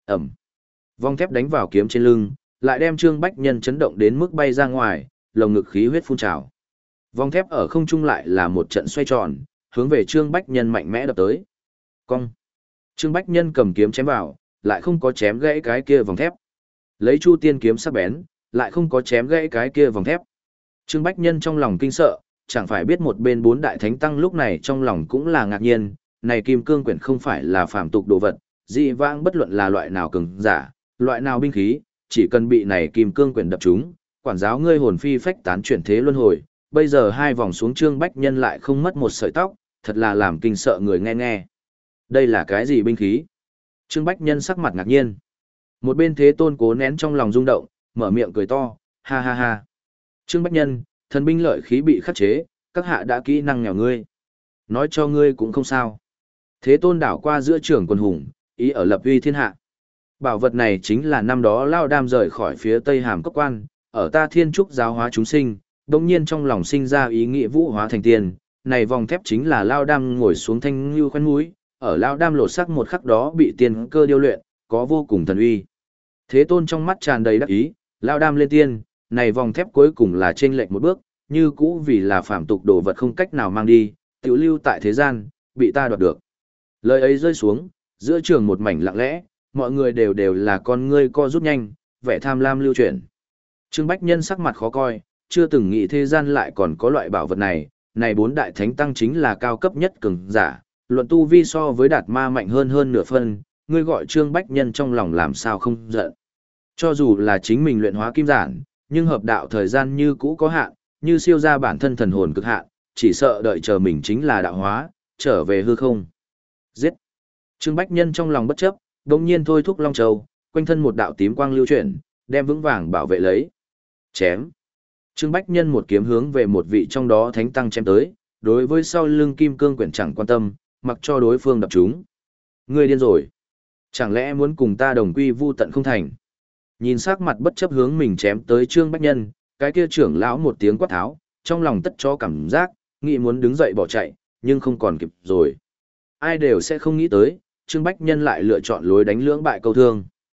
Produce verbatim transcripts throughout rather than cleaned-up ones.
Ẩm. Vong thép đánh vào kiếm trên lưng, lại đem Trương Bách Nhân chấn động đến mức bay ra ngoài, lồng ngực khí huyết phun trào. Vong thép ở không trung lại là một trận xoay tròn, hướng về Trương Bách Nhân mạnh mẽ đập tới. Cong. Trương Bách Nhân cầm kiếm chém vào, lại không có chém gãy cái kia vòng thép. Lấy Chu Tiên kiếm sắc bén, lại không có chém gãy cái kia vòng thép. Trương Bách Nhân trong lòng kinh sợ, chẳng phải biết một bên bốn đại thánh tăng lúc này trong lòng cũng là ngạc nhiên, này kim cương quyển không phải là phàm tục đồ vật, dị vãng bất luận là loại nào cường giả, loại nào binh khí, chỉ cần bị này kim cương quyển đập trúng, quản giáo ngươi hồn phi phách tán chuyển thế luân hồi, bây giờ hai vòng xuống Trương Bách Nhân lại không mất một sợi tóc, thật là làm kinh sợ người nghe nghe. Đây là cái gì binh khí? Trương Bách Nhân sắc mặt ngạc nhiên. Một bên Thế Tôn cố nén trong lòng rung động, mở miệng cười to, ha ha ha. Trương Bách Nhân, thần binh lợi khí bị khắc chế, các hạ đã kỹ năng nghèo ngươi. Nói cho ngươi cũng không sao. Thế Tôn đảo qua giữa trường quân hùng, ý ở lập uy thiên hạ. Bảo vật này chính là năm đó Lao Đam rời khỏi phía Tây Hàm Cốc Quan, ở ta thiên trúc giáo hóa chúng sinh, đồng nhiên trong lòng sinh ra ý nghĩa vũ hóa thành tiền. Này vòng thép chính là Lao Đam ngồi xuống thanh như khoen mũi, ở Lao Đam lột sắc một khắc đó bị tiên cơ điêu luyện, có vô cùng thần uy. Thế Tôn trong mắt tràn đầy đắc ý, Lao Đam lên tiên, này vòng thép cuối cùng là trên lệch một bước, như cũ vì là phạm tục đồ vật không cách nào mang đi, tiểu lưu tại thế gian, bị ta đoạt được. Lời ấy rơi xuống, giữa trường một mảnh lặng lẽ, mọi người đều đều là con ngươi co rút nhanh, vẻ tham lam lưu chuyển. Trương Bách Nhân sắc mặt khó coi, chưa từng nghĩ thế gian lại còn có loại bảo vật này, này bốn đại thánh tăng chính là cao cấp nhất cường giả, luận tu vi so với đạt ma mạnh hơn hơn nửa phân, ngươi gọi Trương Bách Nhân trong lòng làm sao không giận. Cho dù là chính mình luyện hóa kim giản, nhưng hợp đạo thời gian như cũ có hạn, như siêu ra bản thân thần hồn cực hạn, chỉ sợ đợi chờ mình chính là đạo hóa, trở về hư không. Giết! Trương Bách Nhân trong lòng bất chấp, đồng nhiên thôi thúc Long Châu, quanh thân một đạo tím quang lưu chuyển, đem vững vàng bảo vệ lấy. Chém! Trương Bách Nhân một kiếm hướng về một vị trong đó thánh tăng chém tới, đối với sau lưng kim cương quyển chẳng quan tâm, mặc cho đối phương đập chúng. Ngươi điên rồi! Chẳng lẽ muốn cùng ta đồng quy vu tận không thành? Nhìn sắc mặt bất chấp hướng mình chém tới Trương Bách Nhân, cái kia trưởng lão một tiếng quát tháo, trong lòng tất cho cảm giác, nghĩ muốn đứng dậy bỏ chạy, nhưng không còn kịp rồi. Ai đều sẽ không nghĩ tới, Trương Bách Nhân lại lựa chọn lối đánh lưỡng bại câu thương.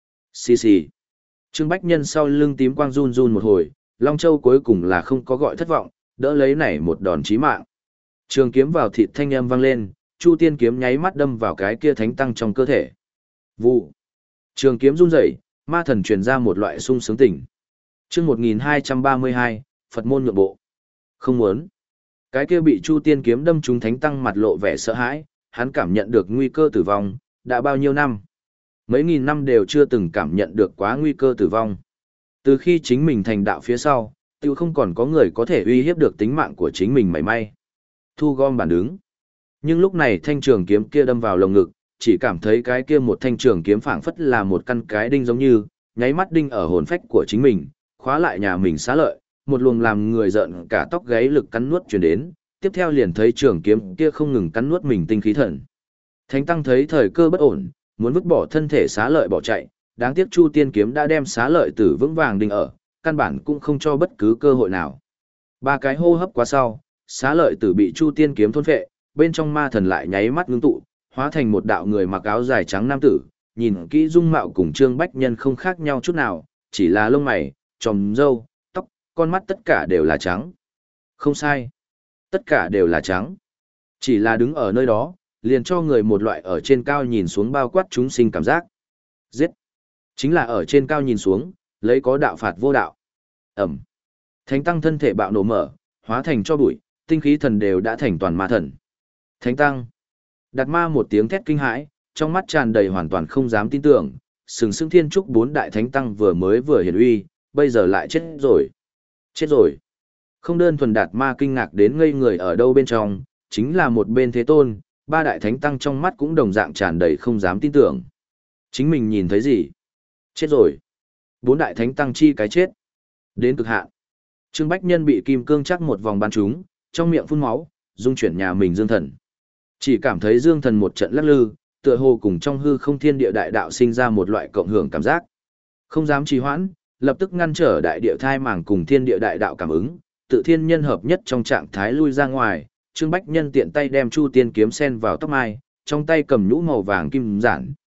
Xì xì. Trương Bách Nhân sau lưng tím quang run run một hồi, Long Châu cuối cùng là không có gọi thất vọng, đỡ lấy nảy một đòn chí mạng. Trường kiếm vào thịt thanh âm vang lên, Chu Tiên kiếm nháy mắt đâm vào cái kia thánh tăng trong cơ thể. Vụ. Trường kiếm run rẩy, ma thần truyền ra một loại sung sướng tỉnh. Chương một nghìn hai trăm ba mươi hai, Phật môn nhượng bộ. Không muốn. Cái kia bị Chu Tiên kiếm đâm trúng thánh tăng mặt lộ vẻ sợ hãi, hắn cảm nhận được nguy cơ tử vong, đã bao nhiêu năm. Mấy nghìn năm đều chưa từng cảm nhận được quá nguy cơ tử vong. Từ khi chính mình thành đạo phía sau, tiêu không còn có người có thể uy hiếp được tính mạng của chính mình mảy may. Thu gom bản đứng. Nhưng lúc này thanh trường kiếm kia đâm vào lồng ngực, chỉ cảm thấy cái kia một thanh trường kiếm phảng phất là một căn cái đinh giống như, nháy mắt đinh ở hồn phách của chính mình, khóa lại nhà mình xá lợi, một luồng làm người giận cả tóc gáy lực cắn nuốt truyền đến, tiếp theo liền thấy trường kiếm kia không ngừng cắn nuốt mình tinh khí thần. Thánh tăng thấy thời cơ bất ổn, muốn vứt bỏ thân thể xá lợi bỏ chạy, đáng tiếc Chu Tiên kiếm đã đem xá lợi tử vững vàng đinh ở, căn bản cũng không cho bất cứ cơ hội nào. Ba cái hô hấp quá sau, xá lợi tử bị Chu Tiên kiếm thôn phệ, bên trong ma thần lại nháy mắt ngưng tụ, hóa thành một đạo người mặc áo dài trắng nam tử, nhìn kỹ dung mạo cùng Trương Bách Nhân không khác nhau chút nào, chỉ là lông mày, tròm râu, tóc, con mắt tất cả đều là trắng. Không sai. Tất cả đều là trắng. Chỉ là đứng ở nơi đó, liền cho người một loại ở trên cao nhìn xuống bao quát chúng sinh cảm giác. Giết. Chính là ở trên cao nhìn xuống, lấy có đạo phạt vô đạo. Ẩm. Thánh tăng thân thể bạo nổ mở, hóa thành cho bụi, tinh khí thần đều đã thành toàn ma thần. Thánh tăng. Đạt ma một tiếng thét kinh hãi, trong mắt tràn đầy hoàn toàn không dám tin tưởng, sừng sững thiên trúc bốn đại thánh tăng vừa mới vừa hiển uy, bây giờ lại chết rồi. Chết rồi. Không đơn thuần Đạt ma kinh ngạc đến ngây người ở đâu bên trong, chính là một bên Thế Tôn, ba đại thánh tăng trong mắt cũng đồng dạng tràn đầy không dám tin tưởng. Chính mình nhìn thấy gì? Chết rồi. Bốn đại thánh tăng chi cái chết. Đến cực hạn. Trương Bách Nhân bị kim cương chắc một vòng bắn trúng, trong miệng phun máu, dung chuyển nhà mình dương thần. Chỉ cảm thấy dương thần một trận lắc lư, tựa hồ cùng trong hư không thiên địa đại đạo sinh ra một loại cộng hưởng cảm giác. Không dám trì hoãn, lập tức ngăn trở đại địa thai màng cùng thiên địa đại đạo cảm ứng, tự thiên nhân hợp nhất trong trạng thái lui ra ngoài. Trương Bách Nhân tiện tay đem Chu Tiên kiếm sen vào tóc mai, trong tay cầm nhũ màu vàng kim giản,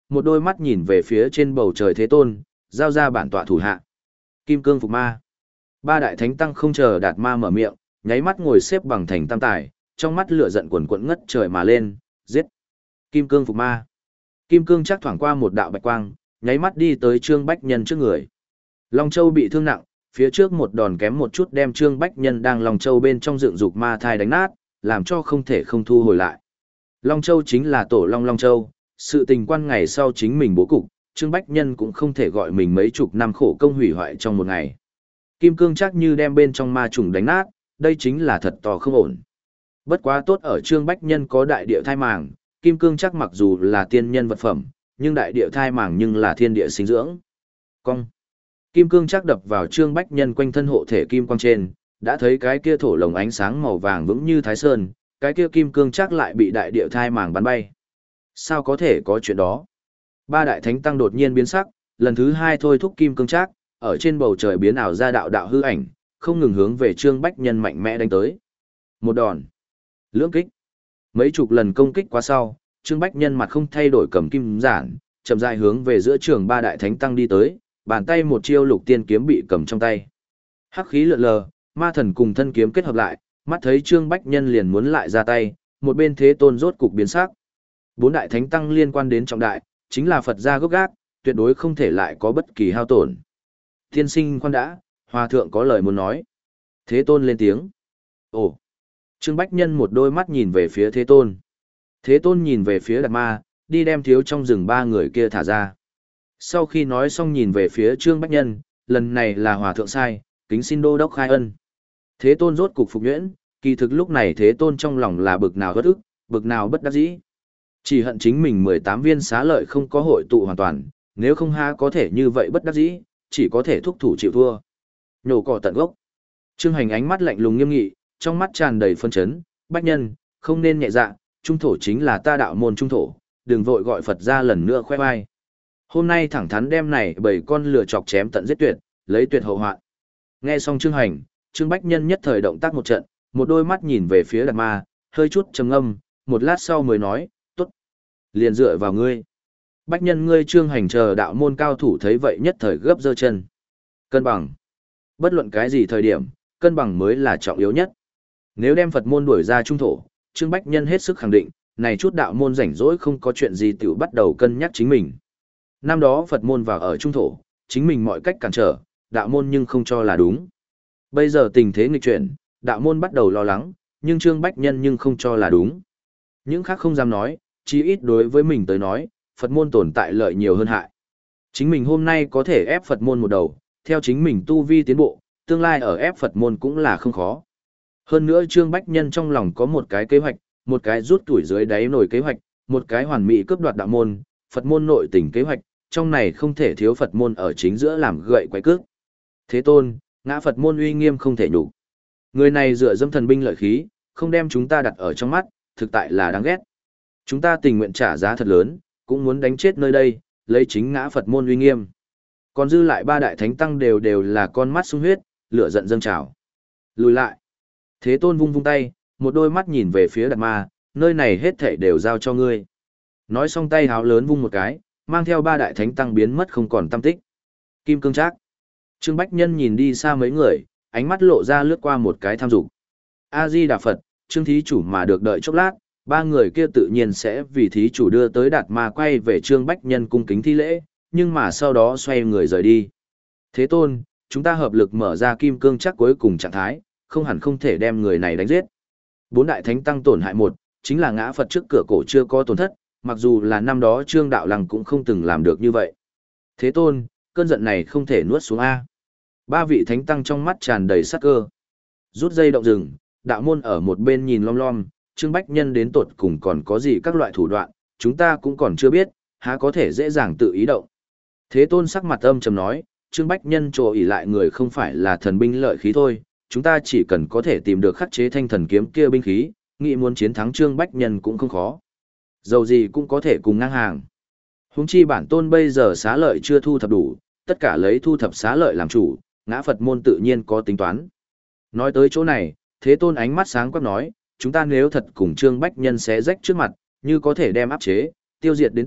một đôi mắt nhìn về phía trên bầu trời Thế Tôn, giao ra bản tọa thủ hạ. Kim cương phục ma. Ba đại thánh tăng không chờ Đạt Ma mở miệng, nháy mắt ngồi xếp bằng thành tam tài, trong mắt lửa giận quần quẫn ngất trời mà lên, giết. Kim cương phục ma. Kim cương chắc thoảng qua một đạo bạch quang, nháy mắt đi tới Trương Bách Nhân trước người. Long Châu bị thương nặng, phía trước một đòn kém một chút đem Trương Bách Nhân đang Long Châu bên trong dựng dục ma thai đánh nát, làm cho không thể không thu hồi lại. Long Châu chính là tổ Long Long Châu, sự tình quan ngày sau chính mình bố cục, Trương Bách Nhân cũng không thể gọi mình mấy chục năm khổ công hủy hoại trong một ngày. Kim cương chắc như đem bên trong ma trùng đánh nát, đây chính là thật to không ổn. Bất quá tốt ở Trương Bách Nhân có đại địa thai màng, kim cương chắc mặc dù là tiên nhân vật phẩm, nhưng đại địa thai màng nhưng là thiên địa sinh dưỡng. Cong. Kim cương chắc đập vào Trương Bách Nhân quanh thân hộ thể kim quang trên, đã thấy cái kia thổ lồng ánh sáng màu vàng vững như thái sơn, cái kia kim cương chắc lại bị đại địa thai màng bắn bay. Sao có thể có chuyện đó? Ba đại thánh tăng đột nhiên biến sắc, lần thứ hai thôi thúc kim cương chắc, ở trên bầu trời biến ảo ra đạo đạo hư ảnh, không ngừng hướng về Trương Bách Nhân mạnh mẽ đánh tới. Một đòn, lưỡng kích, mấy chục lần công kích qua sau, Trương Bách Nhân mặt không thay đổi cầm kim giản, chậm rãi hướng về giữa trường ba đại thánh tăng đi tới, bàn tay một chiêu lục tiên kiếm bị cầm trong tay. Hắc khí lượn lờ, ma thần cùng thân kiếm kết hợp lại, mắt thấy Trương Bách Nhân liền muốn lại ra tay, một bên Thế Tôn rốt cục biến sắc. Bốn đại thánh tăng liên quan đến trọng đại, chính là Phật gia gốc gác, tuyệt đối không thể lại có bất kỳ hao tổn. Tiên sinh khoan đã, hòa thượng có lời muốn nói. Thế Tôn lên tiếng. Ồ! Trương Bách Nhân một đôi mắt nhìn về phía Thế Tôn. Thế Tôn nhìn về phía Đạt Ma, đi đem thiếu trong rừng ba người kia thả ra. Sau khi nói xong nhìn về phía Trương Bách Nhân, lần này là hòa thượng sai, kính xin đô đốc khai ân. Thế Tôn rốt cục phục nhuyễn, kỳ thực lúc này Thế Tôn trong lòng là bực nào bất ức, bực nào bất đắc dĩ. Chỉ hận chính mình mười tám viên xá lợi không có hội tụ hoàn toàn, nếu không ha có thể như vậy bất đắc dĩ, chỉ có thể thúc thủ chịu thua. Nhổ cỏ tận gốc. Trương Hành ánh mắt lạnh lùng nghiêm nghị, trong mắt tràn đầy phân chấn, Bách Nhân, không nên nhẹ dạ, trung thổ chính là ta đạo môn trung thổ, đừng vội gọi Phật ra lần nữa khoe vai. Hôm nay thẳng thắn đem này bảy con lừa chọc chém tận giết tuyệt, lấy tuyệt hậu hoạn. Nghe xong Trương Hành, Trương Bách Nhân nhất thời động tác một trận, một đôi mắt nhìn về phía Đạt Ma, hơi chút trầm ngâm, một lát sau mới nói, tốt, liền dựa vào ngươi. Bách Nhân ngươi Trương Hành chờ đạo môn cao thủ thấy vậy nhất thời gấp giơ chân. Cân bằng. Bất luận cái gì thời điểm, cân bằng mới là trọng yếu nhất. Nếu đem Phật môn đuổi ra trung thổ, Trương Bách Nhân hết sức khẳng định, này chút đạo môn rảnh rỗi không có chuyện gì tiểu bắt đầu cân nhắc chính mình. Năm đó Phật môn vào ở trung thổ, chính mình mọi cách cản trở, đạo môn nhưng không cho là đúng. Bây giờ tình thế nghịch chuyển, đạo môn bắt đầu lo lắng, nhưng Trương Bách Nhân nhưng không cho là đúng. Những khác không dám nói, chí ít đối với mình tới nói, Phật môn tồn tại lợi nhiều hơn hại. Chính mình hôm nay có thể ép Phật môn một đầu, theo chính mình tu vi tiến bộ, tương lai ở ép Phật môn cũng là không khó. Hơn nữa Trương Bách Nhân trong lòng có một cái kế hoạch, một cái rút tuổi dưới đáy nổi kế hoạch, một cái hoàn mỹ cướp đoạt đạo môn, Phật môn nội tình kế hoạch, trong này không thể thiếu Phật môn ở chính giữa làm gậy quay cước. Thế Tôn, ngã Phật môn uy nghiêm không thể nhục. Người này dựa dẫm thần binh lợi khí, không đem chúng ta đặt ở trong mắt, thực tại là đáng ghét. Chúng ta tình nguyện trả giá thật lớn, cũng muốn đánh chết nơi đây, lấy chính ngã Phật môn uy nghiêm. Còn dư lại ba đại thánh tăng đều đều là con mắt sung huyết, lửa giận dâng trào. Lùi lại. Thế Tôn vung vung tay, một đôi mắt nhìn về phía Đạt Ma, nơi này hết thảy đều giao cho ngươi. Nói xong tay háo lớn vung một cái, mang theo ba đại thánh tăng biến mất không còn tăm tích. Kim cương trác. Trương Bách Nhân nhìn đi xa mấy người, ánh mắt lộ ra lướt qua một cái tham dục. A Di Đà Phật, Trương thí chủ mà được đợi chốc lát, ba người kia tự nhiên sẽ vì thí chủ đưa tới Đạt Ma quay về Trương Bách Nhân cung kính thi lễ, nhưng mà sau đó xoay người rời đi. Thế Tôn, chúng ta hợp lực mở ra kim cương trác cuối cùng trạng thái, không hẳn không thể đem người này đánh giết. Bốn đại thánh tăng tổn hại một, chính là ngã Phật trước cửa cổ chưa có tổn thất, mặc dù là năm đó Trương Đạo Lăng cũng không từng làm được như vậy. Thế Tôn, cơn giận này không thể nuốt xuống A. Ba vị thánh tăng trong mắt tràn đầy sát cơ. Rút dây động rừng, đạo môn ở một bên nhìn lom lom, Trương Bách Nhân đến tột cùng còn có gì các loại thủ đoạn, chúng ta cũng còn chưa biết, há có thể dễ dàng tự ý động. Thế Tôn sắc mặt âm trầm nói, Trương Bách Nhân trồ ỉ lại người không phải là thần binh lợi khí thôi, chúng ta chỉ cần có thể tìm được khắc chế thanh thần kiếm kia binh khí, nghĩ muốn chiến thắng Trương Bách Nhân cũng không khó. Dầu gì cũng có thể cùng ngang hàng. Huống chi bản tôn bây giờ xá lợi chưa thu thập đủ, tất cả lấy thu thập xá lợi làm chủ, ngã Phật môn tự nhiên có tính toán. Nói tới chỗ này, Thế Tôn ánh mắt sáng quắc nói, chúng ta nếu thật cùng Trương Bách Nhân xé rách trước mặt, như có thể đem áp chế, tiêu diệt đến tốt,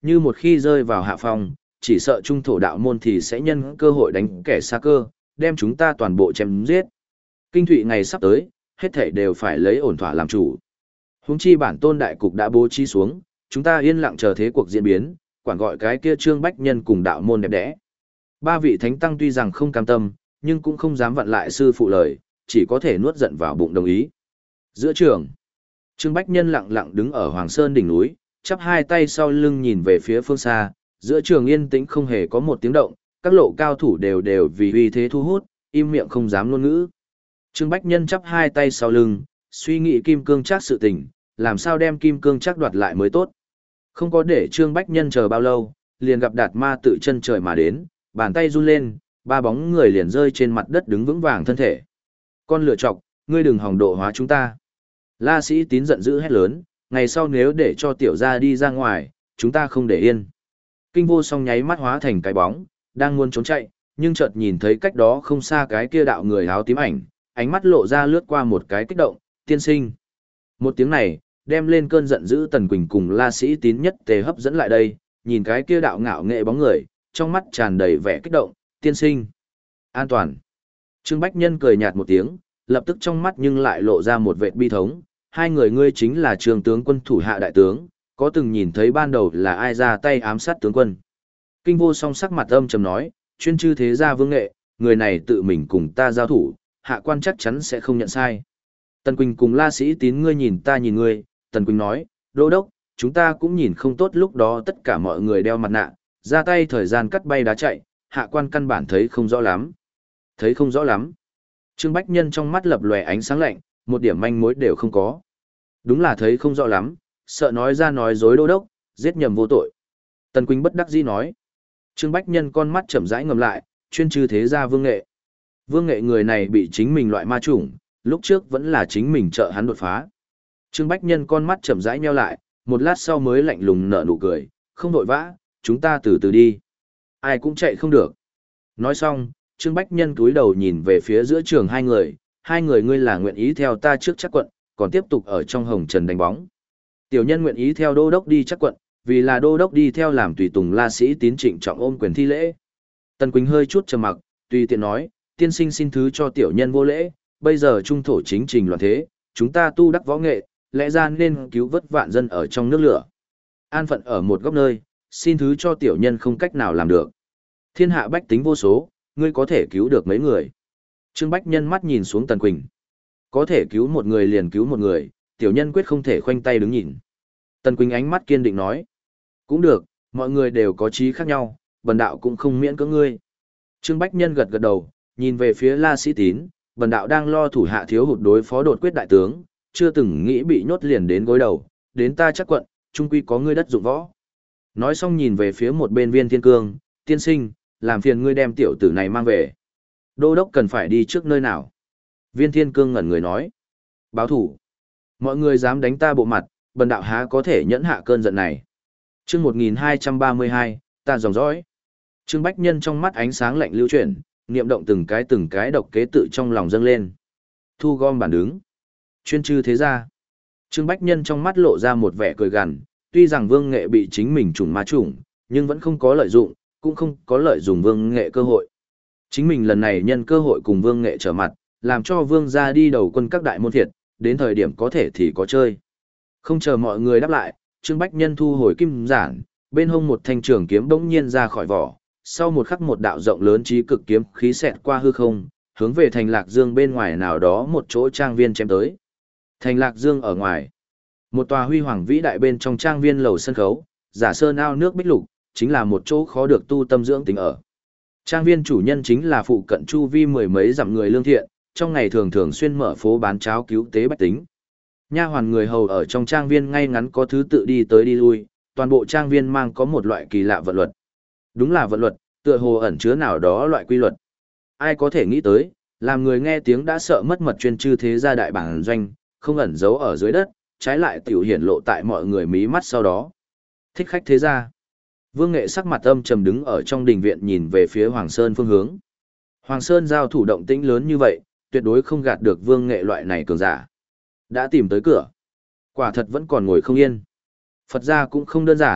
như một khi rơi vào hạ phong, chỉ sợ trung thổ đạo môn thì sẽ nhân cơ hội đánh kẻ xa cơ, đem chúng ta toàn bộ chém giết. Kinh thụy ngày sắp tới, hết thảy đều phải lấy ổn thỏa làm chủ. Huống chi bản tôn đại cục đã bố trí xuống, chúng ta yên lặng chờ thế cuộc diễn biến, quản gọi cái kia Trương Bách Nhân cùng đạo môn đẹp đẽ. Ba vị thánh tăng tuy rằng không cam tâm, nhưng cũng không dám vặn lại sư phụ lời, chỉ có thể nuốt giận vào bụng đồng ý. Giữa trường, Trương Bách Nhân lặng lặng đứng ở Hoàng Sơn đỉnh núi, chắp hai tay sau lưng nhìn về phía phương xa, giữa trường yên tĩnh không hề có một tiếng động, các lộ cao thủ đều đều vì uy thế thu hút, im miệng không dám ngôn ngữ. Trương Bách Nhân chắp hai tay sau lưng, suy nghĩ kim cương chắc sự tình, làm sao đem kim cương chắc đoạt lại mới tốt. Không có để Trương Bách Nhân chờ bao lâu, liền gặp Đạt Ma tự chân trời mà đến, bàn tay run lên, ba bóng người liền rơi trên mặt đất đứng vững vàng thân thể. Con lựa chọc, ngươi đừng hòng độ hóa chúng ta. La Sĩ Tín giận dữ hét lớn, ngày sau nếu để cho tiểu gia đi ra ngoài, chúng ta không để yên. Kinh Vô Song nháy mắt hóa thành cái bóng, đang muốn trốn chạy, nhưng chợt nhìn thấy cách đó không xa cái kia đạo người áo tím ảnh, ánh mắt lộ ra lướt qua một cái kích động, tiên sinh. Một tiếng này, đem lên cơn giận dữ Tần Quỳnh cùng La Sĩ Tín nhất tề hấp dẫn lại đây, nhìn cái kia đạo ngạo nghệ bóng người, trong mắt tràn đầy vẻ kích động, tiên sinh. An toàn. Trương Bách Nhân cười nhạt một tiếng, lập tức trong mắt nhưng lại lộ ra một vệt bi thống, hai người ngươi chính là Trương tướng quân thủ hạ đại tướng, có từng nhìn thấy ban đầu là ai ra tay ám sát tướng quân. Kinh Vô Song sắc mặt âm trầm nói, chuyên chư thế gia vương nghệ, người này tự mình cùng ta giao thủ, hạ quan chắc chắn sẽ không nhận sai. Tần Quỳnh cùng La Sĩ Tín ngươi nhìn ta nhìn ngươi, Tần Quỳnh nói, đô đốc, chúng ta cũng nhìn không tốt lúc đó tất cả mọi người đeo mặt nạ, ra tay thời gian cắt bay đá chạy, hạ quan căn bản thấy không rõ lắm. Thấy không rõ lắm. Trương Bách Nhân trong mắt lập lòe ánh sáng lạnh, một điểm manh mối đều không có. Đúng là thấy không rõ lắm, sợ nói ra nói dối đô đốc, giết nhầm vô tội. Tần Quỳnh bất đắc dĩ nói. Trương Bách Nhân con mắt chậm rãi ngầm lại, chuyên chư thế gia vương nghệ. Vương nghệ người này bị chính mình loại ma chủng, lúc trước vẫn là chính mình trợ hắn đột phá. Trương Bách Nhân con mắt chậm rãi nheo lại, một lát sau mới lạnh lùng nở nụ cười, không vội vã, chúng ta từ từ đi. Ai cũng chạy không được. Nói xong, Trương Bách Nhân cúi đầu nhìn về phía giữa trường hai người, hai người ngươi là nguyện ý theo ta trước chắc quận, còn tiếp tục ở trong hồng trần đánh bóng. Tiểu nhân nguyện ý theo đô đốc đi chắc quận, vì là đô đốc đi theo làm tùy tùng La Sĩ Tín trịnh trọng ôm quyền thi lễ. Tần Quỳnh hơi chút trầm mặc, tùy tiện nói, tiên sinh xin thứ cho tiểu nhân vô lễ, bây giờ trung thổ chính trình loạn thế, chúng ta tu đắc võ nghệ, lẽ ra nên cứu vớt vạn dân ở trong nước lửa. An phận ở một góc nơi, xin thứ cho tiểu nhân không cách nào làm được. Thiên hạ bách tính vô số, ngươi có thể cứu được mấy người. Trương Bách Nhân mắt nhìn xuống Tần Quỳnh. Có thể cứu một người liền cứu một người, tiểu nhân quyết không thể khoanh tay đứng nhìn. Tần Quỳnh ánh mắt kiên định nói. Cũng được, mọi người đều có chí khác nhau, bần đạo cũng không miễn cưỡng ngươi. Trương Bách Nhân gật gật đầu, nhìn về phía La Sĩ Tín, bần đạo đang lo thủ hạ thiếu hụt đối phó đột quyết đại tướng, chưa từng nghĩ bị nhốt liền đến gối đầu, đến ta chắc quận, trung quy có ngươi đất dụng võ. Nói xong nhìn về phía một bên Viên Thiên Cương, tiên sinh, làm phiền ngươi đem tiểu tử này mang về. Đô đốc cần phải đi trước nơi nào? Viên Thiên Cương ngẩn người nói. Báo thủ. Mọi người dám đánh ta bộ mặt, bần đạo há có thể nhẫn hạ cơn giận này. Chương một nghìn hai trăm ba mươi hai, ta dòng dõi. Trương Bách Nhân trong mắt ánh sáng lạnh lưu chuyển, niệm động từng cái từng cái độc kế tự trong lòng dâng lên. Thu gom bản đứng. Chuyên chư thế gia. Trương Bách Nhân trong mắt lộ ra một vẻ cười gằn, tuy rằng Vương Nghệ bị chính mình trùng ma trùng, nhưng vẫn không có lợi dụng, cũng không có lợi dụng Vương Nghệ cơ hội. Chính mình lần này nhân cơ hội cùng Vương Nghệ trở mặt, làm cho Vương gia đi đầu quân các đại môn thiệt, đến thời điểm có thể thì có chơi. Không chờ mọi người đáp lại, Trương Bách Nhân thu hồi kim giản, bên hông một thanh trường kiếm bỗng nhiên ra khỏi vỏ, sau một khắc một đạo rộng lớn chí cực kiếm khí xẹt qua hư không, hướng về thành Lạc Dương bên ngoài nào đó một chỗ trang viên chém tới. Thành Lạc Dương ở ngoài, một tòa huy hoàng vĩ đại bên trong trang viên lầu sân khấu, giả sơn ao nước bích lục, chính là một chỗ khó được tu tâm dưỡng tính ở. Trang viên chủ nhân chính là phụ cận chu vi mười mấy dặm người lương thiện, trong ngày thường thường xuyên mở phố bán cháo cứu tế bách tính. Nha hoàn người hầu ở trong trang viên ngay ngắn có thứ tự đi tới đi lui, toàn bộ trang viên mang có một loại kỳ lạ vận luật. Đúng là vận luật, tựa hồ ẩn chứa nào đó loại quy luật. Ai có thể nghĩ tới, làm người nghe tiếng đã sợ mất mật chuyên chư thế gia đại bản doanh, không ẩn giấu ở dưới đất, trái lại tiểu hiển lộ tại mọi người mí mắt sau đó. Thích khách thế gia. Vương Nghệ sắc mặt âm trầm đứng ở trong đình viện nhìn về phía Hoàng Sơn phương hướng. Hoàng Sơn giao thủ động tĩnh lớn như vậy, tuyệt đối không gạt được Vương Nghệ loại này cường giả. Đã tìm tới cửa. Quả thật vẫn còn ngồi không yên. Phật gia cũng không đơn giản,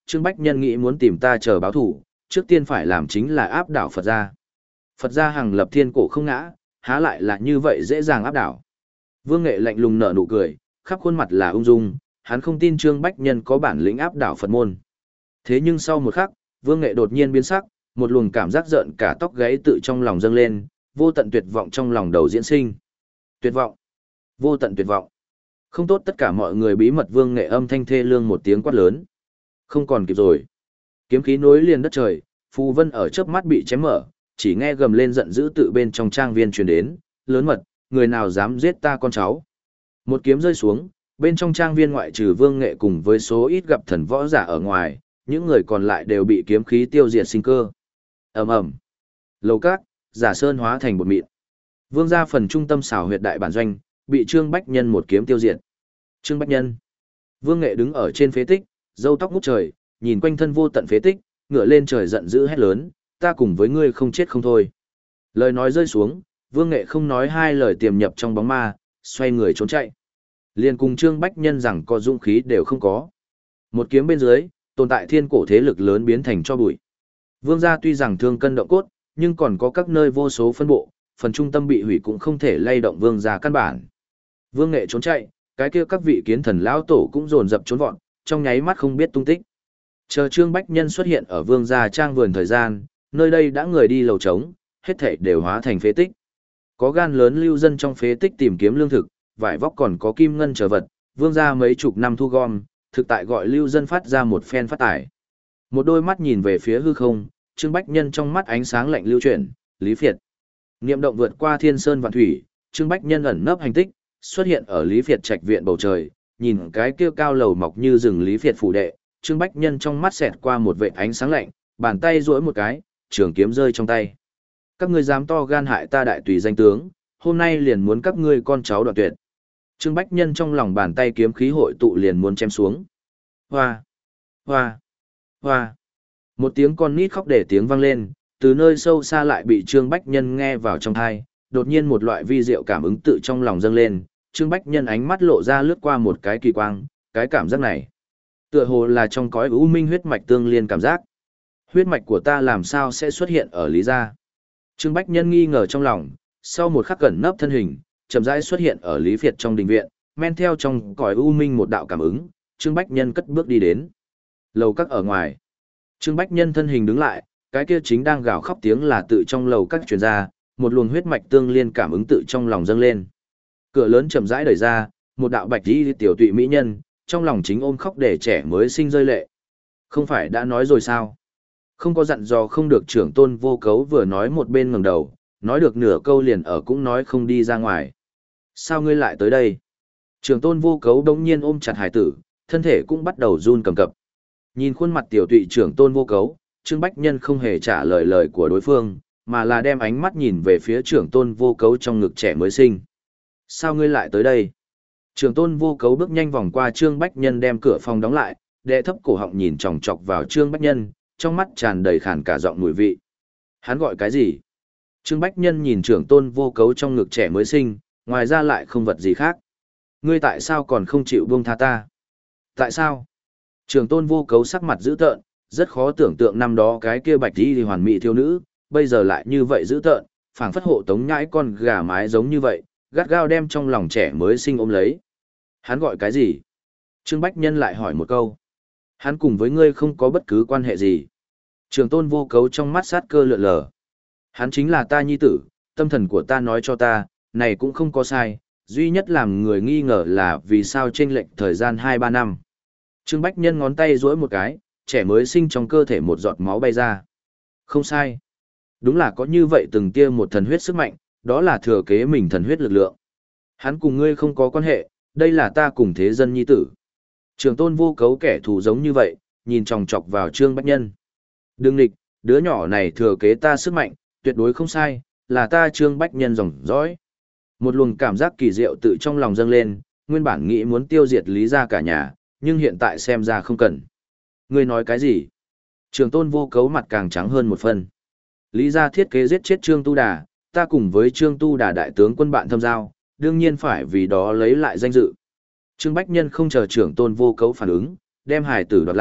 Trương Bách Nhân nghĩ muốn tìm ta chờ báo thủ, trước tiên phải làm chính là áp đảo Phật gia. Phật gia hàng lập thiên cổ không ngã, há lại là như vậy dễ dàng áp đảo. Vương Nghệ lạnh lùng nở nụ cười, khắp khuôn mặt là ung dung, hắn không tin Trương Bách Nhân có bản lĩnh áp đảo Phật môn. Thế nhưng sau một khắc, Vương Nghệ đột nhiên biến sắc, một luồng cảm giác giận cả tóc gáy tự trong lòng dâng lên, vô tận tuyệt vọng trong lòng đầu diễn sinh. Tuyệt vọng, vô tận tuyệt vọng. Không tốt, tất cả mọi người bí mật. Vương Nghệ âm thanh thê lương một tiếng quát lớn. Không còn kịp rồi. Kiếm khí nối liền đất trời, phù vân ở chớp mắt bị chém mở, chỉ nghe gầm lên giận dữ tự bên trong trang viên truyền đến, lớn mật, người nào dám giết ta con cháu. Một kiếm rơi xuống, bên trong trang viên ngoại trừ Vương Nghệ cùng với số ít gặp thần võ giả ở ngoài, những người còn lại đều bị kiếm khí tiêu diệt sinh cơ. Ầm ầm. Lầu các, giả sơn hóa thành bột mịn. Vương gia phần trung tâm xảo huyệt đại bản doanh, bị Trương Bách Nhân một kiếm tiêu diệt. Trương Bách Nhân. Vương Nghệ đứng ở trên phế tích, râu tóc ngút trời, nhìn quanh thân vô tận phế tích, ngửa lên trời giận dữ hét lớn, ta cùng với ngươi không chết không thôi. Lời nói rơi xuống, Vương Nghệ không nói hai lời tiềm nhập trong bóng ma, xoay người trốn chạy. Liền cùng Trương Bách Nhân rằng có dũng khí đều không có. Một kiếm bên dưới, tồn tại thiên cổ thế lực lớn biến thành cho bụi. Vương gia tuy rằng thương cân động cốt, nhưng còn có các nơi vô số phân bộ, phần trung tâm bị hủy cũng không thể lay động vương gia căn bản. Vương Nghệ trốn chạy, cái kia các vị kiến thần lão tổ cũng dồn dập trốn vọt, trong nháy mắt không biết tung tích. Chờ Trương Bách Nhân xuất hiện ở vương gia trang vườn thời gian, nơi đây đã người đi lầu trống, hết thảy đều hóa thành phế tích. Có gan lớn lưu dân trong phế tích tìm kiếm lương thực, vải vóc còn có kim ngân trở vật, vương gia mấy chục năm thu gom, thực tại gọi lưu dân phát ra một phen phát tải. Một đôi mắt nhìn về phía hư không, Trương Bách Nhân trong mắt ánh sáng lạnh lưu chuyển, Lý Việt. Niệm động vượt qua thiên sơn vạn thủy, Trương Bách Nhân ẩn nấp hành tích, xuất hiện ở Lý Việt trạch viện bầu trời, nhìn cái kia cao lầu mọc như rừng Lý Việt phủ đệ, Trương Bách Nhân trong mắt xẹt qua một vệt ánh sáng lạnh, bàn tay duỗi một cái, trường kiếm rơi trong tay. Các ngươi dám to gan hại ta đại tùy danh tướng, hôm nay liền muốn các ngươi con cháu đoạn tuyệt. Trương Bách Nhân trong lòng bàn tay kiếm khí hội tụ liền muốn chém xuống. Hoa, hoa, hoa. Một tiếng con nít khóc để tiếng vang lên, từ nơi sâu xa lại bị Trương Bách Nhân nghe vào trong tai, đột nhiên một loại vi diệu cảm ứng tự trong lòng dâng lên, Trương Bách Nhân ánh mắt lộ ra lướt qua một cái kỳ quang, cái cảm giác này, tựa hồ là trong cõi u minh huyết mạch tương liên cảm giác. Huyết mạch của ta làm sao sẽ xuất hiện ở Lý gia? Trương Bách Nhân nghi ngờ trong lòng, sau một khắc cẩn nấp thân hình, chậm rãi xuất hiện ở Lý Việt trong đình viện, men theo trong cõi u minh một đạo cảm ứng, Trương Bách Nhân cất bước đi đến lầu các ở ngoài. Trương Bách Nhân thân hình đứng lại, cái kia chính đang gào khóc tiếng là tự trong lầu các truyền ra, một luồng huyết mạch tương liên cảm ứng tự trong lòng dâng lên. Cửa lớn chậm rãi đẩy ra, một đạo bạch y tiểu tụy mỹ nhân, trong lòng chính ôm khóc để trẻ mới sinh rơi lệ. Không phải đã nói rồi sao? Không có dặn dò không được. Trưởng tôn vô cấu vừa nói một bên ngẩng đầu, nói được nửa câu liền ở cũng nói không đi ra ngoài. Sao ngươi lại tới đây? Trưởng tôn vô cấu đống nhiên ôm chặt hải tử, thân thể cũng bắt đầu run cầm cập. Nhìn khuôn mặt tiểu tụy trưởng tôn vô cấu, Trương Bách Nhân không hề trả lời lời của đối phương, mà là đem ánh mắt nhìn về phía trưởng tôn vô cấu trong ngực trẻ mới sinh. Sao ngươi lại tới đây? Trưởng tôn vô cấu bước nhanh vòng qua Trương Bách Nhân đem cửa phòng đóng lại, đệ thấp cổ họng nhìn chòng chọc vào Trương Bách Nhân, trong mắt tràn đầy khàn cả giọng mùi vị. Hắn gọi cái gì? Trương Bách Nhân nhìn trưởng tôn vô cấu trong ngực trẻ mới sinh, ngoài ra lại không vật gì khác. Ngươi tại sao còn không chịu buông tha ta? Tại sao? Trưởng tôn vô cấu sắc mặt dữ tợn, rất khó tưởng tượng năm đó cái kia bạch y hoàn mỹ thiếu nữ, bây giờ lại như vậy dữ tợn, phảng phất hộ tống nhãi con gà mái giống như vậy, gắt gao đem trong lòng trẻ mới sinh ôm lấy. Hắn gọi cái gì? Trương Bách Nhân lại hỏi một câu. Hắn cùng với ngươi không có bất cứ quan hệ gì. Trường tôn vô cấu trong mắt sát cơ lượn lờ. Hắn chính là ta nhi tử, tâm thần của ta nói cho ta, này cũng không có sai, duy nhất làm người nghi ngờ là vì sao chênh lệch thời gian hai ba năm. Trương Bách Nhân ngón tay duỗi một cái, trẻ mới sinh trong cơ thể một giọt máu bay ra. Không sai. Đúng là có như vậy từng tia một thần huyết sức mạnh, đó là thừa kế mình thần huyết lực lượng. Hắn cùng ngươi không có quan hệ, đây là ta cùng thế dân nhi tử. Trường tôn vô cấu kẻ thù giống như vậy, nhìn chòng chọc vào Trương Bách Nhân. Đừng nghịch, đứa nhỏ này thừa kế ta sức mạnh, tuyệt đối không sai, là ta Trương Bách Nhân dòng dõi. Một luồng cảm giác kỳ diệu tự trong lòng dâng lên, nguyên bản nghĩ muốn tiêu diệt Lý gia cả nhà, nhưng hiện tại xem ra không cần. Ngươi nói cái gì? Trường tôn vô cấu mặt càng trắng hơn một phần. Lý gia thiết kế giết chết Trương Tu Đà, ta cùng với Trương Tu Đà đại tướng quân bạn thâm giao, đương nhiên phải vì đó lấy lại danh dự. Trương Bách Nhân không chờ trưởng tôn vô cấu phản ứng, đem hải tử đoạt lại,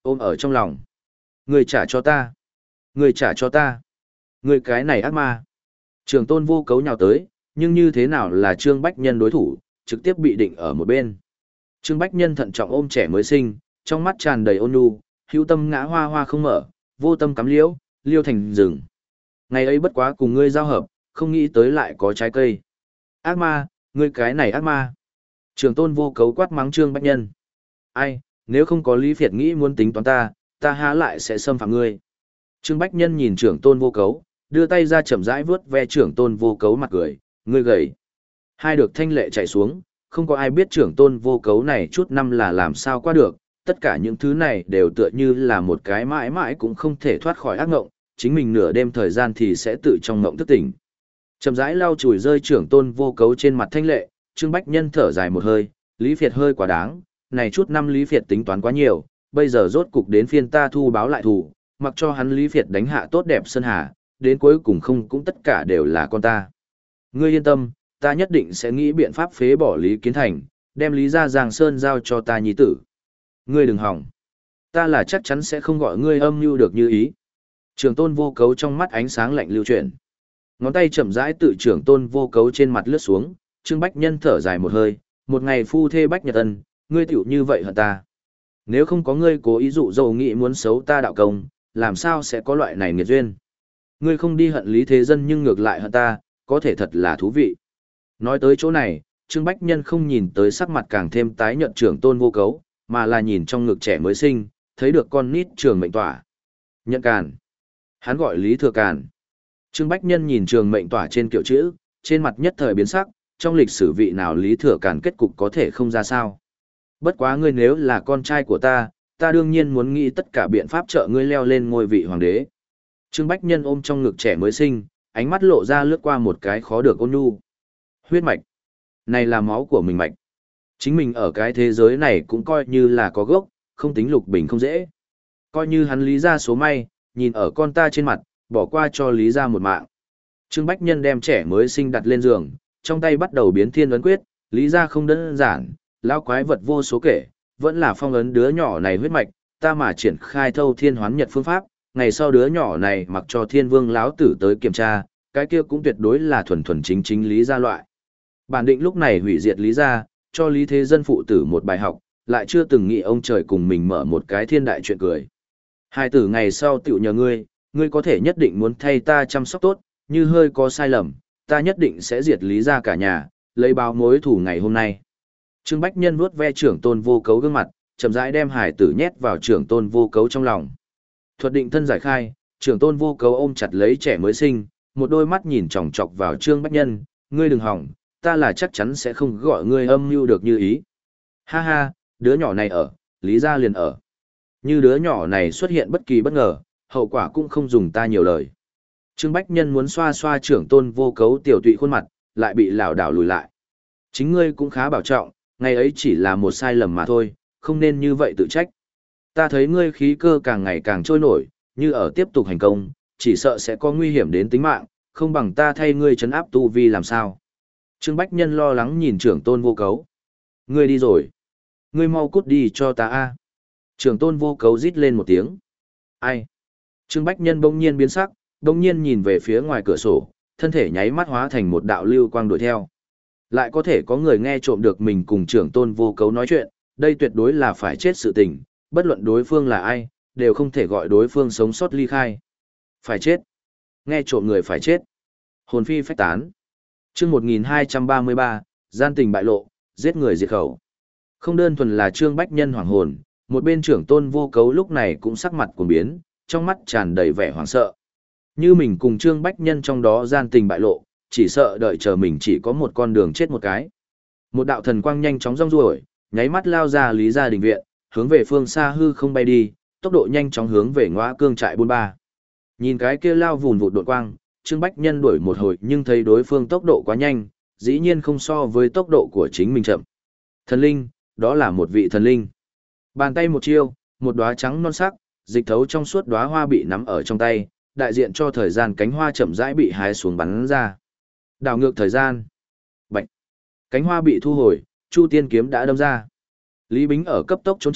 ôm ở trong lòng. Người trả cho ta. Người trả cho ta. Người cái này ác ma. Trường tôn vô cấu nhào tới, nhưng như thế nào là Trương Bách Nhân đối thủ, trực tiếp bị định ở một bên. Trương Bách Nhân thận trọng ôm trẻ mới sinh, trong mắt tràn đầy ôn nhu, hữu tâm ngã hoa hoa không mở, vô tâm cắm liễu, liêu thành rừng. Ngày ấy bất quá cùng ngươi giao hợp, không nghĩ tới lại có trái cây. Ác ma, ngươi cái này ác ma. Trường tôn vô cấu quát mắng Trương Bách Nhân. Ai, nếu không có Lý Việt nghĩ muốn tính toán ta, ta há lại sẽ xâm phạm ngươi. Trương Bách Nhân nhìn trưởng tôn vô cấu, đưa tay ra chậm rãi vướt ve trưởng tôn vô cấu mặt cười, ngươi gầy. Hai được thanh lệ chạy xuống, không có ai biết trưởng tôn vô cấu này chút năm là làm sao qua được, tất cả những thứ này đều tựa như là một cái mãi mãi cũng không thể thoát khỏi ác ngộng, chính mình nửa đêm thời gian thì sẽ tự trong ngộng thức tỉnh. Chậm rãi lau chùi rơi trưởng tôn vô cấu trên mặt thanh lệ, Trương Bách Nhân thở dài một hơi, Lý Việt hơi quá đáng, này chút năm Lý Việt tính toán quá nhiều, bây giờ rốt cục đến phiên ta thu báo lại thù, mặc cho hắn Lý Việt đánh hạ tốt đẹp Sơn Hà, đến cuối cùng không cũng tất cả đều là con ta. Ngươi yên tâm, ta nhất định sẽ nghĩ biện pháp phế bỏ Lý Kiến Thành, đem Lý ra Giang Sơn giao cho ta nhi tử. Ngươi đừng hỏng. Ta là chắc chắn sẽ không gọi ngươi âm mưu được như ý. Trường tôn vô cấu trong mắt ánh sáng lạnh lưu chuyển. Ngón tay chậm rãi tự trưởng tôn vô cấu trên mặt lướt xuống, Trương Bách Nhân thở dài một hơi, một ngày phu thê bách nhật ân, ngươi tiểu như vậy hận ta. Nếu không có ngươi cố ý dụ dỗ nghị muốn xấu ta đạo công, làm sao sẽ có loại này nghiệt duyên. Ngươi không đi hận Lý Thế Dân nhưng ngược lại hận ta, có thể thật là thú vị. Nói tới chỗ này, Trương Bách Nhân không nhìn tới sắc mặt càng thêm tái nhợt trưởng tôn vô cấu, mà là nhìn trong ngực trẻ mới sinh, thấy được con nít trường mệnh tỏa. Nhận càn. Hắn gọi Lý Thừa Càn. Trương Bách Nhân nhìn trường mệnh tỏa trên kiểu chữ, trên mặt nhất thời biến sắc, trong lịch sử vị nào Lý Thừa Càn kết cục có thể không ra sao. Bất quá ngươi nếu là con trai của ta, ta đương nhiên muốn nghĩ tất cả biện pháp trợ ngươi leo lên ngôi vị hoàng đế. Trương Bách Nhân ôm trong ngực trẻ mới sinh, ánh mắt lộ ra lướt qua một cái khó được ôn nhu. Huyết mạch. Này là máu của mình mạch. Chính mình ở cái thế giới này cũng coi như là có gốc, không tính lục bình không dễ. Coi như hắn Lý ra số may, nhìn ở con ta trên mặt, bỏ qua cho Lý ra một mạng. Trương Bách Nhân đem trẻ mới sinh đặt lên giường, trong tay bắt đầu biến thiên ấn quyết, Lý ra không đơn giản, lao quái vật vô số kể, vẫn là phong ấn đứa nhỏ này huyết mạch, ta mà triển khai thâu thiên hoán nhật phương pháp, ngày sau đứa nhỏ này mặc cho thiên vương lão tử tới kiểm tra, cái kia cũng tuyệt đối là thuần thuần chính chính Lý gia loại. Bản định lúc này hủy diệt Lý gia, cho Lý Thế Dân phụ tử một bài học, lại chưa từng nghĩ ông trời cùng mình mở một cái thiên đại chuyện cười. Hai tử ngày sau tiểu nhờ ngươi, ngươi có thể nhất định muốn thay ta chăm sóc tốt, như hơi có sai lầm, ta nhất định sẽ diệt Lý gia cả nhà, lấy báo mối thù ngày hôm nay. Trương Bách Nhân vuốt ve trưởng tôn vô cấu gương mặt, chậm rãi đem hải tử nhét vào trưởng tôn vô cấu trong lòng. Thuật định thân giải khai, trưởng tôn vô cấu ôm chặt lấy trẻ mới sinh, một đôi mắt nhìn chòng chọc vào Trương Bách Nhân, ngươi đừng hỏng, ta là chắc chắn sẽ không gọi ngươi âm mưu được như ý. Ha ha, đứa nhỏ này ở, Lý gia liền ở. Như đứa nhỏ này xuất hiện bất kỳ bất ngờ, hậu quả cũng không dùng ta nhiều lời. Trương Bách Nhân muốn xoa xoa trưởng tôn vô cấu tiểu tụy khuôn mặt, lại bị lảo đảo lùi lại. Chính ngươi cũng khá bảo trọng, ngày ấy chỉ là một sai lầm mà thôi, không nên như vậy tự trách. Ta thấy ngươi khí cơ càng ngày càng trôi nổi, như ở tiếp tục hành công, chỉ sợ sẽ có nguy hiểm đến tính mạng, không bằng ta thay ngươi trấn áp tu vi làm sao. Trương Bách Nhân lo lắng nhìn trưởng tôn vô cấu. Ngươi đi rồi. Ngươi mau cút đi cho ta a. Trưởng tôn vô cấu rít lên một tiếng. Ai? Trương Bách Nhân bỗng nhiên biến sắc, bỗng nhiên nhìn về phía ngoài cửa sổ, thân thể nháy mắt hóa thành một đạo lưu quang đuổi theo. Lại có thể có người nghe trộm được mình cùng trưởng tôn vô cấu nói chuyện, đây tuyệt đối là phải chết sự tình, bất luận đối phương là ai, đều không thể gọi đối phương sống sót ly khai. Phải chết. Nghe trộm người phải chết. Hồn phi phách tán. Chương một nghìn hai trăm ba mươi ba, gian tình bại lộ, giết người diệt khẩu. Không đơn thuần là Trương Bách Nhân hoảng hồn, một bên trưởng tôn vô cấu lúc này cũng sắc mặt cuồng biến, trong mắt tràn đầy vẻ hoảng sợ. Như mình cùng Trương Bách Nhân trong đó gian tình bại lộ, chỉ sợ đợi chờ mình chỉ có một con đường chết một cái. Một đạo thần quang nhanh chóng rong ruổi, nháy mắt lao ra Lý gia đình viện, hướng về phương xa hư không bay đi, tốc độ nhanh chóng hướng về Ngõa Cương trại buôn ba. Nhìn cái kia lao vùn vụt đột quang, Trương Bách Nhân đuổi một hồi nhưng thấy đối phương tốc độ quá nhanh, dĩ nhiên không so với tốc độ của chính mình chậm. Thần linh, đó là một vị thần linh. Bàn tay một chiêu, một đóa trắng non sắc, dịch thấu trong suốt đóa hoa bị nắm ở trong tay, đại diện cho thời gian cánh hoa chậm rãi bị hái xuống bắn ra. Đảo ngược thời gian. Bạch. Cánh hoa bị thu hồi, Chu Tiên kiếm đã đâm ra. Lý Bính ở cấp tốc trốn chạy,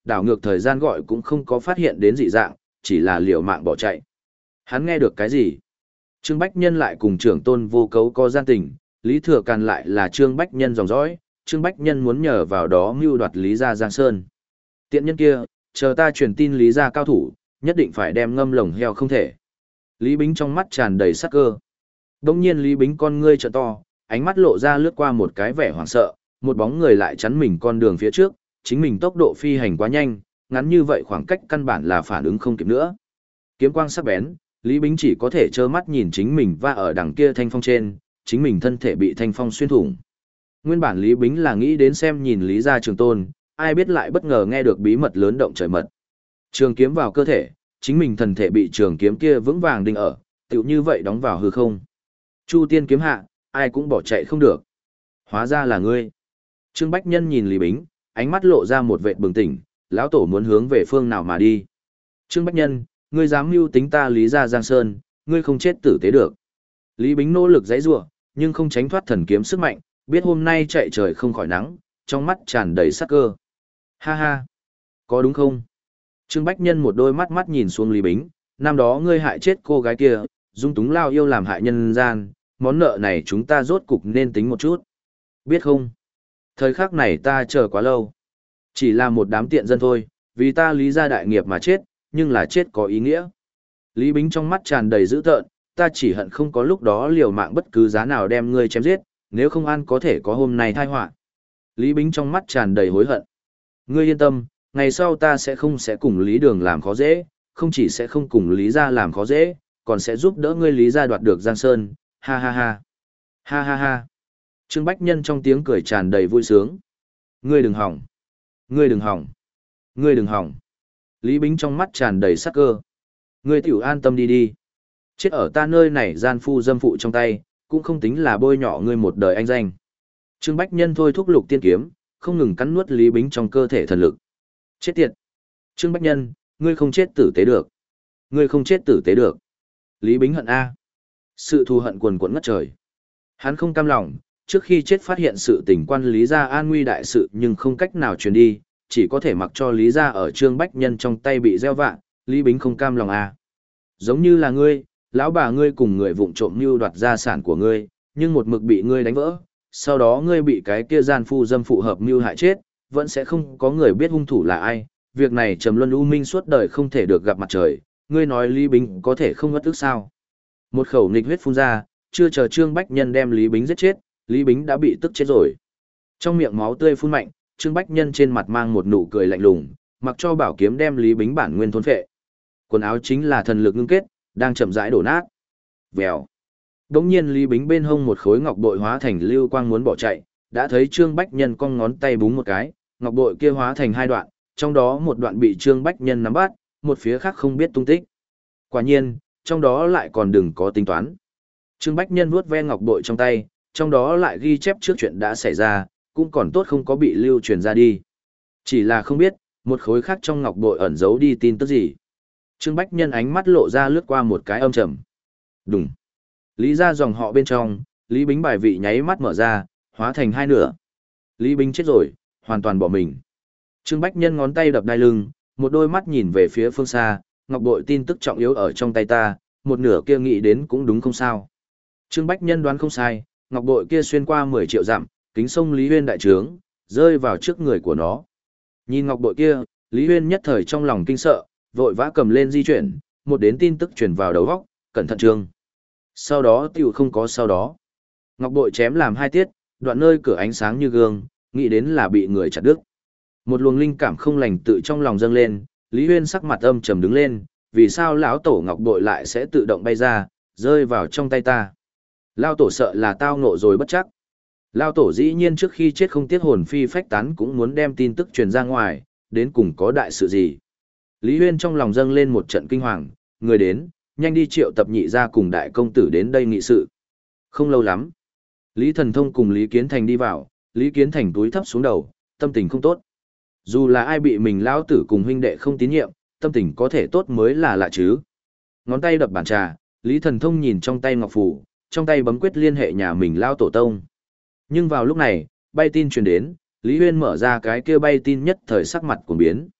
đảo ngược thời gian gọi cũng không có phát hiện đến dị dạng, chỉ là liều mạng bỏ chạy. Hắn nghe được cái gì? Trương Bách Nhân lại cùng trưởng tôn vô cấu có gian tình, Lý Thừa Càn lại là Trương Bách Nhân dòng dõi, Trương Bách Nhân muốn nhờ vào đó mưu đoạt Lý gia Giang Sơn. Tiện nhân kia, chờ ta truyền tin Lý gia cao thủ, nhất định phải đem ngâm lồng heo không thể. Lý Bính trong mắt tràn đầy sắc cơ. Đông nhiên Lý Bính con ngươi trợn to, ánh mắt lộ ra lướt qua một cái vẻ hoảng sợ, một bóng người lại chắn mình con đường phía trước, chính mình tốc độ phi hành quá nhanh, ngắn như vậy khoảng cách căn bản là phản ứng không kịp nữa. Kiếm quang sắc bén, Lý Bính chỉ có thể trơ mắt nhìn chính mình va ở đằng kia thanh phong trên, chính mình thân thể bị thanh phong xuyên thủng. Nguyên bản Lý Bính là nghĩ đến xem nhìn Lý gia trường tôn, ai biết lại bất ngờ nghe được bí mật lớn động trời mật. Trường kiếm vào cơ thể, chính mình thần thể bị trường kiếm kia vững vàng đinh ở, tựu như vậy đóng vào hư không. Chu tiên kiếm hạ, ai cũng bỏ chạy không được. Hóa ra là ngươi. Trương Bách Nhân nhìn Lý Bính, ánh mắt lộ ra một vệt bừng tỉnh, lão tổ muốn hướng về phương nào mà đi. Trương Bách Nhân, ngươi dám mưu tính ta Lý gia Giang Sơn, ngươi không chết tử tế được. Lý Bính nỗ lực giãy giụa, nhưng không tránh thoát thần kiếm sức mạnh, biết hôm nay chạy trời không khỏi nắng, trong mắt tràn đầy sắc cơ. Ha ha, có đúng không? Trương Bách Nhân một đôi mắt mắt nhìn xuống Lý Bính, năm đó ngươi hại chết cô gái kia, dung túng lao yêu làm hại nhân gian, món nợ này chúng ta rốt cục nên tính một chút. Biết không? Thời khắc này ta chờ quá lâu. Chỉ là một đám tiện dân thôi, vì ta Lý gia đại nghiệp mà chết, nhưng là chết có ý nghĩa. Lý Bính trong mắt tràn đầy dữ tợn, ta chỉ hận không có lúc đó liều mạng bất cứ giá nào đem ngươi chém giết, nếu không an có thể có hôm nay tai họa. Lý Bính trong mắt tràn đầy hối hận. Ngươi yên tâm, ngày sau ta sẽ không sẽ cùng Lý Đường làm khó dễ, không chỉ sẽ không cùng Lý gia làm khó dễ, còn sẽ giúp đỡ ngươi Lý gia đoạt được Giang Sơn, ha ha ha. Ha ha ha. Trương Bách Nhân trong tiếng cười tràn đầy vui sướng. Ngươi đừng hỏng. Ngươi đừng hỏng. Ngươi đừng hỏng. Lý Bính trong mắt tràn đầy sắc cơ. Ngươi tiểu an tâm đi đi. Chết ở ta nơi này gian phu dâm phụ trong tay, cũng không tính là bôi nhọ ngươi một đời anh danh. Trương Bách Nhân thôi thúc lục tiên kiếm, không ngừng cắn nuốt Lý Bính trong cơ thể thần lực. Chết tiệt. Trương Bách Nhân, ngươi không chết tử tế được. Ngươi không chết tử tế được. Lý Bính hận A. Sự thù hận quần quẫn ngất trời. Hắn không cam lòng, trước khi chết phát hiện sự tình quan Lý gia an nguy đại sự nhưng không cách nào truyền đi, chỉ có thể mặc cho Lý gia ở Trương Bách Nhân trong tay bị gieo vạ, Lý Bính không cam lòng A. Giống như là ngươi, lão bà ngươi cùng người vụng trộm mưu đoạt gia sản của ngươi, nhưng một mực bị ngươi đánh vỡ, sau đó ngươi bị cái kia gian phu dâm phụ hợp mưu hại chết, vẫn sẽ không có người biết hung thủ là ai, việc này trầm luân u minh suốt đời không thể được gặp mặt trời, ngươi nói Lý Bính có thể không ngất tức sao? Một khẩu nghịch huyết phun ra, chưa chờ Trương Bách Nhân đem Lý Bính giết chết, Lý Bính đã bị tức chết rồi. Trong miệng máu tươi phun mạnh, Trương Bách Nhân trên mặt mang một nụ cười lạnh lùng, mặc cho bảo kiếm đem Lý Bính bản nguyên thôn phệ. Quần áo chính là thần lực ngưng kết, đang chậm rãi đổ nát. Vèo. Đống nhiên Lý Bính bên hông một khối ngọc bội hóa thành lưu quang muốn bỏ chạy, đã thấy Trương Bách Nhân cong ngón tay búng một cái, ngọc bội kia hóa thành hai đoạn, trong đó một đoạn bị Trương Bách Nhân nắm bắt, một phía khác không biết tung tích. Quả nhiên, trong đó lại còn đừng có tính toán. Trương Bách Nhân vuốt ve ngọc bội trong tay, trong đó lại ghi chép trước chuyện đã xảy ra, cũng còn tốt không có bị lưu truyền ra đi. Chỉ là không biết, một khối khác trong ngọc bội ẩn giấu đi tin tức gì. Trương Bách Nhân ánh mắt lộ ra lướt qua một cái âm trầm. Đùng. Lý ra dòng họ bên trong, Lý Bính bài vị nháy mắt mở ra, hóa thành hai nửa. Lý Bính chết rồi, hoàn toàn bỏ mình. Trương Bách Nhân ngón tay đập đai lưng, một đôi mắt nhìn về phía phương xa, ngọc bội tin tức trọng yếu ở trong tay ta, một nửa kia nghĩ đến cũng đúng không sao. Trương Bách Nhân đoán không sai, ngọc bội kia xuyên qua mười triệu dặm, kính sông Lý Huyên đại trướng, rơi vào trước người của nó. Nhìn ngọc bội kia, Lý Huyên nhất thời trong lòng kinh sợ, vội vã cầm lên di chuyển, một đến tin tức truyền vào đầu óc, cẩn thận trương. Sau đó tiểu không có sau đó. Ngọc bội chém làm hai tiết, đoạn nơi cửa ánh sáng như gương, nghĩ đến là bị người chặt đứt. Một luồng linh cảm không lành tự trong lòng dâng lên, Lý Huyên sắc mặt âm trầm đứng lên, vì sao lão tổ ngọc bội lại sẽ tự động bay ra, rơi vào trong tay ta. Lão tổ sợ là tao ngộ rồi bất chắc. Lão tổ dĩ nhiên trước khi chết không tiếc hồn phi phách tán cũng muốn đem tin tức truyền ra ngoài, đến cùng có đại sự gì. Lý Huyên trong lòng dâng lên một trận kinh hoàng, người đến, nhanh đi triệu tập nhị ra cùng đại công tử đến đây nghị sự. Không lâu lắm, Lý Thần Thông cùng Lý Kiến Thành đi vào, Lý Kiến Thành túi thấp xuống đầu, tâm tình không tốt. Dù là ai bị mình lão tử cùng huynh đệ không tín nhiệm, tâm tình có thể tốt mới là lạ chứ. Ngón tay đập bàn trà, Lý Thần Thông nhìn trong tay ngọc phù, trong tay bấm quyết liên hệ nhà mình lao tổ tông. Nhưng vào lúc này, bay tin truyền đến, Lý Huyên mở ra cái kia bay tin nhất thời sắc mặt của biến.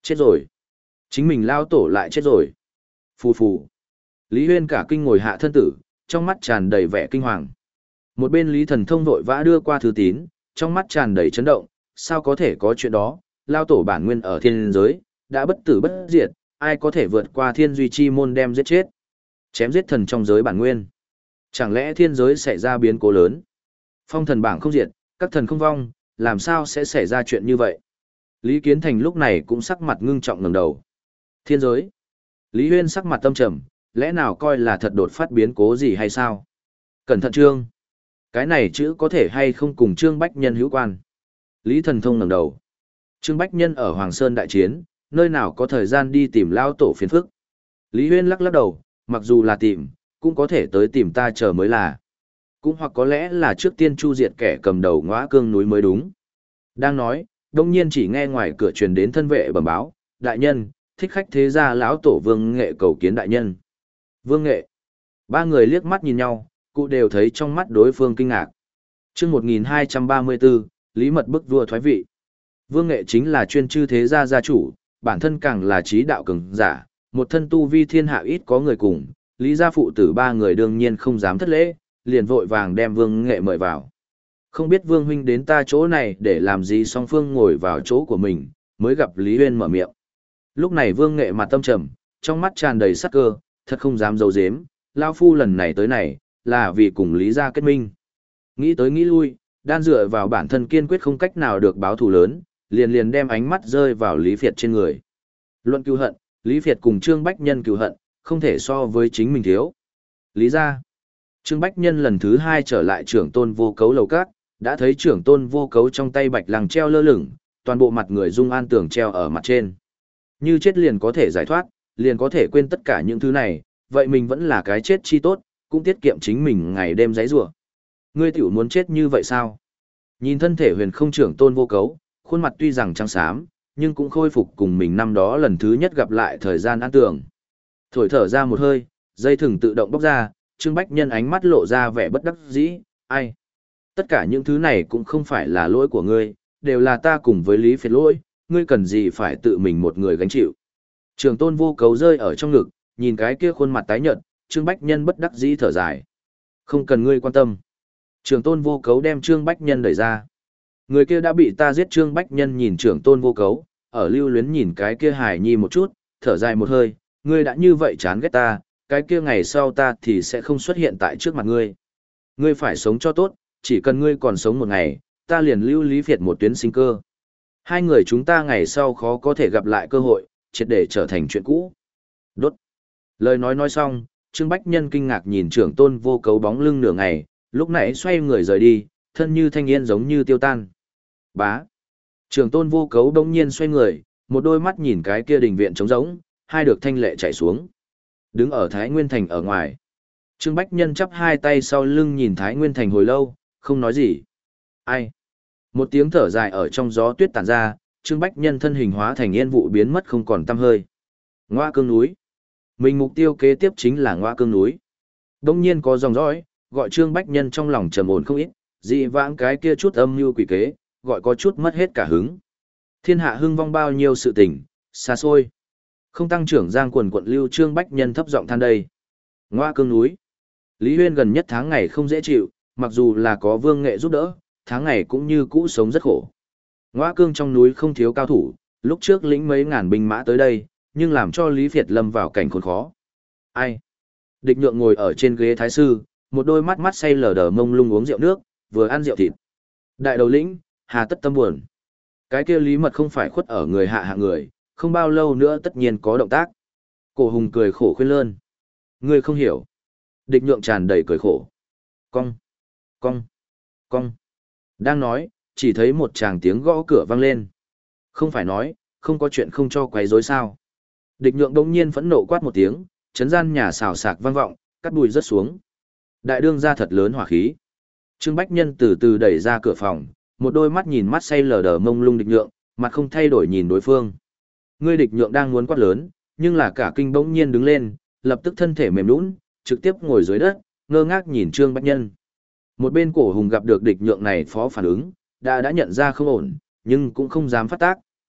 Chết rồi. Chính mình lao tổ lại chết rồi. Phù phù. Lý Huyên cả kinh ngồi hạ thân tử, trong mắt tràn đầy vẻ kinh hoàng. Một bên Lý Thần Thông vội vã đưa qua thư tín, trong mắt tràn đầy chấn động, sao có thể có chuyện đó, lao tổ bản nguyên ở thiên giới, đã bất tử bất diệt, ai có thể vượt qua thiên duy chi môn đem giết chết. Chém giết thần trong giới bản nguyên. Chẳng lẽ thiên giới xảy ra biến cố lớn? Phong thần bảng không diệt, các thần không vong, làm sao sẽ xảy ra chuyện như vậy? Lý Kiến Thành lúc này cũng sắc mặt ngưng trọng ngẩng đầu. Thiên giới. Lý Huyên sắc mặt tâm trầm, lẽ nào coi là thật đột phát biến cố gì hay sao? Cẩn thận Trương. Cái này chữ có thể hay không cùng Trương Bách Nhân hữu quan? Lý Thần Thông ngẩng đầu. Trương Bách Nhân ở Hoàng Sơn đại chiến, nơi nào có thời gian đi tìm lao tổ phiền phức? Lý Huyên lắc lắc đầu, mặc dù là tìm, cũng có thể tới tìm ta chờ mới là. Cũng hoặc có lẽ là trước tiên chu diệt kẻ cầm đầu ngõa cương núi mới đúng. Đang nói, đông nhiên chỉ nghe ngoài cửa truyền đến thân vệ bẩm báo, đại nhân, thích khách thế gia lão tổ Vương Nghệ cầu kiến đại nhân. Vương Nghệ. Ba người liếc mắt nhìn nhau, cụ đều thấy trong mắt đối phương kinh ngạc. Chương một nghìn hai trăm ba mươi bốn, Lý Mật bức vua thoái vị. Vương Nghệ chính là chuyên chư thế gia gia chủ, bản thân càng là trí đạo cường giả, một thân tu vi thiên hạ ít có người cùng, Lý gia phụ tử ba người đương nhiên không dám thất lễ, liền vội vàng đem Vương Nghệ mời vào. Không biết Vương huynh đến ta chỗ này để làm gì, song phương ngồi vào chỗ của mình, mới gặp Lý Huyên mở miệng. Lúc này Vương Nghệ mặt tâm trầm, trong mắt tràn đầy sắc cơ, thật không dám giấu giếm, lao phu lần này tới này, là vì cùng Lý gia kết minh. Nghĩ tới nghĩ lui, đan dựa vào bản thân kiên quyết không cách nào được báo thù lớn, liền liền đem ánh mắt rơi vào Lý Việt trên người. Luận cừu hận, Lý Việt cùng Trương Bách Nhân cừu hận, không thể so với chính mình thiếu. Lý gia. Trương Bách Nhân lần thứ hai trở lại trưởng tôn vô cấu lầu cát, đã thấy trưởng tôn vô cấu trong tay bạch lăng treo lơ lửng, toàn bộ mặt người dung an tường treo ở mặt trên. Như chết liền có thể giải thoát, liền có thể quên tất cả những thứ này, vậy mình vẫn là cái chết chi tốt, cũng tiết kiệm chính mình ngày đêm giấy rủa. Ngươi tiểu muốn chết như vậy sao? Nhìn thân thể huyền không trưởng tôn vô cấu, khuôn mặt tuy rằng trắng xám, nhưng cũng khôi phục cùng mình năm đó lần thứ nhất gặp lại thời gian an tường. Thổi thở ra một hơi, dây thừng tự động bóc ra, Trương Bách Nhân ánh mắt lộ ra vẻ bất đắc dĩ, ai? Tất cả những thứ này cũng không phải là lỗi của ngươi, đều là ta cùng với Lý Phiệt lỗi, ngươi cần gì phải tự mình một người gánh chịu. Trường tôn vô cấu rơi ở trong ngực, nhìn cái kia khuôn mặt tái nhợt, Trương Bách Nhân bất đắc dĩ thở dài. Không cần ngươi quan tâm. Trường tôn vô cấu đem Trương Bách Nhân đẩy ra. Người kia đã bị ta giết. Trương Bách Nhân nhìn trưởng tôn vô cấu, ở lưu luyến nhìn cái kia hài nhi một chút, thở dài một hơi, ngươi đã như vậy chán ghét ta, cái kia ngày sau ta thì sẽ không xuất hiện tại trước mặt ngươi. Ngươi phải sống cho tốt, chỉ cần ngươi còn sống một ngày, ta liền lưu Lý Việt một tuyến sinh cơ. Hai người chúng ta ngày sau khó có thể gặp lại cơ hội, triệt để trở thành chuyện cũ. Đốt. Lời nói nói xong, Trương Bách Nhân kinh ngạc nhìn trưởng tôn vô cấu bóng lưng nửa ngày, lúc nãy xoay người rời đi, thân như thanh yên giống như tiêu tan. Bá. Trưởng tôn vô cấu đông nhiên xoay người, một đôi mắt nhìn cái kia đình viện trống rỗng, hai được thanh lệ chạy xuống. Đứng ở Thái Nguyên Thành ở ngoài. Trương Bách Nhân chắp hai tay sau lưng nhìn Thái Nguyên Thành hồi lâu, không nói gì. Ai? Một tiếng thở dài ở trong gió tuyết tản ra, Trương Bách Nhân thân hình hóa thành yên vụ biến mất không còn tăm hơi. Ngoa cương núi. Mình mục tiêu kế tiếp chính là Ngoa cương núi. Đông nhiên có dòng dõi, gọi Trương Bách Nhân trong lòng trầm ổn không ít, dị vãng cái kia chút âm mưu quỷ kế, gọi có chút mất hết cả hứng. Thiên hạ hưng vong bao nhiêu sự tình, xa xôi. Không tăng trưởng giang quần quận lưu. Trương Bách Nhân thấp giọng than đây. Ngoa cương núi. Lý Huyên gần nhất tháng ngày không dễ chịu, mặc dù là có Vương Nghệ giúp đỡ, tháng ngày cũng như cũ sống rất khổ. Ngoa cương trong núi không thiếu cao thủ, lúc trước lĩnh mấy ngàn binh mã tới đây, nhưng làm cho Lý Việt lâm vào cảnh khốn khó. Ai? Địch Nhượng ngồi ở trên ghế thái sư, một đôi mắt mắt say lờ đờ mông lung uống rượu nước, vừa ăn rượu thịt. Đại đầu lĩnh, hà tất tâm buồn. Cái kia Lý Mật không phải khuất ở người hạ hạ người, không bao lâu nữa tất nhiên có động tác. Cổ Hùng cười khổ khuyên lơn. Ngươi không hiểu. Địch Nhượng tràn đầy cười khổ. Cong, cong, cong. Đang nói, chỉ thấy một tràng tiếng gõ cửa vang lên. Không phải nói, không có chuyện không cho quấy rối sao. Địch Nhượng đống nhiên phẫn nộ quát một tiếng, chấn gian nhà xào sạc vang vọng, cắt bụi rớt xuống. Đại đương ra thật lớn hỏa khí. Trương Bách Nhân từ từ đẩy ra cửa phòng, một đôi mắt nhìn mắt say lờ đờ mông lung Địch Nhượng, mặt không thay đổi nhìn đối phương. Ngươi Địch Nhượng đang muốn quát lớn, nhưng là cả kinh bỗng nhiên đứng lên, lập tức thân thể mềm nhũn, trực tiếp ngồi dưới đất, ngơ ngác nhìn Trương Bách Nhân. Một bên Cổ Hùng gặp được Địch Nhượng này phó phản ứng, đã đã nhận ra không ổn, nhưng cũng không dám phát tác,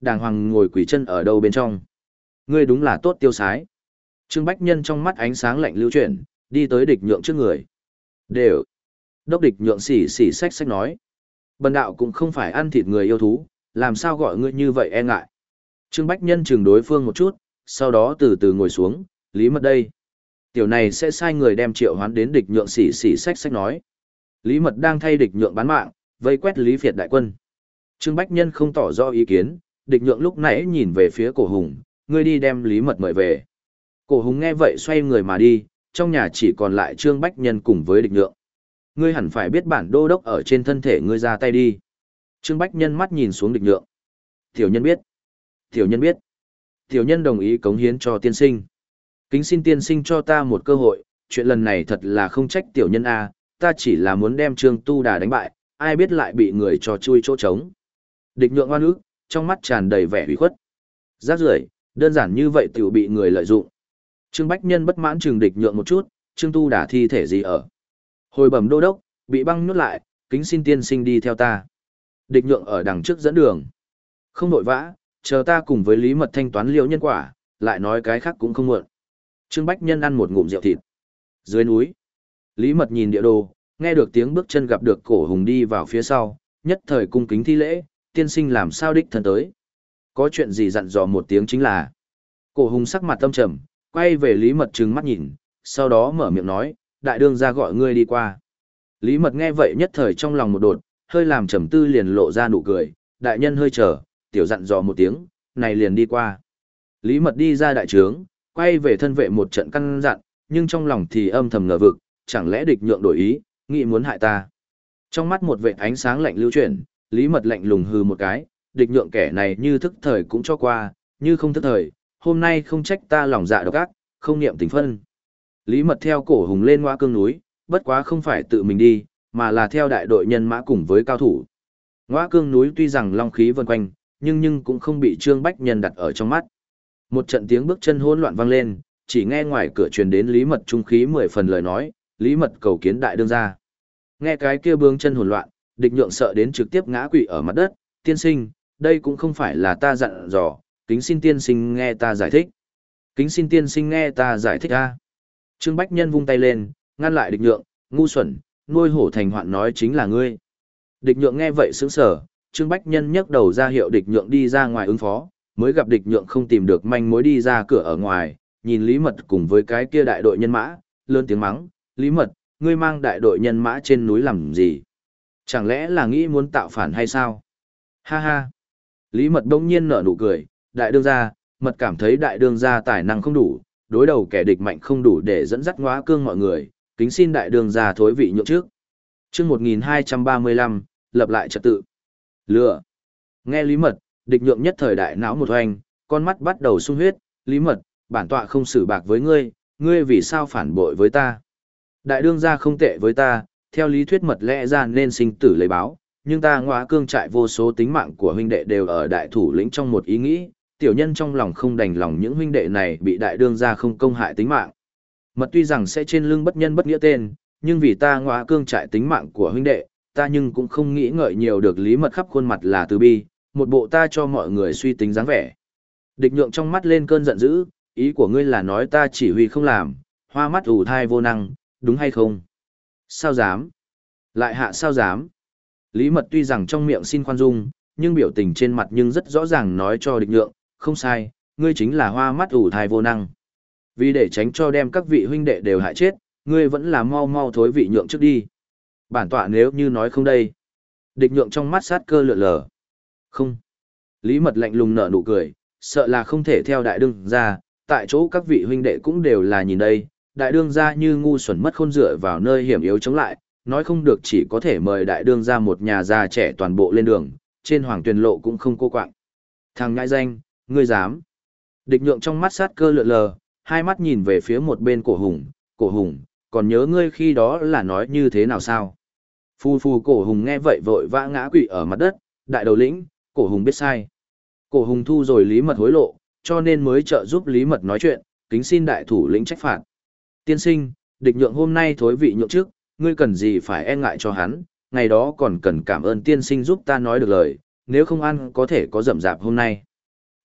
đàng hoàng ngồi quỳ chân ở đâu bên trong. Ngươi đúng là tốt tiêu sái. Trương Bách Nhân trong mắt ánh sáng lạnh lưu chuyển, đi tới địch nhượng trước người. Đều. Đốc địch nhượng xỉ xỉ xách xách nói. Bần đạo cũng không phải ăn thịt người yêu thú, làm sao gọi ngươi như vậy e ngại. Trương Bách Nhân chừng đối phương một chút, sau đó từ từ ngồi xuống, Lý Mật đây. Tiểu này sẽ sai người đem triệu hoán đến địch nhượng xỉ xỉ xách xách nói. Lý Mật đang thay địch nhượng bán mạng, vây quét Lý Việt đại quân. Trương Bách Nhân không tỏ rõ ý kiến, địch nhượng lúc nãy nhìn về phía cổ hùng, ngươi đi đem Lý Mật mời về. Cổ hùng nghe vậy xoay người mà đi, trong nhà chỉ còn lại Trương Bách Nhân cùng với địch nhượng. Ngươi hẳn phải biết bản đô đốc ở trên thân thể ngươi ra tay đi. Trương Bách Nhân mắt nhìn xuống địch nhượng. Tiểu nhân biết. Tiểu nhân biết. Tiểu nhân đồng ý cống hiến cho tiên sinh. Kính xin tiên sinh cho ta một cơ hội, chuyện lần này thật là không trách tiểu nhân A, ta chỉ là muốn đem Trương Tu Đà đánh bại, ai biết lại bị người cho chui chỗ trống. Địch nhượng oan ức, trong mắt tràn đầy vẻ hủy khuất. Rác rưởi, đơn giản như vậy tiểu bị người lợi dụng. Trương Bách Nhân bất mãn trừng địch nhượng một chút, Trương Tu Đà thi thể gì ở. Hồi bẩm đô đốc, bị băng nhốt lại, kính xin tiên sinh đi theo ta. Địch nhượng ở đằng trước dẫn đường. Không nội vã, chờ ta cùng với Lý Mật thanh toán liễu nhân quả, lại nói cái khác cũng không muộn. Trương Bách Nhân ăn một ngụm rượu thịt. Dưới núi, Lý Mật nhìn địa đồ, nghe được tiếng bước chân gặp được cổ hùng đi vào phía sau, nhất thời cung kính thi lễ, tiên sinh làm sao đích thân tới. Có chuyện gì dặn dò một tiếng chính là. Cổ hùng sắc mặt tâm trầm, quay về Lý Mật trừng mắt nhìn, sau đó mở miệng nói, đại đương ra gọi ngươi đi qua. Lý Mật nghe vậy nhất thời trong lòng một đột, hơi làm trầm tư liền lộ ra nụ cười, đại nhân hơi chờ, tiểu dặn dò một tiếng, này liền đi qua. Lý Mật đi ra đại trướng, quay về thân vệ một trận căn dặn, nhưng trong lòng thì âm thầm ngờ vực, chẳng lẽ địch nhượng đổi ý, nghĩ muốn hại ta. Trong mắt một vệt ánh sáng lạnh lưu chuyển, Lý Mật lạnh lùng hừ một cái, địch nhượng kẻ này như thức thời cũng cho qua, như không thức thời, hôm nay không trách ta lòng dạ độc ác, không niệm tình phân. Lý Mật theo cổ hùng lên Ngoa Cương núi, bất quá không phải tự mình đi, mà là theo đại đội nhân mã cùng với cao thủ. Ngoa Cương núi tuy rằng long khí vần quanh, nhưng nhưng cũng không bị Trương Bách Nhân đặt ở trong mắt. Một trận tiếng bước chân hỗn loạn vang lên, chỉ nghe ngoài cửa truyền đến Lý Mật trung khí mười phần lời nói, Lý Mật cầu kiến đại đương gia. Nghe cái kia bước chân hỗn loạn, địch nhượng sợ đến trực tiếp ngã quỵ ở mặt đất, tiên sinh, đây cũng không phải là ta dặn dò, kính xin tiên sinh nghe ta giải thích. Kính xin tiên sinh nghe ta giải thích a. Trương Bách Nhân vung tay lên, ngăn lại địch nhượng, ngu xuẩn, nuôi hổ thành hoạn nói chính là ngươi. Địch nhượng nghe vậy sững sờ, Trương Bách Nhân nhấc đầu ra hiệu địch nhượng đi ra ngoài ứng phó, mới gặp địch nhượng không tìm được manh mối đi ra cửa ở ngoài, nhìn Lý Mật cùng với cái kia đại đội nhân mã, lớn tiếng mắng, Lý Mật, ngươi mang đại đội nhân mã trên núi làm gì? Chẳng lẽ là nghĩ muốn tạo phản hay sao? Ha ha! Lý Mật đông nhiên nở nụ cười, đại đương gia, Mật cảm thấy đại đương gia tài năng không đủ, đối đầu kẻ địch mạnh không đủ để dẫn dắt Ngoa Cương mọi người, kính xin đại đương gia thối vị nhượng trước. Chương một nghìn hai trăm ba mươi lăm, lập lại trật tự. Lừa. Nghe Lý Mật, địch nhượng nhất thời đại não một hoành, con mắt bắt đầu sung huyết, Lý Mật, bản tọa không xử bạc với ngươi, ngươi vì sao phản bội với ta? Đại đương gia không tệ với ta, theo lý thuyết Mật lẽ ra nên sinh tử lấy báo, nhưng ta Ngoa Cương trại vô số tính mạng của huynh đệ đều ở đại thủ lĩnh trong một ý nghĩ, tiểu nhân trong lòng không đành lòng những huynh đệ này bị đại đương gia không công hại tính mạng. Mật tuy rằng sẽ trên lưng bất nhân bất nghĩa tên, nhưng vì ta Ngoa Cương trại tính mạng của huynh đệ, ta nhưng cũng không nghĩ ngợi nhiều được. Lý Mật khắp khuôn mặt là từ bi, một bộ ta cho mọi người suy tính dáng vẻ. Địch nhượng trong mắt lên cơn giận dữ, ý của ngươi là nói ta chỉ huy không làm, hoa mắt ủ thai vô năng, đúng hay không? Sao dám? Lại hạ sao dám? Lý Mật tuy rằng trong miệng xin khoan dung, nhưng biểu tình trên mặt nhưng rất rõ ràng nói cho địch nhượng, không sai, ngươi chính là hoa mắt ủ thai vô năng. Vì để tránh cho đem các vị huynh đệ đều hại chết, ngươi vẫn là mau mau thối vị nhượng trước đi. Bản tọa nếu như nói không đây. Địch nhượng trong mắt sát cơ lượn lờ. Không. Lý Mật lạnh lùng nở nụ cười, sợ là không thể theo đại đương gia, tại chỗ các vị huynh đệ cũng đều là nhìn đây, đại đương gia như ngu xuẩn mất khôn dựa vào nơi hiểm yếu chống lại, nói không được chỉ có thể mời đại đương gia một nhà già trẻ toàn bộ lên đường, trên hoàng tuyền lộ cũng không cô quạng. Thằng nhãi danh, ngươi dám. Địch nhượng trong mắt sát cơ lượn lờ, hai mắt nhìn về phía một bên cổ hùng, cổ hùng, còn nhớ ngươi khi đó là nói như thế nào sao? Phu phu cổ hùng nghe vậy vội vã ngã quỵ ở mặt đất, đại đầu lĩnh, cổ hùng biết sai. Cổ hùng thu rồi Lý Mật hối lộ, cho nên mới trợ giúp Lý Mật nói chuyện, kính xin đại thủ lĩnh trách phạt. Tiên sinh, địch nhượng hôm nay thối vị nhượng trước, ngươi cần gì phải e ngại cho hắn, ngày đó còn cần cảm ơn tiên sinh giúp ta nói được lời, nếu không ăn có thể có rậm rạp hôm nay.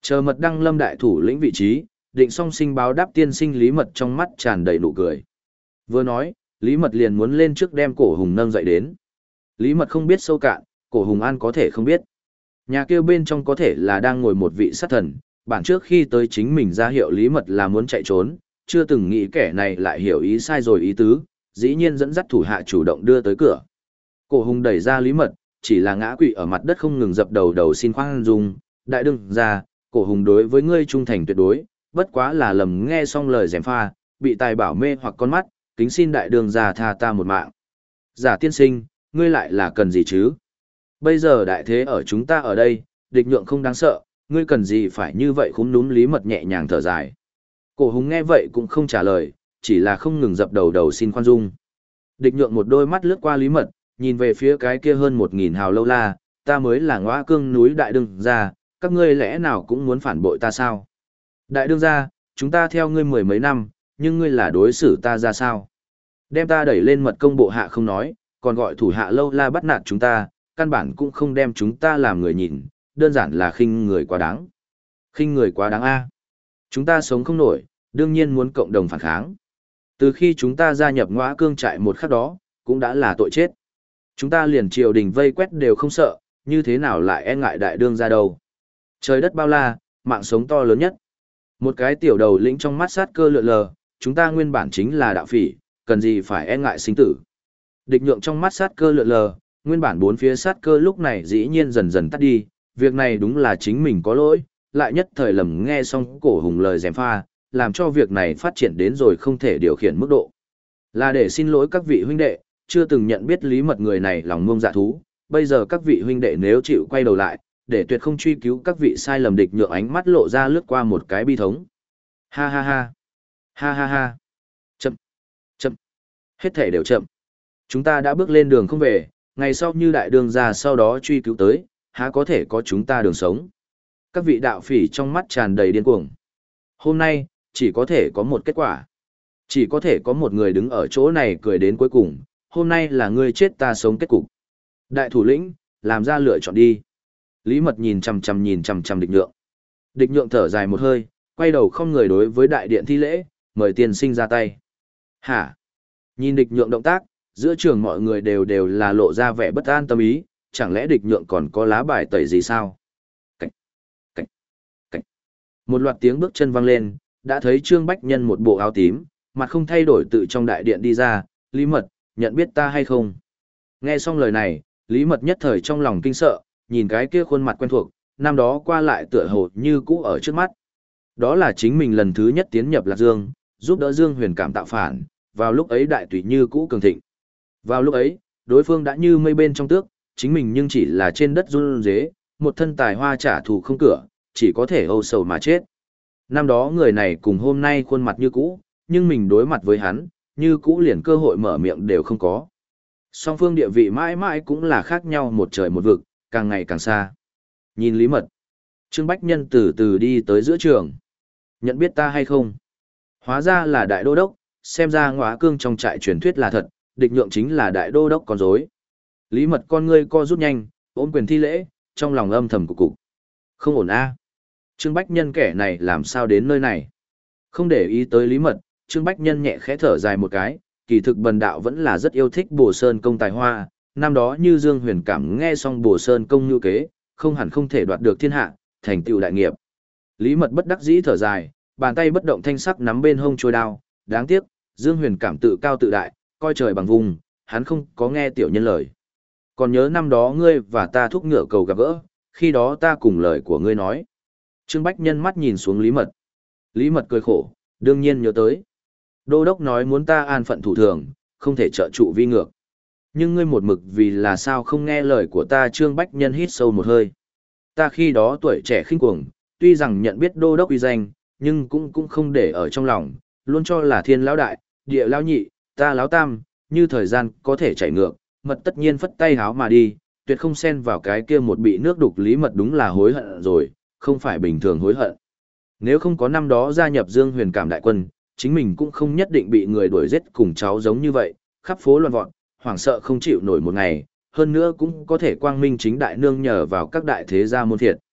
Chờ mật đăng lâm đại thủ lĩnh vị trí, định song sinh báo đáp tiên sinh Lý Mật trong mắt tràn đầy nụ cười. Vừa nói, Lý Mật liền muốn lên trước đem cổ hùng nâng dậy đến. Lý Mật không biết sâu cạn, cổ hùng an có thể không biết. Nhà kêu bên trong có thể là đang ngồi một vị sát thần, bản trước khi tới chính mình ra hiệu Lý Mật là muốn chạy trốn, chưa từng nghĩ kẻ này lại hiểu ý sai rồi ý tứ, dĩ nhiên dẫn dắt thủ hạ chủ động đưa tới cửa. Cổ hùng đẩy ra Lý Mật, chỉ là ngã quỵ ở mặt đất không ngừng dập đầu đầu xin khoan dung, đại đương ra, cổ hùng đối với ngươi trung thành tuyệt đối, bất quá là lầm nghe xong lời gièm pha, bị tài bảo mê hoặc con mắt, kính xin đại đương ra tha ta một mạng. Giả tiên sinh, ngươi lại là cần gì chứ? Bây giờ đại thế ở chúng ta ở đây, địch nhượng không đáng sợ, ngươi cần gì phải như vậy khúm núm Lý Mật nhẹ nhàng thở dài. Cổ hùng nghe vậy cũng không trả lời, chỉ là không ngừng dập đầu đầu xin khoan dung. Địch nhượng một đôi mắt lướt qua Lý Mật, nhìn về phía cái kia hơn một nghìn hào lâu la, ta mới là ngõa cương núi đại đương gia, các ngươi lẽ nào cũng muốn phản bội ta sao? Đại đương gia, chúng ta theo ngươi mười mấy năm, nhưng ngươi là đối xử ta ra sao? Đem ta đẩy lên mật công bộ hạ không nói, còn gọi thủ hạ lâu la bắt nạt chúng ta, căn bản cũng không đem chúng ta làm người nhìn, đơn giản là khinh người quá đáng. Khinh người quá đáng a. Chúng ta sống không nổi, đương nhiên muốn cộng đồng phản kháng. Từ khi chúng ta gia nhập ngõa cương trại một khắc đó, cũng đã là tội chết. Chúng ta liền triều đình vây quét đều không sợ, như thế nào lại e ngại đại đương gia đâu. Trời đất bao la, mạng sống to lớn nhất. Một cái tiểu đầu lĩnh trong mắt sát cơ lượn lờ, chúng ta nguyên bản chính là đạo phỉ, cần gì phải e ngại sinh tử. Địch nhượng trong mắt sát cơ lượn lờ, nguyên bản bốn phía sát cơ lúc này dĩ nhiên dần dần tắt đi, việc này đúng là chính mình có lỗi, lại nhất thời lầm nghe xong cổ hùng lời gièm pha, làm cho việc này phát triển đến rồi không thể điều khiển mức độ. Là để xin lỗi các vị huynh đệ, chưa từng nhận biết Lý Mật người này lòng ngông dạ thú, bây giờ các vị huynh đệ nếu chịu quay đầu lại, để tuyệt không truy cứu các vị sai lầm. Địch nhượng ánh mắt lộ ra lướt qua một cái bi thống. Ha ha ha. Ha ha ha. Chậm. Chậm. Hết thể đều chậm. Chúng ta đã bước lên đường không về, ngày sau như đại đường ra sau đó truy cứu tới, há có thể có chúng ta đường sống. Các vị đạo phỉ trong mắt tràn đầy điên cuồng. Hôm nay, chỉ có thể có một kết quả. Chỉ có thể có một người đứng ở chỗ này cười đến cuối cùng, hôm nay là ngươi chết ta sống kết cục. Đại thủ lĩnh, làm ra lựa chọn đi. Lý Mật nhìn chằm chằm nhìn chằm chằm địch nhượng. Địch nhượng thở dài một hơi, quay đầu không người đối với đại điện thi lễ, mời tiên sinh ra tay. Hả? Nhìn địch nhượng động tác, giữa trường mọi người đều đều là lộ ra vẻ bất an tâm ý, chẳng lẽ địch nhượng còn có lá bài tẩy gì sao? Cảnh, cảnh, cảnh. Một loạt tiếng bước chân vang lên, đã thấy Trương Bách Nhân một bộ áo tím, mặt không thay đổi tự trong đại điện đi ra, Lý Mật, nhận biết ta hay không? Nghe xong lời này, Lý Mật nhất thời trong lòng kinh sợ, nhìn cái kia khuôn mặt quen thuộc, năm đó qua lại tựa hồ như cũ ở trước mắt. Đó là chính mình lần thứ nhất tiến nhập Lạc Dương, giúp đỡ Dương Huyền Cảm tạo phản, vào lúc ấy đại tùy như cũ cường thịnh. Vào lúc ấy, đối phương đã như mây bên trong tước, chính mình nhưng chỉ là trên đất run rế, một thân tài hoa trả thù không cửa, chỉ có thể âu sầu mà chết. Năm đó người này cùng hôm nay khuôn mặt như cũ, nhưng mình đối mặt với hắn, như cũ liền cơ hội mở miệng đều không có. Song phương địa vị mãi mãi cũng là khác nhau một trời một vực, càng ngày càng xa. Nhìn Lý Mật, Trương Bách Nhân từ từ đi tới giữa trường. Nhận biết ta hay không? Hóa ra là đại đô đốc, xem ra ngõa cương trong trại truyền thuyết là thật, địch nhượng chính là đại đô đốc con rối. Lý Mật con ngươi co rút nhanh, ôm quyền thi lễ, trong lòng âm thầm cục cục. Không ổn a. Trương Bách Nhân kẻ này làm sao đến nơi này? Không để ý tới Lý Mật, Trương Bách Nhân nhẹ khẽ thở dài một cái, kỳ thực bần đạo vẫn là rất yêu thích Bồ Sơn công tài hoa, năm đó như Dương Huyền Cảm nghe xong Bồ Sơn công như kế, không hẳn không thể đoạt được thiên hạ, thành tựu đại nghiệp. Lý Mật bất đắc dĩ thở dài, bàn tay bất động thanh sắc nắm bên hông trôi đao, đáng tiếc, Dương Huyền Cảm tự cao tự đại, coi trời bằng vùng, hắn không có nghe tiểu nhân lời. Còn nhớ năm đó ngươi và ta thúc ngựa cầu gặp gỡ, khi đó ta cùng lời của ngươi nói. Trương Bách Nhân mắt nhìn xuống Lý Mật. Lý Mật cười khổ, đương nhiên nhớ tới. Đô đốc nói muốn ta an phận thủ thường, không thể trợ trụ vi ngược. Nhưng ngươi một mực vì là sao không nghe lời của ta. Trương Bách Nhân hít sâu một hơi. Ta khi đó tuổi trẻ khinh cuồng, tuy rằng nhận biết đô đốc uy danh, nhưng cũng cũng không để ở trong lòng, luôn cho là thiên lão đại, địa lão nhị, ta lão tam, như thời gian có thể chảy ngược, mật tất nhiên phất tay háo mà đi, tuyệt không xen vào cái kia một bị nước đục. Lý Mật đúng là hối hận rồi, không phải bình thường hối hận. Nếu không có năm đó gia nhập Dương Huyền Cảm đại quân, chính mình cũng không nhất định bị người đuổi giết cùng cháu giống như vậy, khắp phố loạn vọn, hoảng sợ không chịu nổi một ngày, hơn nữa cũng có thể quang minh chính đại nương nhờ vào các đại thế gia môn thiệt.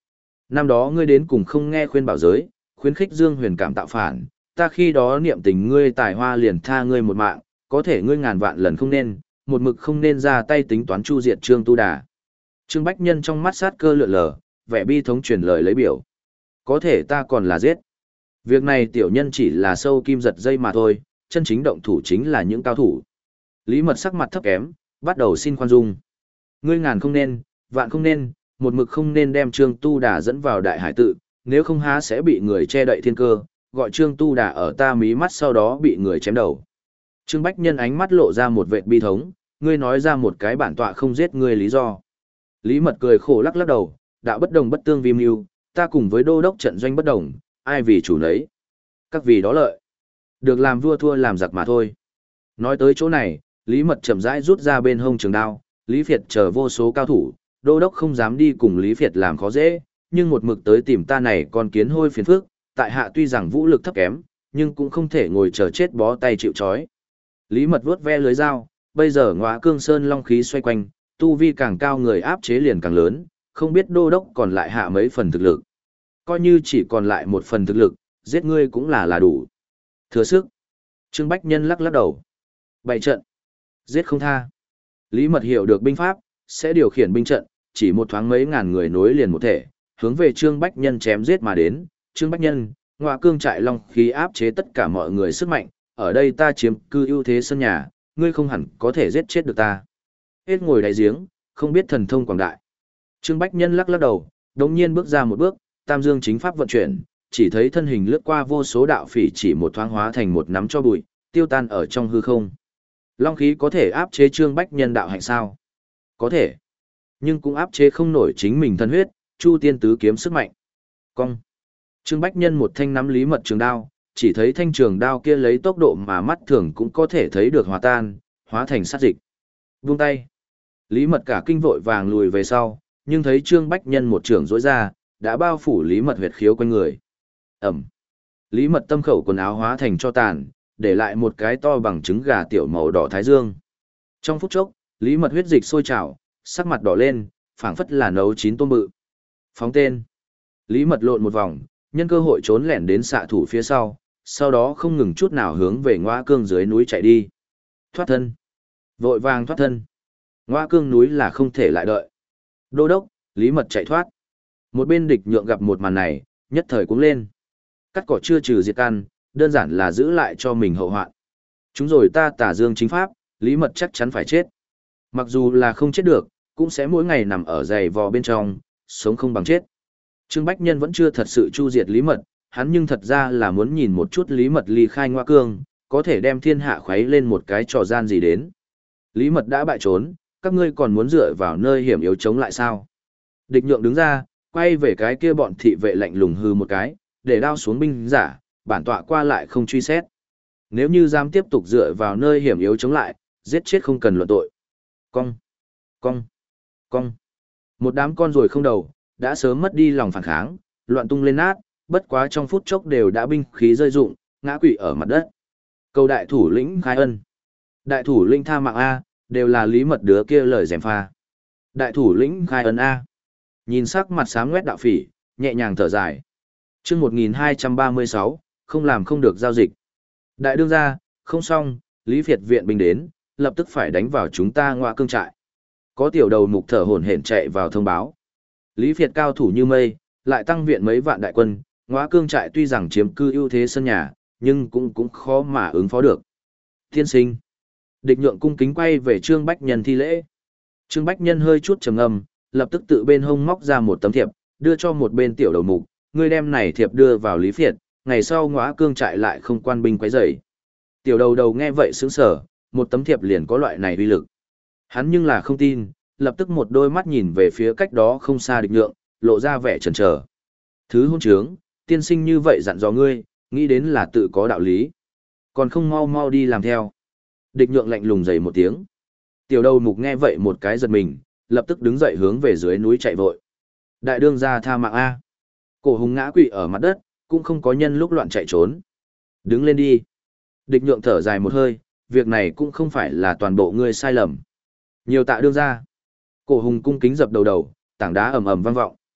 Năm đó ngươi đến cùng không nghe khuyên bảo giới, khuyến khích Dương Huyền cảm tạo phản, ta khi đó niệm tình ngươi tài hoa liền tha ngươi một mạng, có thể ngươi ngàn vạn lần không nên, một mực không nên ra tay tính toán chu diệt Trương Tu Đà. Trương Bách Nhân trong mắt sát cơ lượn lờ, vẻ bi thống truyền lời lấy biểu. Có thể ta còn là giết. Việc này tiểu nhân chỉ là sâu kim giật dây mà thôi, chân chính động thủ chính là những cao thủ. Lý Mật sắc mặt thấp kém, bắt đầu xin khoan dung. Ngươi ngàn không nên, vạn không nên, một mực không nên đem Trương Tu Đà dẫn vào đại hải tự, nếu không há sẽ bị người che đậy thiên cơ, gọi Trương Tu Đà ở ta mí mắt sau đó bị người chém đầu. Trương Bách Nhân ánh mắt lộ ra một vệt bi thống, ngươi nói ra một cái bản tọa không giết ngươi lý do. Lý Mật cười khổ lắc lắc đầu, đạo bất đồng bất tương vi mưu, ta cùng với đô đốc trận doanh bất đồng, ai vì chủ nấy. Các vì đó lợi. Được làm vua thua làm giặc mà thôi. Nói tới chỗ này, Lý Mật chậm rãi rút ra bên hông trường đao, Lý Việt chờ vô số cao thủ, đô đốc không dám đi cùng Lý Việt làm khó dễ, nhưng một mực tới tìm ta này còn kiến hôi phiền phức, tại hạ tuy rằng vũ lực thấp kém, nhưng cũng không thể ngồi chờ chết bó tay chịu trói. Lý Mật vuốt ve lưới dao, bây giờ Ngõa Cương Sơn long khí xoay quanh, tu vi càng cao người áp chế liền càng lớn, không biết đô đốc còn lại hạ mấy phần thực lực. Coi như chỉ còn lại một phần thực lực, giết ngươi cũng là là đủ. Thừa sức. Trương Bách Nhân lắc lắc đầu. Bày trận. Giết không tha. Lý Mật hiểu được binh pháp, sẽ điều khiển binh trận, chỉ một thoáng mấy ngàn người nối liền một thể, hướng về Trương Bách Nhân chém giết mà đến. Trương Bách Nhân, Ngõa Cương trại long khí áp chế tất cả mọi người sức mạnh, ở đây ta chiếm cư ưu thế sân nhà, ngươi không hẳn có thể giết chết được ta. Hết ngồi đáy giếng, không biết thần thông quảng đại. Trương Bách Nhân lắc lắc đầu, đống nhiên bước ra một bước, Tam Dương chính pháp vận chuyển, chỉ thấy thân hình lướt qua vô số đạo phỉ chỉ một thoáng hóa thành một nắm cho bụi, tiêu tan ở trong hư không. Long khí có thể áp chế Trương Bách Nhân đạo hạnh sao? Có thể. Nhưng cũng áp chế không nổi chính mình thân huyết, Chu Tiên tứ kiếm sức mạnh. Cong. Trương Bách Nhân một thanh nắm Lý Mật trường đao, chỉ thấy thanh trường đao kia lấy tốc độ mà mắt thường cũng có thể thấy được hòa tan, hóa thành sát dịch. Buông tay. Lý Mật cả kinh vội vàng lùi về sau, nhưng thấy Trương Bách Nhân một trường rỗi ra, đã bao phủ Lý Mật huyệt khiếu quanh người. Ẩm. Lý Mật tâm khẩu quần áo hóa thành cho tàn, để lại một cái to bằng trứng gà tiểu màu đỏ thái dương. Trong phút chốc, Lý Mật huyết dịch sôi trào, sắc mặt đỏ lên, phảng phất là nấu chín tôm bự. Phóng tên. Lý Mật lộn một vòng, nhân cơ hội trốn lẻn đến xạ thủ phía sau, sau đó không ngừng chút nào hướng về Ngõa Cương dưới núi chạy đi. Thoát thân. Vội vàng thoát thân. Ngõa Cương núi là không thể lại đợi. Đô đốc, Lý Mật chạy thoát. Một bên địch nhượng gặp một màn này, nhất thời cũng lên. Cắt cỏ chưa trừ diệt căn, đơn giản là giữ lại cho mình hậu hoạn. Chúng rồi ta Tả Dương chính pháp, Lý Mật chắc chắn phải chết. Mặc dù là không chết được, cũng sẽ mỗi ngày nằm ở giày vò bên trong, sống không bằng chết. Trương Bách Nhân vẫn chưa thật sự chu diệt Lý Mật, hắn nhưng thật ra là muốn nhìn một chút Lý Mật ly khai Ngõa Cương, có thể đem thiên hạ khuấy lên một cái trò gian gì đến. Lý Mật đã bại trốn, các ngươi còn muốn dựa vào nơi hiểm yếu chống lại sao? Địch nhượng đứng ra, quay về cái kia bọn thị vệ lạnh lùng hư một cái, để đao xuống binh giả, bản tọa qua lại không truy xét. Nếu như dám tiếp tục dựa vào nơi hiểm yếu chống lại, giết chết không cần luận tội. Cong, cong, cong. Một đám con ruồi không đầu, đã sớm mất đi lòng phản kháng, loạn tung lên nát, bất quá trong phút chốc đều đã binh khí rơi rụng, ngã quỵ ở mặt đất. Cầu đại thủ lĩnh khai ân. Đại thủ lĩnh tha mạng A, đều là Lý Mật đứa kia lời gièm pha. Đại thủ lĩnh khai ân A. Nhìn sắc mặt xám ngoét đạo phỉ, nhẹ nhàng thở dài. Chương một nghìn hai trăm ba mươi sáu, không làm không được giao dịch. Đại đương gia, không xong, Lý Việt viện binh đến, lập tức phải đánh vào chúng ta Ngõa Cương trại. Có tiểu đầu mục thở hổn hển chạy vào thông báo. Lý Việt cao thủ như mây, lại tăng viện mấy vạn đại quân, Ngõa Cương trại tuy rằng chiếm cư ưu thế sân nhà, nhưng cũng cũng khó mà ứng phó được. Tiên sinh. Địch nhượng cung kính quay về Trương Bách Nhân thi lễ. Trương Bách Nhân hơi chút trầm ngâm, lập tức tự bên hông móc ra một tấm thiệp, đưa cho một bên tiểu đầu mục, người đem này thiệp đưa vào Lý Việt, ngày sau Ngõa Cương trại lại không quan binh quấy rầy. Tiểu đầu đầu nghe vậy sững sờ, một tấm thiệp liền có loại này uy lực. Hắn nhưng là không tin, lập tức một đôi mắt nhìn về phía cách đó không xa địch nhượng, lộ ra vẻ chần chờ. Thứ hôn trướng, tiên sinh như vậy dặn dò ngươi, nghĩ đến là tự có đạo lý. Còn không mau mau đi làm theo. Địch nhượng lạnh lùng dày một tiếng. Tiểu đầu mục nghe vậy một cái giật mình, lập tức đứng dậy hướng về dưới núi chạy vội. Đại đương gia tha mạng A. Cổ hùng ngã quỵ ở mặt đất, cũng không có nhân lúc loạn chạy trốn. Đứng lên đi. Địch nhượng thở dài một hơi, việc này cũng không phải là toàn bộ ngươi sai lầm. Nhiều tạ đương gia. Cổ hùng cung kính dập đầu đầu, tảng đá ầm ầm vang vọng.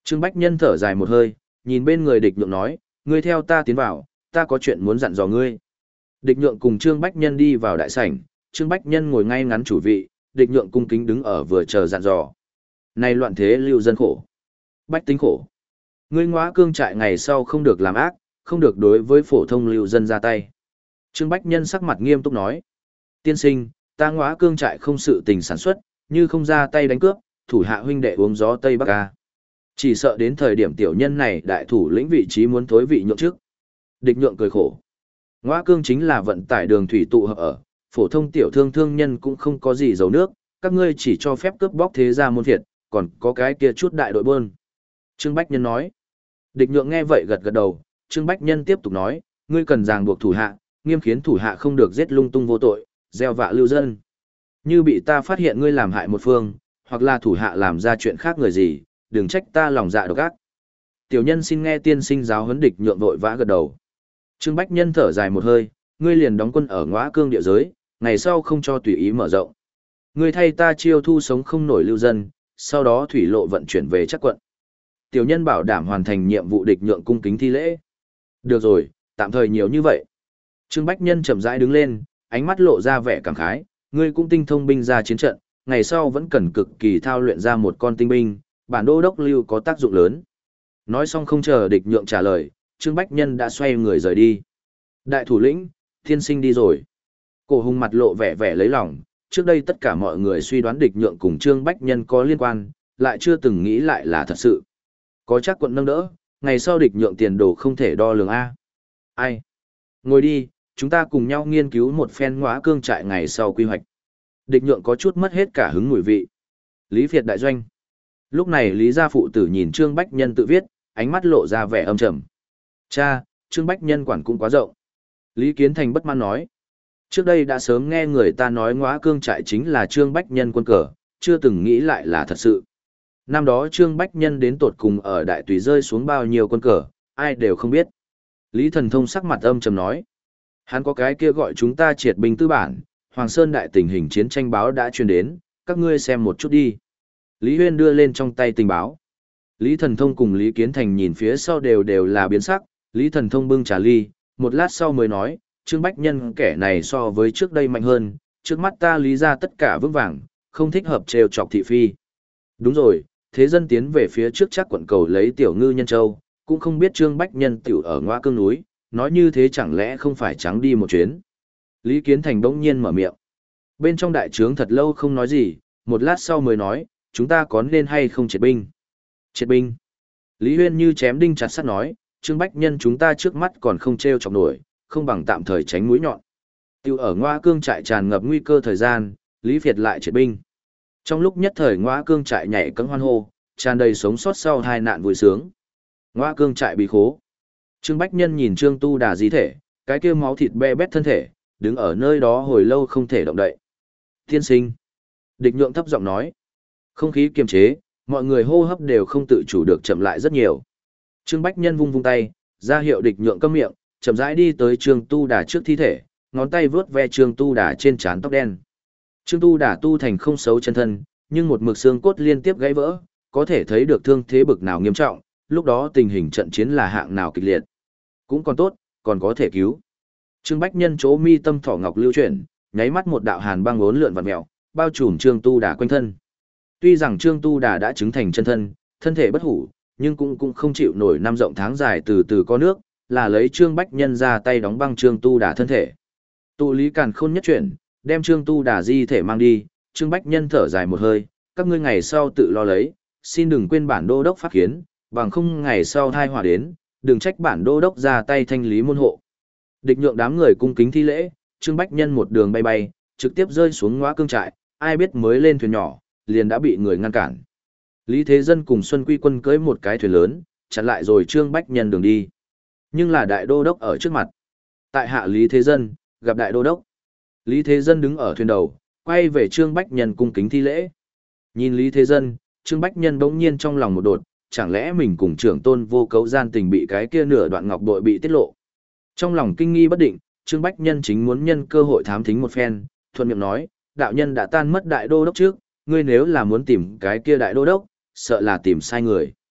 Trương Bách Nhân thở dài một hơi, nhìn bên người địch nhượng nói, ngươi theo ta tiến vào, ta có chuyện muốn dặn dò ngươi. Địch nhượng cùng Trương Bách Nhân đi vào đại sảnh, Trương Bách Nhân ngồi ngay ngắn chủ vị, địch nhượng cung kính đứng ở vừa chờ dặn dò. Này loạn thế lưu dân khổ, bách tính khổ. Ngươi ngóa cương trại ngày sau không được làm ác, không được đối với phổ thông lưu dân ra tay. Trương Bách Nhân sắc mặt nghiêm túc nói, tiên sinh, ta ngóa cương trại không sự tình sản xuất, như không ra tay đánh cướp, thủ hạ huynh đệ uống gió Tây Bắc ca. Chỉ sợ đến thời điểm tiểu nhân này đại thủ lĩnh vị trí muốn thối vị nhượng trước. Địch nhượng cười khổ. Ngóa cương chính là vận tải đường thủy tụ hợp ở, phổ thông tiểu thương thương nhân cũng không có gì dầu nước, các ngươi chỉ cho phép cướp bóc thế gia môn phiệt, còn có cái kia chút đại đội bơn. Trương Bách Nhân nói. Địch nhượng nghe vậy gật gật đầu, Trương Bách Nhân tiếp tục nói, ngươi cần ràng buộc thủ hạ, nghiêm khiến thủ hạ không được giết lung tung vô tội, gieo vạ lưu dân. Như bị ta phát hiện ngươi làm hại một phương, hoặc là thủ hạ làm ra chuyện khác người gì, đừng trách ta lòng dạ độc ác. Tiểu nhân xin nghe tiên sinh giáo huấn. Địch nhượng vội vã gật đầu. Trương Bách Nhân thở dài một hơi, ngươi liền đóng quân ở Ngõa Cương địa giới, ngày sau không cho tùy ý mở rộng. Ngươi thay ta chiêu thu sống không nổi lưu dân, sau đó thủy lộ vận chuyển về Trắc quận. Tiểu nhân bảo đảm hoàn thành nhiệm vụ. Địch nhượng cung kính thi lễ. Được rồi, tạm thời nhiều như vậy. Trương Bách Nhân chậm rãi đứng lên, ánh mắt lộ ra vẻ cảm khái, ngươi cũng tinh thông binh ra chiến trận, ngày sau vẫn cần cực kỳ thao luyện ra một con tinh binh, bản đô đốc lưu có tác dụng lớn. Nói xong không chờ địch nhượng trả lời, Trương Bách Nhân đã xoay người rời đi. Đại thủ lĩnh, thiên sinh đi rồi. Cổ Hùng mặt lộ vẻ vẻ lấy lòng, trước đây tất cả mọi người suy đoán địch nhượng cùng Trương Bách Nhân có liên quan, lại chưa từng nghĩ lại là thật sự. Có chắc quận nâng đỡ, ngày sau địch nhượng tiền đồ không thể đo lường A. Ai? Ngồi đi, chúng ta cùng nhau nghiên cứu một phen Ngõa Cương trại ngày sau quy hoạch. Địch nhượng có chút mất hết cả hứng mùi vị. Lý Việt đại doanh. Lúc này Lý gia phụ tử nhìn Trương Bách Nhân tự viết, ánh mắt lộ ra vẻ âm trầm. Cha, Trương Bách Nhân quản cũng quá rộng. Lý Kiến Thành bất mãn nói. Trước đây đã sớm nghe người ta nói Ngõa Cương trại chính là Trương Bách Nhân quân cờ, chưa từng nghĩ lại là thật sự. Năm đó Trương Bách Nhân đến tột cùng ở đại tùy rơi xuống bao nhiêu quân cờ, ai đều không biết. Lý Thần Thông sắc mặt âm trầm nói. Hắn có cái kia gọi chúng ta triệt binh tư bản, Hoàng Sơn đại tình hình chiến tranh báo đã truyền đến, các ngươi xem một chút đi. Lý Huyên đưa lên trong tay tình báo. Lý Thần Thông cùng Lý Kiến Thành nhìn phía sau đều đều là biến sắc, Lý Thần Thông bưng trà ly, một lát sau mới nói, Trương Bách Nhân kẻ này so với trước đây mạnh hơn, trước mắt ta lý ra tất cả vững vàng, không thích hợp trêu chọc thị phi. Đúng rồi, thế dân tiến về phía trước chắc quận cầu lấy tiểu ngư nhân châu, cũng không biết Trương Bách Nhân tiểu ở Ngõa Cương núi, nói như thế chẳng lẽ không phải trắng đi một chuyến. Lý Kiến Thành bỗng nhiên mở miệng. Bên trong đại trướng thật lâu không nói gì, một lát sau mới nói, chúng ta có nên hay không triệt binh? Triệt binh. Lý Huyên như chém đinh chặt sắt nói, Trương Bách Nhân chúng ta trước mắt còn không treo chọc nổi, không bằng tạm thời tránh mũi nhọn. Tiêu ở Ngõa Cương trại tràn ngập nguy cơ thời gian, Lý Việt lại triệt binh. Trong lúc nhất thời Ngõa Cương trại nhảy cẫng hoan hô, tràn đầy sống sót sau hai nạn vui sướng. Ngõa Cương trại bị khố. Trương Bách Nhân nhìn Trương Tu Đà di thể, cái kia máu thịt be bét thân thể, đứng ở nơi đó hồi lâu không thể động đậy. Tiên sinh. Địch nhượng thấp giọng nói. Không khí kiềm chế, mọi người hô hấp đều không tự chủ được chậm lại rất nhiều. Trương Bách Nhân vung vung tay, ra hiệu địch nhượng câm miệng, chậm rãi đi tới Trương Tu Đà trước thi thể, ngón tay vướt ve Trương Tu Đà trên trán tóc đen. Trương Tu Đà tu thành không xấu chân thân, nhưng một mực xương cốt liên tiếp gãy vỡ, có thể thấy được thương thế bực nào nghiêm trọng, lúc đó tình hình trận chiến là hạng nào kịch liệt. Cũng còn tốt, còn có thể cứu. Trương Bách Nhân chỗ mi tâm thỏ ngọc lưu chuyển, nháy mắt một đạo hàn băng uốn lượn vặn mèo, bao trùm Trương Tu Đà quanh thân. Tuy rằng Trương Tu Đà đã chứng thành chân thân, thân thể bất hủ, nhưng cũng cũng không chịu nổi năm rộng tháng dài từ từ có nước, là lấy Trương Bách Nhân ra tay đóng băng Trương Tu Đà thân thể. Tụ lý càn khôn nhất chuyển, đem Trương Tu Đà di thể mang đi, Trương Bách Nhân thở dài một hơi, các ngươi ngày sau tự lo lấy, xin đừng quên bản đô đốc pháp kiến, bằng không ngày sau thai họa đến, đừng trách bản đô đốc ra tay thanh lý môn hộ. Địch nhượng đám người cung kính thi lễ, Trương Bách Nhân một đường bay bay, trực tiếp rơi xuống Ngõa Cương trại, ai biết mới lên thuyền nhỏ, liền đã bị người ngăn cản. Lý Thế Dân cùng Xuân Quy Quân cưỡi một cái thuyền lớn, chặn lại rồi Trương Bách Nhân đường đi. Nhưng là đại đô đốc ở trước mặt. Tại hạ Lý Thế Dân, gặp đại đô đốc. Lý Thế Dân đứng ở thuyền đầu, quay về Trương Bách Nhân cung kính thi lễ. Nhìn Lý Thế Dân, Trương Bách Nhân bỗng nhiên trong lòng một đột, chẳng lẽ mình cùng trưởng tôn vô cấu gian tình bị cái kia nửa đoạn ngọc bội bị tiết lộ. Trong lòng kinh nghi bất định, Trương Bách Nhân chính muốn nhân cơ hội thám thính một phen, thuận miệng nói, đạo nhân đã tan mất đại đô đốc trước, ngươi nếu là muốn tìm cái kia đại đô đốc, sợ là tìm sai người.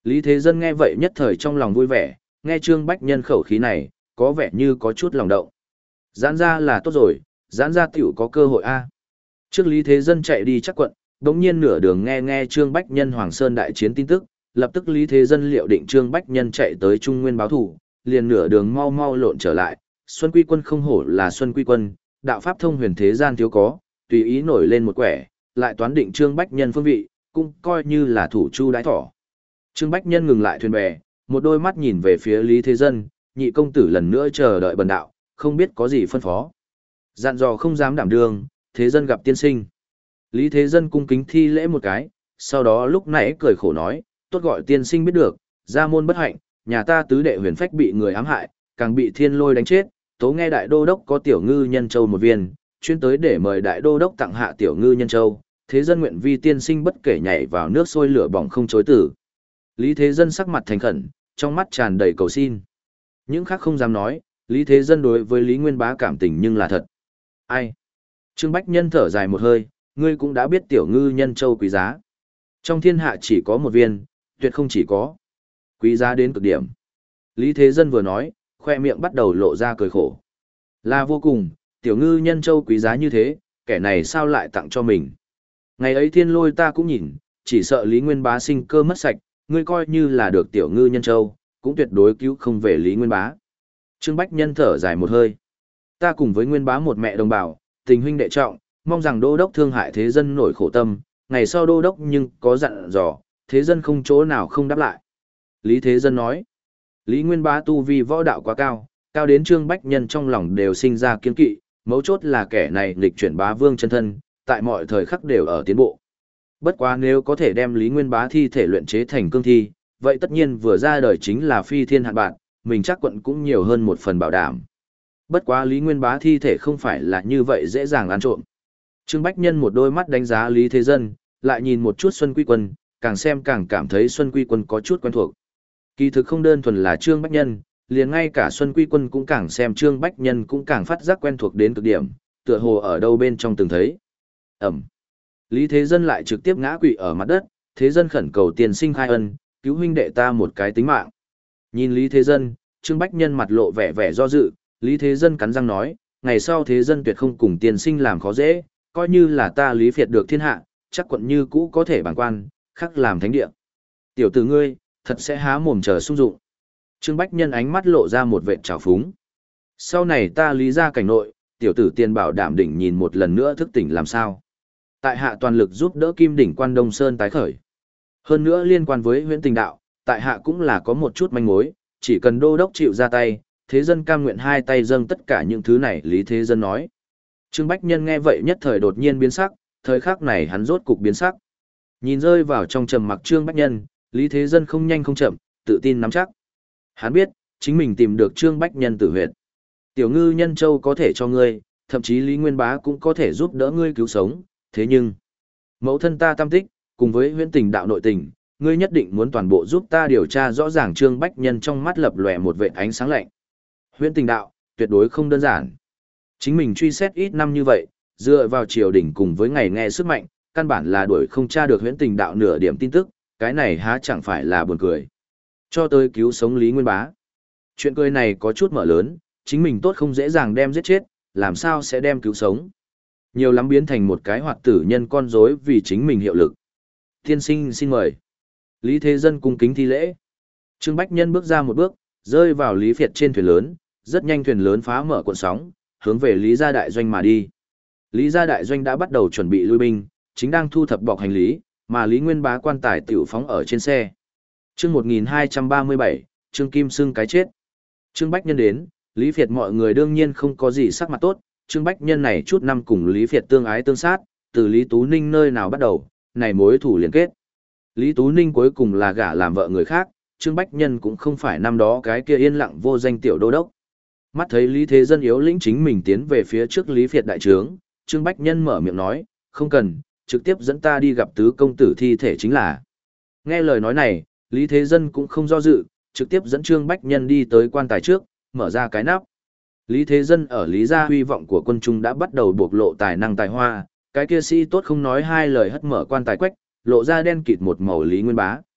Lý Thế Dân nghe vậy nhất thời trong lòng vui vẻ, nghe Trương Bách Nhân khẩu khí này, có vẻ như có chút lòng động. Giãn ra là tốt rồi, giãn ra tiểu có cơ hội a. Trước Lý Thế Dân chạy đi chắc quận, đống nhiên nửa đường nghe nghe Trương Bách Nhân Hoàng Sơn đại chiến tin tức, lập tức Lý Thế Dân liệu định Trương Bách Nhân chạy tới Trung Nguyên báo thủ, liền nửa đường mau mau lộn trở lại. Xuân Quy Quân không hổ là Xuân Quy Quân, đạo pháp thông huyền thế gian thiếu có, tùy ý nổi lên một quẻ, lại toán định Trương Bách Nhân phương vị, cũng coi như là thủ chu đái thỏ. Trương Bách Nhân ngừng lại thuyền bè, một đôi mắt nhìn về phía Lý Thế Dân, nhị công tử lần nữa chờ đợi bần đạo, không biết có gì phân phó. Dặn dò không dám đảm đương, Thế Dân gặp tiên sinh. Lý Thế Dân cung kính thi lễ một cái, sau đó lúc nãy cười khổ nói, tốt gọi tiên sinh biết được, gia môn bất hạnh, nhà ta tứ đệ huyền phách bị người ám hại, càng bị thiên lôi đánh chết, tố nghe đại đô đốc có tiểu ngư nhân châu một viên, chuyên tới để mời đại đô đốc tặng hạ tiểu ngư nhân châu, Thế Dân nguyện vi tiên sinh bất kể nhảy vào nước sôi lửa bỏng không chối tử. Lý Thế Dân sắc mặt thành khẩn, trong mắt tràn đầy cầu xin. Những khác không dám nói, Lý Thế Dân đối với Lý Nguyên Bá cảm tình nhưng là thật. Ai? Trương Bách Nhân thở dài một hơi, ngươi cũng đã biết tiểu ngư nhân châu quý giá. Trong thiên hạ chỉ có một viên, tuyệt không chỉ có. Quý giá đến cực điểm. Lý Thế Dân vừa nói, khoe miệng bắt đầu lộ ra cười khổ. Là vô cùng, tiểu ngư nhân châu quý giá như thế, kẻ này sao lại tặng cho mình. Ngày ấy thiên lôi ta cũng nhìn, chỉ sợ Lý Nguyên Bá sinh cơ mất sạch, ngươi coi như là được tiểu ngư nhân châu, cũng tuyệt đối cứu không về Lý Nguyên Bá. Trương Bách Nhân thở dài một hơi. Ta cùng với Nguyên Bá một mẹ đồng bào, tình huynh đệ trọng, mong rằng đô đốc thương hại Thế Dân nổi khổ tâm, ngày sau đô đốc nhưng có dặn dò, Thế Dân không chỗ nào không đáp lại. Lý Thế Dân nói, Lý Nguyên Bá tu vi võ đạo quá cao, cao đến Trương Bách Nhân trong lòng đều sinh ra kiên kỵ, mấu chốt là kẻ này nghịch chuyển bá vương chân thân, tại mọi thời khắc đều ở tiến bộ. Bất quá nếu có thể đem Lý Nguyên Bá thi thể luyện chế thành cương thi, vậy tất nhiên vừa ra đời chính là phi thiên hạn bạn, mình chắc quận cũng nhiều hơn một phần bảo đảm. Bất quá Lý Nguyên Bá thi thể không phải là như vậy dễ dàng ăn trộm. Trương Bách Nhân một đôi mắt đánh giá Lý Thế Dân, lại nhìn một chút Xuân Quy Quân, càng xem càng cảm thấy Xuân Quy Quân có chút quen thuộc. Kỳ thực không đơn thuần là Trương Bách Nhân, liền ngay cả Xuân Quy Quân cũng càng xem Trương Bách Nhân cũng càng phát giác quen thuộc đến cực điểm, tựa hồ ở đâu bên trong từng thấy. Ẩm. Lý Thế Dân lại trực tiếp ngã quỵ ở mặt đất, Thế Dân khẩn cầu tiền sinh khai ân, cứu huynh đệ ta một cái tính mạng. Nhìn Lý Thế Dân, Trương Bách Nhân mặt lộ vẻ vẻ do dự, Lý Thế Dân cắn răng nói, ngày sau Thế Dân tuyệt không cùng tiền sinh làm khó dễ, coi như là ta Lý Việt được thiên hạ, chắc quận như cũ có thể bàng quan, khắc làm thánh địa. Tiểu tử ngươi, thật sẽ há mồm chờ sung dụng. Trương Bách Nhân ánh mắt lộ ra một vệt trào phúng. Sau này ta Lý ra cảnh nội, tiểu tử tiền bảo đảm đỉnh nhìn một lần nữa thức tỉnh làm sao. Tại hạ toàn lực giúp đỡ Kim đỉnh quan Đông Sơn tái khởi. Hơn nữa liên quan với huyện tình đạo, tại hạ cũng là có một chút manh mối, chỉ cần đô đốc chịu ra tay, Thế Dân cam nguyện hai tay dâng tất cả những thứ này. Lý Thế Dân nói. Trương Bách Nhân nghe vậy nhất thời đột nhiên biến sắc, thời khắc này hắn rốt cục biến sắc. Nhìn rơi vào trong trầm mặc Trương Bách Nhân, Lý Thế Dân không nhanh không chậm, tự tin nắm chắc. Hắn biết, chính mình tìm được Trương Bách Nhân tử huyệt. Tiểu ngư nhân châu có thể cho ngươi, thậm chí Lý Nguyên Bá cũng có thể giúp đỡ ngươi cứu sống, thế nhưng, mẫu thân ta tam tích, cùng với huyễn tình đạo nội tình, ngươi nhất định muốn toàn bộ giúp ta điều tra rõ ràng. Trương Bách Nhân trong mắt lập lòe một vệt ánh sáng lạnh. Huyễn tình đạo, tuyệt đối không đơn giản. Chính mình truy xét ít năm như vậy, dựa vào triều đình cùng với ngày nghe sức mạnh, căn bản là đuổi không tra được huyễn tình đạo nửa điểm tin tức, cái này há chẳng phải là buồn cười. Cho tới cứu sống Lý Nguyên Bá. Chuyện cười này có chút mở lớn, chính mình tốt không dễ dàng đem giết chết, làm sao sẽ đem cứu sống. Nhiều lắm biến thành một cái hoạt tử nhân con rối vì chính mình hiệu lực. Tiên sinh xin mời. Lý Thế Dân cung kính thi lễ. Trương Bách Nhân bước ra một bước, rơi vào Lý Việt trên thuyền lớn, rất nhanh thuyền lớn phá mở cuộn sóng, hướng về Lý gia đại doanh mà đi. Lý gia đại doanh đã bắt đầu chuẩn bị lui binh, chính đang thu thập bọc hành lý, mà Lý Nguyên Bá quan tài tiểu phóng ở trên xe. Chương một nghìn hai trăm ba mươi bảy, Trương Kim Sưng cái chết. Trương Bách Nhân đến, Lý Việt mọi người đương nhiên không có gì sắc mặt tốt, Trương Bách Nhân này chút năm cùng Lý Việt tương ái tương sát, từ Lý Tú Ninh nơi nào bắt đầu, này mối thủ liên kết. Lý Tú Ninh cuối cùng là gả làm vợ người khác, Trương Bách Nhân cũng không phải năm đó cái kia yên lặng vô danh tiểu đô đốc. Mắt thấy Lý Thế Dân yếu lĩnh chính mình tiến về phía trước Lý Việt đại trướng, Trương Bách Nhân mở miệng nói, không cần, trực tiếp dẫn ta đi gặp tứ công tử thi thể chính là. Nghe lời nói này, Lý Thế Dân cũng không do dự, trực tiếp dẫn Trương Bách Nhân đi tới quan tài trước, mở ra cái nắp. Lý Thế Dân ở Lý gia huy vọng của quân trung đã bắt đầu bộc lộ tài năng tài hoa, cái kia sĩ tốt không nói hai lời hất mở quan tài quách, lộ ra đen kịt một màu Lý Nguyên Bá.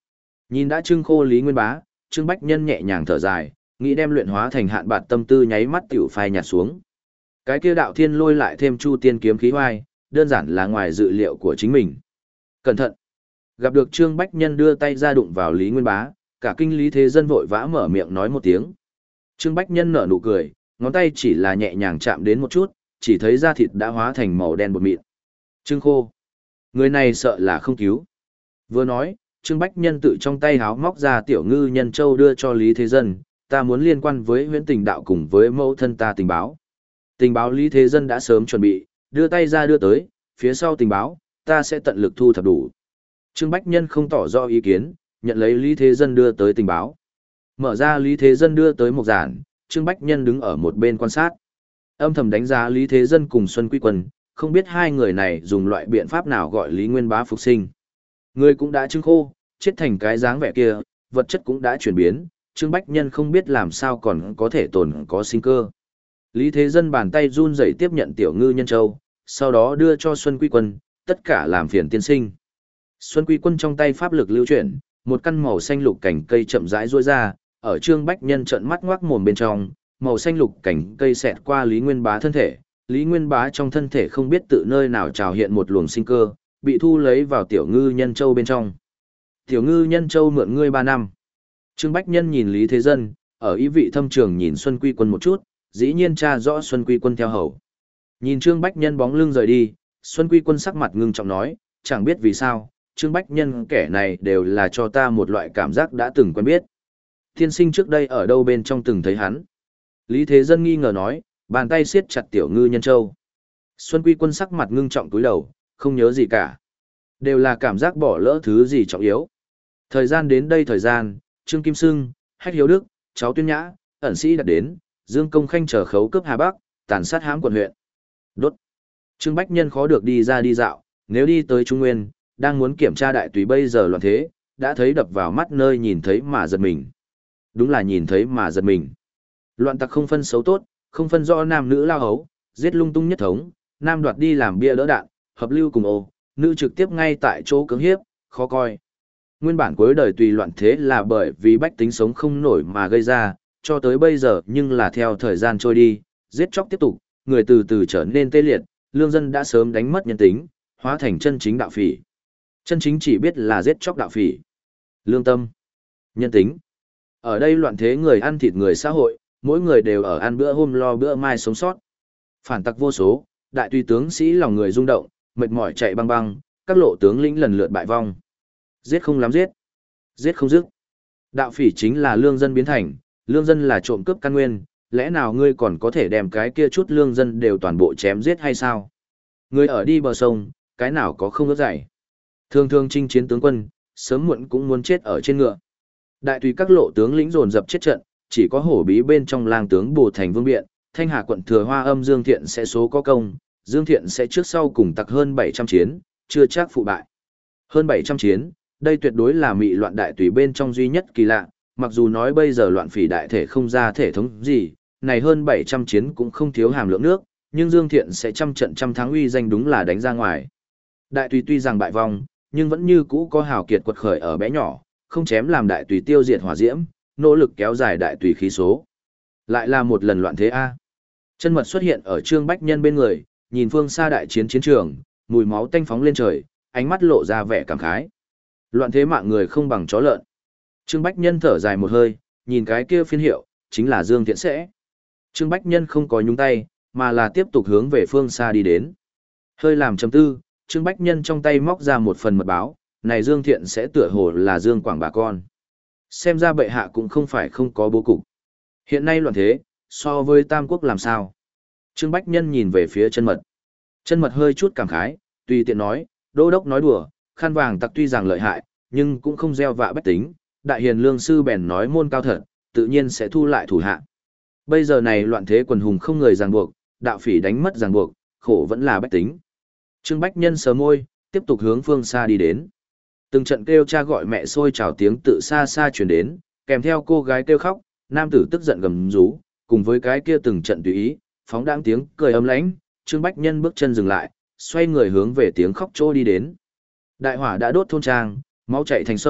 Nhìn đã trưng khô Lý Nguyên Bá, Trương Bách Nhân nhẹ nhàng thở dài, nghĩ đem luyện hóa thành hạn bạt tâm tư nháy mắt tiểu phai nhạt xuống. Cái kia đạo thiên lôi lại thêm chu tiên kiếm khí hoai, đơn giản là ngoài dự liệu của chính mình. Cẩn thận! Gặp được Trương Bách Nhân đưa tay ra đụng vào Lý Nguyên Bá, cả kinh Lý Thế Dân vội vã mở miệng nói một tiếng. Trương Bách Nhân nở nụ cười, ngón tay chỉ là nhẹ nhàng chạm đến một chút, chỉ thấy da thịt đã hóa thành màu đen bột mịn. Trương khô! Người này sợ là không cứu. Vừa nói, Trương Bách Nhân tự trong tay háo móc ra tiểu ngư nhân châu đưa cho Lý Thế Dân, ta muốn liên quan với huyễn tình đạo cùng với mẫu thân ta tình báo. Tình báo Lý Thế Dân đã sớm chuẩn bị, đưa tay ra đưa tới, phía sau tình báo, ta sẽ tận lực thu thập đủ. Trương Bách Nhân không tỏ rõ ý kiến, nhận lấy Lý Thế Dân đưa tới tình báo. Mở ra Lý Thế Dân đưa tới một giản, Trương Bách Nhân đứng ở một bên quan sát. Âm thầm đánh giá Lý Thế Dân cùng Xuân Quy Quân, không biết hai người này dùng loại biện pháp nào gọi Lý Nguyên Bá phục sinh. Người cũng đã trưng khô, chết thành cái dáng vẻ kia, vật chất cũng đã chuyển biến, Trương Bách Nhân không biết làm sao còn có thể tồn có sinh cơ. Lý Thế Dân bàn tay run rẩy tiếp nhận tiểu ngư nhân châu, sau đó đưa cho Xuân Quy Quân, tất cả làm phiền tiên sinh. Xuân Quy Quân trong tay pháp lực lưu chuyển, một căn màu xanh lục cành cây chậm rãi duỗi ra, ở Trương Bách Nhân trợn mắt ngoác mồm bên trong, màu xanh lục cành cây xẹt qua Lý Nguyên Bá thân thể, Lý Nguyên Bá trong thân thể không biết tự nơi nào trào hiện một luồng sinh cơ, bị thu lấy vào tiểu ngư nhân châu bên trong. Tiểu ngư nhân châu mượn ngươi ba năm. Trương Bách Nhân nhìn Lý Thế Dân, ở ý vị thâm trường nhìn Xuân Quy Quân một chút, dĩ nhiên tra rõ Xuân Quy Quân theo hầu. Nhìn Trương Bách Nhân bóng lưng rời đi, Xuân Quy Quân sắc mặt ngưng trọng nói, chẳng biết vì sao, Trương Bách Nhân kẻ này đều là cho ta một loại cảm giác đã từng quen biết. Tiên sinh trước đây ở đâu bên trong từng thấy hắn. Lý Thế Dân nghi ngờ nói, bàn tay siết chặt tiểu ngư nhân châu. Xuân Quy Quân sắc mặt ngưng trọng túi đầu, không nhớ gì cả. Đều là cảm giác bỏ lỡ thứ gì trọng yếu. Thời gian đến đây thời gian, Trương Kim Sưng, Hách Hiếu Đức, cháu Tuyên Nhã, ẩn sĩ đặt đến, Dương Công Khanh chờ khấu cướp Hà Bắc, tàn sát hãm quận huyện. Đốt. Trương Bách Nhân khó được đi ra đi dạo, nếu đi tới Trung Nguyên, đang muốn kiểm tra đại tùy bây giờ loạn thế, đã thấy đập vào mắt nơi nhìn thấy mà giật mình. Đúng là nhìn thấy mà giật mình. Loạn tặc không phân xấu tốt, không phân rõ nam nữ lao hấu, giết lung tung nhất thống, nam đoạt đi làm bia đỡ đạn, hợp lưu cùng ô, nữ trực tiếp ngay tại chỗ cưỡng hiếp, khó coi. Nguyên bản cuối đời tùy loạn thế là bởi vì bách tính sống không nổi mà gây ra, cho tới bây giờ nhưng là theo thời gian trôi đi, giết chóc tiếp tục, người từ từ trở nên tê liệt, lương dân đã sớm đánh mất nhân tính, hóa thành chân chính đạo phỉ. Chân chính chỉ biết là giết chóc đạo phỉ. Lương tâm, nhân tính. Ở đây loạn thế người ăn thịt người xã hội, mỗi người đều ở ăn bữa hôm lo bữa mai sống sót. Phản tặc vô số, đại tùy tướng sĩ lòng người rung động, mệt mỏi chạy băng băng, các lộ tướng lĩnh lần lượt bại vong. Giết không lắm giết, giết không dứt. Đạo phỉ chính là lương dân biến thành, lương dân là trộm cướp căn nguyên, lẽ nào ngươi còn có thể đem cái kia chút lương dân đều toàn bộ chém giết hay sao? Ngươi ở đi bờ sông, cái nào có không ướt dày. Thường thường chinh chiến tướng quân, sớm muộn cũng muốn chết ở trên ngựa. Đại tùy các lộ tướng lĩnh dồn dập chết trận, chỉ có hổ bí bên trong lang tướng Bồ Thành Vương Biện, Thanh Hà quận thừa Hoa Âm Dương Thiện sẽ số có công, Dương Thiện sẽ trước sau cùng tặc hơn bảy trăm chiến, chưa chắc phụ bại. Hơn bảy trăm chiến, đây tuyệt đối là mị loạn đại tùy bên trong duy nhất kỳ lạ, mặc dù nói bây giờ loạn phỉ đại thể không ra thể thống gì, này hơn bảy trăm chiến cũng không thiếu hàm lượng nước, nhưng Dương Thiện sẽ trăm trận trăm thắng uy danh đúng là đánh ra ngoài. Đại tùy tuy rằng bại vong, nhưng vẫn như cũ có hào kiệt quật khởi ở bé nhỏ, không chém làm đại tùy tiêu diệt hỏa diễm, nỗ lực kéo dài đại tùy khí số. Lại là một lần loạn thế A. Chân mật xuất hiện ở Trương Bách Nhân bên người, nhìn phương xa đại chiến chiến trường, mùi máu tanh phóng lên trời, ánh mắt lộ ra vẻ cảm khái. Loạn thế mạng người không bằng chó lợn. Trương Bách Nhân thở dài một hơi, nhìn cái kia phiên hiệu, chính là Dương Thiện sẽ. Trương Bách Nhân không có nhúng tay, mà là tiếp tục hướng về phương xa đi đến. Hơi làm chấm tư, Trương Bách Nhân trong tay móc ra một phần mật báo, này Dương Thiện sẽ tựa hồ là Dương Quảng bà con. Xem ra bệ hạ cũng không phải không có bố cục. Hiện nay loạn thế, so với Tam Quốc làm sao? Trương Bách Nhân nhìn về phía chân mật. Chân mật hơi chút cảm khái, tùy tiện nói, đô đốc nói đùa, khăn vàng tặc tuy rằng lợi hại, nhưng cũng không gieo vạ bách tính. Đại hiền lương sư bèn nói môn cao thật, tự nhiên sẽ thu lại thủ hạ. Bây giờ này loạn thế quần hùng không người ràng buộc, đạo phỉ đánh mất ràng buộc, khổ vẫn là bách tính. Trương Bách Nhân sờ môi, tiếp tục hướng phương xa đi đến. Từng trận kêu cha gọi mẹ xôi trào tiếng tự xa xa truyền đến, kèm theo cô gái kêu khóc, nam tử tức giận gầm rú, cùng với cái kia từng trận tùy ý, phóng đãng tiếng cười ấm lãnh, Trương Bách Nhân bước chân dừng lại, xoay người hướng về tiếng khóc chỗ đi đến. Đại hỏa đã đốt thôn trang, máu chảy thành sông,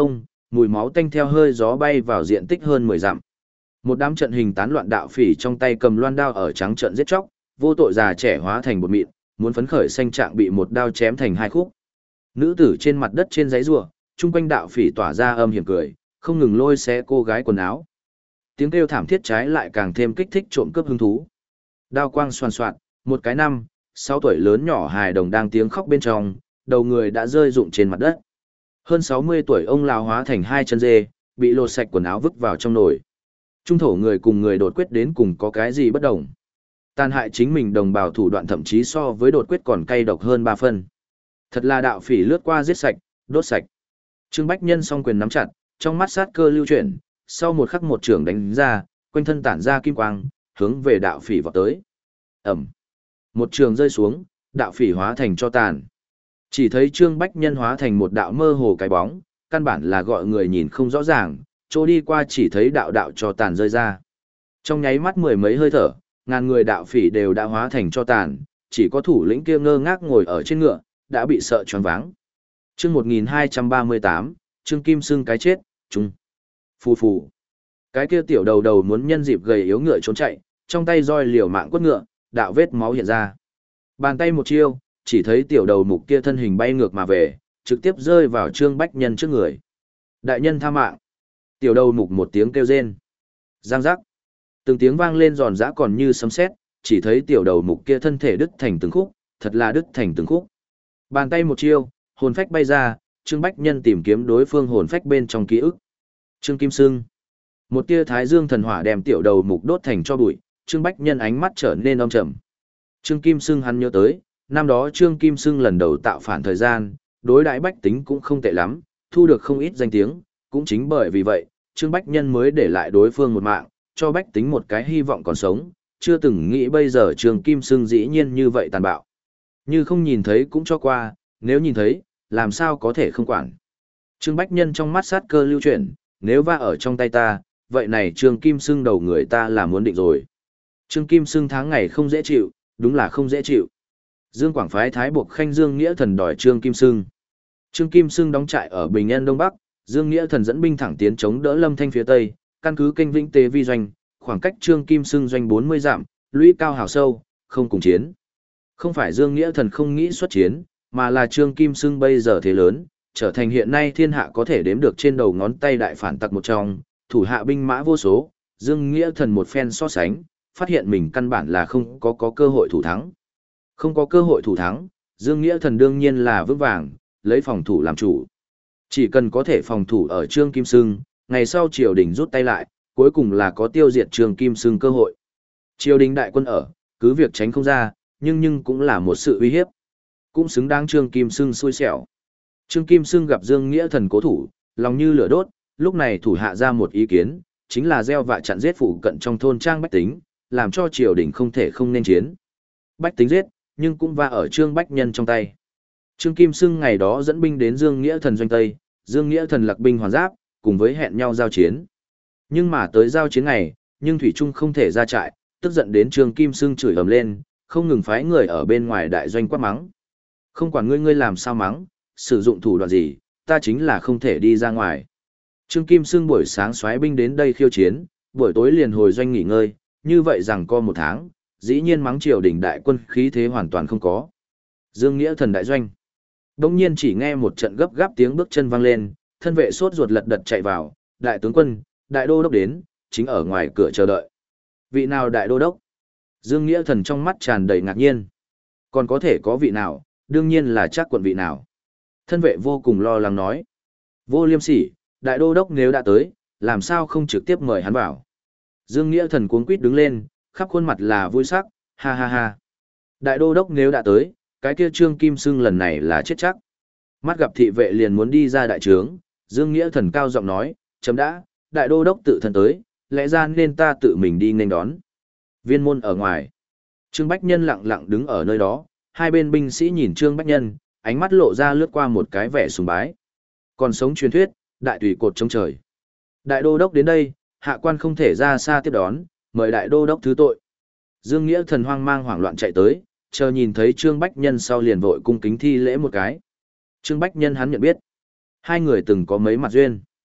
mùi máu tanh theo hơi gió bay vào diện tích hơn mười dặm. Một đám trận hình tán loạn đạo phỉ trong tay cầm loan đao ở trắng trợn giết chóc, vô tội già trẻ hóa thành bột mịn, muốn phấn khởi xanh trạng bị một đao chém thành hai khúc. Nữ tử trên mặt đất trên giấy rùa, chung quanh đạo phỉ tỏa ra âm hiểm cười, không ngừng lôi xé cô gái quần áo. Tiếng kêu thảm thiết trái lại càng thêm kích thích trộm cướp hứng thú. Đao quang xoàn xoạt, một cái năm, sáu tuổi lớn nhỏ hài đồng đang tiếng khóc bên trong, đầu người đã rơi rụng trên mặt đất. Hơn sáu mươi tuổi ông lão hóa thành hai chân dê, bị lột sạch quần áo vứt vào trong nồi. Trung thổ người cùng người đột quyết đến cùng có cái gì bất đồng. Tàn hại chính mình đồng bào thủ đoạn thậm chí so với đột quyết còn cay độc hơn ba phân. Thật là đạo phỉ lướt qua giết sạch, đốt sạch. Trương Bách Nhân song quyền nắm chặt, trong mắt sát cơ lưu chuyển, sau một khắc một trường đánh ra, quanh thân tản ra kim quang, hướng về đạo phỉ vọt tới. Ẩm. Một trường rơi xuống, đạo phỉ hóa thành cho tàn. Chỉ thấy Trương Bách Nhân hóa thành một đạo mơ hồ cái bóng, căn bản là gọi người nhìn không rõ ràng, chỗ đi qua chỉ thấy đạo đạo cho tàn rơi ra. Trong nháy mắt mười mấy hơi thở, ngàn người đạo phỉ đều đã hóa thành cho tàn, chỉ có thủ lĩnh kia ngơ ngác ngồi ở trên ngựa, đã bị sợ choáng váng. Chương một nghìn hai trăm ba mươi tám, Trương Kim Sưng cái chết, trung. Phù phù. Cái kia tiểu đầu đầu muốn nhân dịp gầy yếu ngựa trốn chạy, trong tay roi liều mạng quất ngựa, đạo vết máu hiện ra. Bàn tay một chiêu, chỉ thấy tiểu đầu mục kia thân hình bay ngược mà về, trực tiếp rơi vào Trương Bách Nhân trước người. Đại nhân tha mạng. Tiểu đầu mục một tiếng kêu rên. Giang giác. Từng tiếng vang lên giòn giã còn như sấm sét, chỉ thấy tiểu đầu mục kia thân thể đứt thành từng khúc, thật là đứt thành từng khúc. Bàn tay một chiêu, hồn phách bay ra, Trương Bách Nhân tìm kiếm đối phương hồn phách bên trong ký ức. Trương Kim Sưng. Một tia thái dương thần hỏa đem tiểu đầu mục đốt thành cho bụi, Trương Bách Nhân ánh mắt trở nên âm trầm. Trương Kim Sưng hắn nhớ tới, năm đó Trương Kim Sưng lần đầu tạo phản thời gian, đối đãi bách tính cũng không tệ lắm, thu được không ít danh tiếng, cũng chính bởi vì vậy, Trương Bách Nhân mới để lại đối phương một mạng, cho bách tính một cái hy vọng còn sống, chưa từng nghĩ bây giờ Trương Kim Sưng dĩ nhiên như vậy tàn bạo. Như không nhìn thấy cũng cho qua, nếu nhìn thấy, làm sao có thể không quản. Trương Bách Nhân trong mắt sát cơ lưu chuyển, nếu va ở trong tay ta, vậy này Trương Kim Sưng đầu người ta là muốn định rồi. Trương Kim Sưng tháng ngày không dễ chịu, đúng là không dễ chịu. Dương Quảng phái Thái buộc Khanh Dương Nghĩa Thần đòi Trương Kim Sưng. Trương Kim Sưng đóng trại ở Bình An Đông Bắc, Dương Nghĩa Thần dẫn binh thẳng tiến chống đỡ Lâm Thanh phía Tây, căn cứ kênh Vĩnh Tế vi doanh, khoảng cách Trương Kim Sưng doanh bốn mươi dặm, lũy cao hào sâu, không cùng chiến. Không phải Dương Nghĩa Thần không nghĩ xuất chiến, mà là Trương Kim Sưng bây giờ thế lớn, trở thành hiện nay thiên hạ có thể đếm được trên đầu ngón tay đại phản tặc một trong, thủ hạ binh mã vô số, Dương Nghĩa Thần một phen so sánh, phát hiện mình căn bản là không có có cơ hội thủ thắng. Không có cơ hội thủ thắng, Dương Nghĩa Thần đương nhiên là vững vàng, lấy phòng thủ làm chủ. Chỉ cần có thể phòng thủ ở Trương Kim Sưng, ngày sau triều đình rút tay lại, cuối cùng là có tiêu diệt Trương Kim Sưng cơ hội. Triều đình đại quân ở, cứ việc tránh không ra, nhưng nhưng cũng là một sự uy hiếp. Cũng xứng đáng Trương Kim Sưng xui xẻo. Trương Kim Sưng gặp Dương Nghĩa Thần cố thủ, lòng như lửa đốt, lúc này thủ hạ ra một ý kiến, chính là gieo vạ chặn giết phụ cận trong thôn trang bách tính, làm cho triều đình không thể không nên chiến. Bách tính giết, nhưng cũng va ở Trương Bách Nhân trong tay. Trương Kim Sưng ngày đó dẫn binh đến Dương Nghĩa Thần doanh Tây, Dương Nghĩa Thần lặc binh hoàn giáp, cùng với hẹn nhau giao chiến. Nhưng mà tới giao chiến ngày, nhưng Thủy Trung không thể ra trại, tức giận đến Trương Kim Sưng chửi ầm lên, không ngừng phái người ở bên ngoài đại doanh quát mắng. Không quản ngươi ngươi làm sao mắng, sử dụng thủ đoạn gì, ta chính là không thể đi ra ngoài. Trương Kim Sưng buổi sáng soái binh đến đây khiêu chiến, buổi tối liền hồi doanh nghỉ ngơi, như vậy rằng co một tháng, dĩ nhiên mắng triều đình đại quân khí thế hoàn toàn không có. Dương Nghĩa Thần đại doanh. Đông nhiên chỉ nghe một trận gấp gáp tiếng bước chân vang lên, thân vệ sốt ruột lật đật chạy vào, đại tướng quân, đại đô đốc đến, chính ở ngoài cửa chờ đợi. Vị nào đại đô đốc? Dương Nghĩa Thần trong mắt tràn đầy ngạc nhiên. Còn có thể có vị nào, đương nhiên là chắc quận vị nào. Thân vệ vô cùng lo lắng nói. Vô liêm sỉ, đại đô đốc nếu đã tới, làm sao không trực tiếp mời hắn vào. Dương Nghĩa Thần cuống quýt đứng lên, khắp khuôn mặt là vui sắc, ha ha ha. Đại đô đốc nếu đã tới, cái kia Trương Kim Sưng lần này là chết chắc. Mắt gặp thị vệ liền muốn đi ra đại trướng, Dương Nghĩa Thần cao giọng nói, chấm đã, đại đô đốc tự thân tới, lẽ ra nên ta tự mình đi nghênh đón. Viên môn ở ngoài. Trương Bách Nhân lặng lặng đứng ở nơi đó, hai bên binh sĩ nhìn Trương Bách Nhân, ánh mắt lộ ra lướt qua một cái vẻ sùng bái. Còn sống truyền thuyết, đại tùy cột chống trời. Đại đô đốc đến đây, hạ quan không thể ra xa tiếp đón, mời đại đô đốc thứ tội. Dương Nghĩa Thần hoang mang hoảng loạn chạy tới, chờ nhìn thấy Trương Bách Nhân sau liền vội cung kính thi lễ một cái. Trương Bách Nhân hắn nhận biết. Hai người từng có mấy mặt duyên.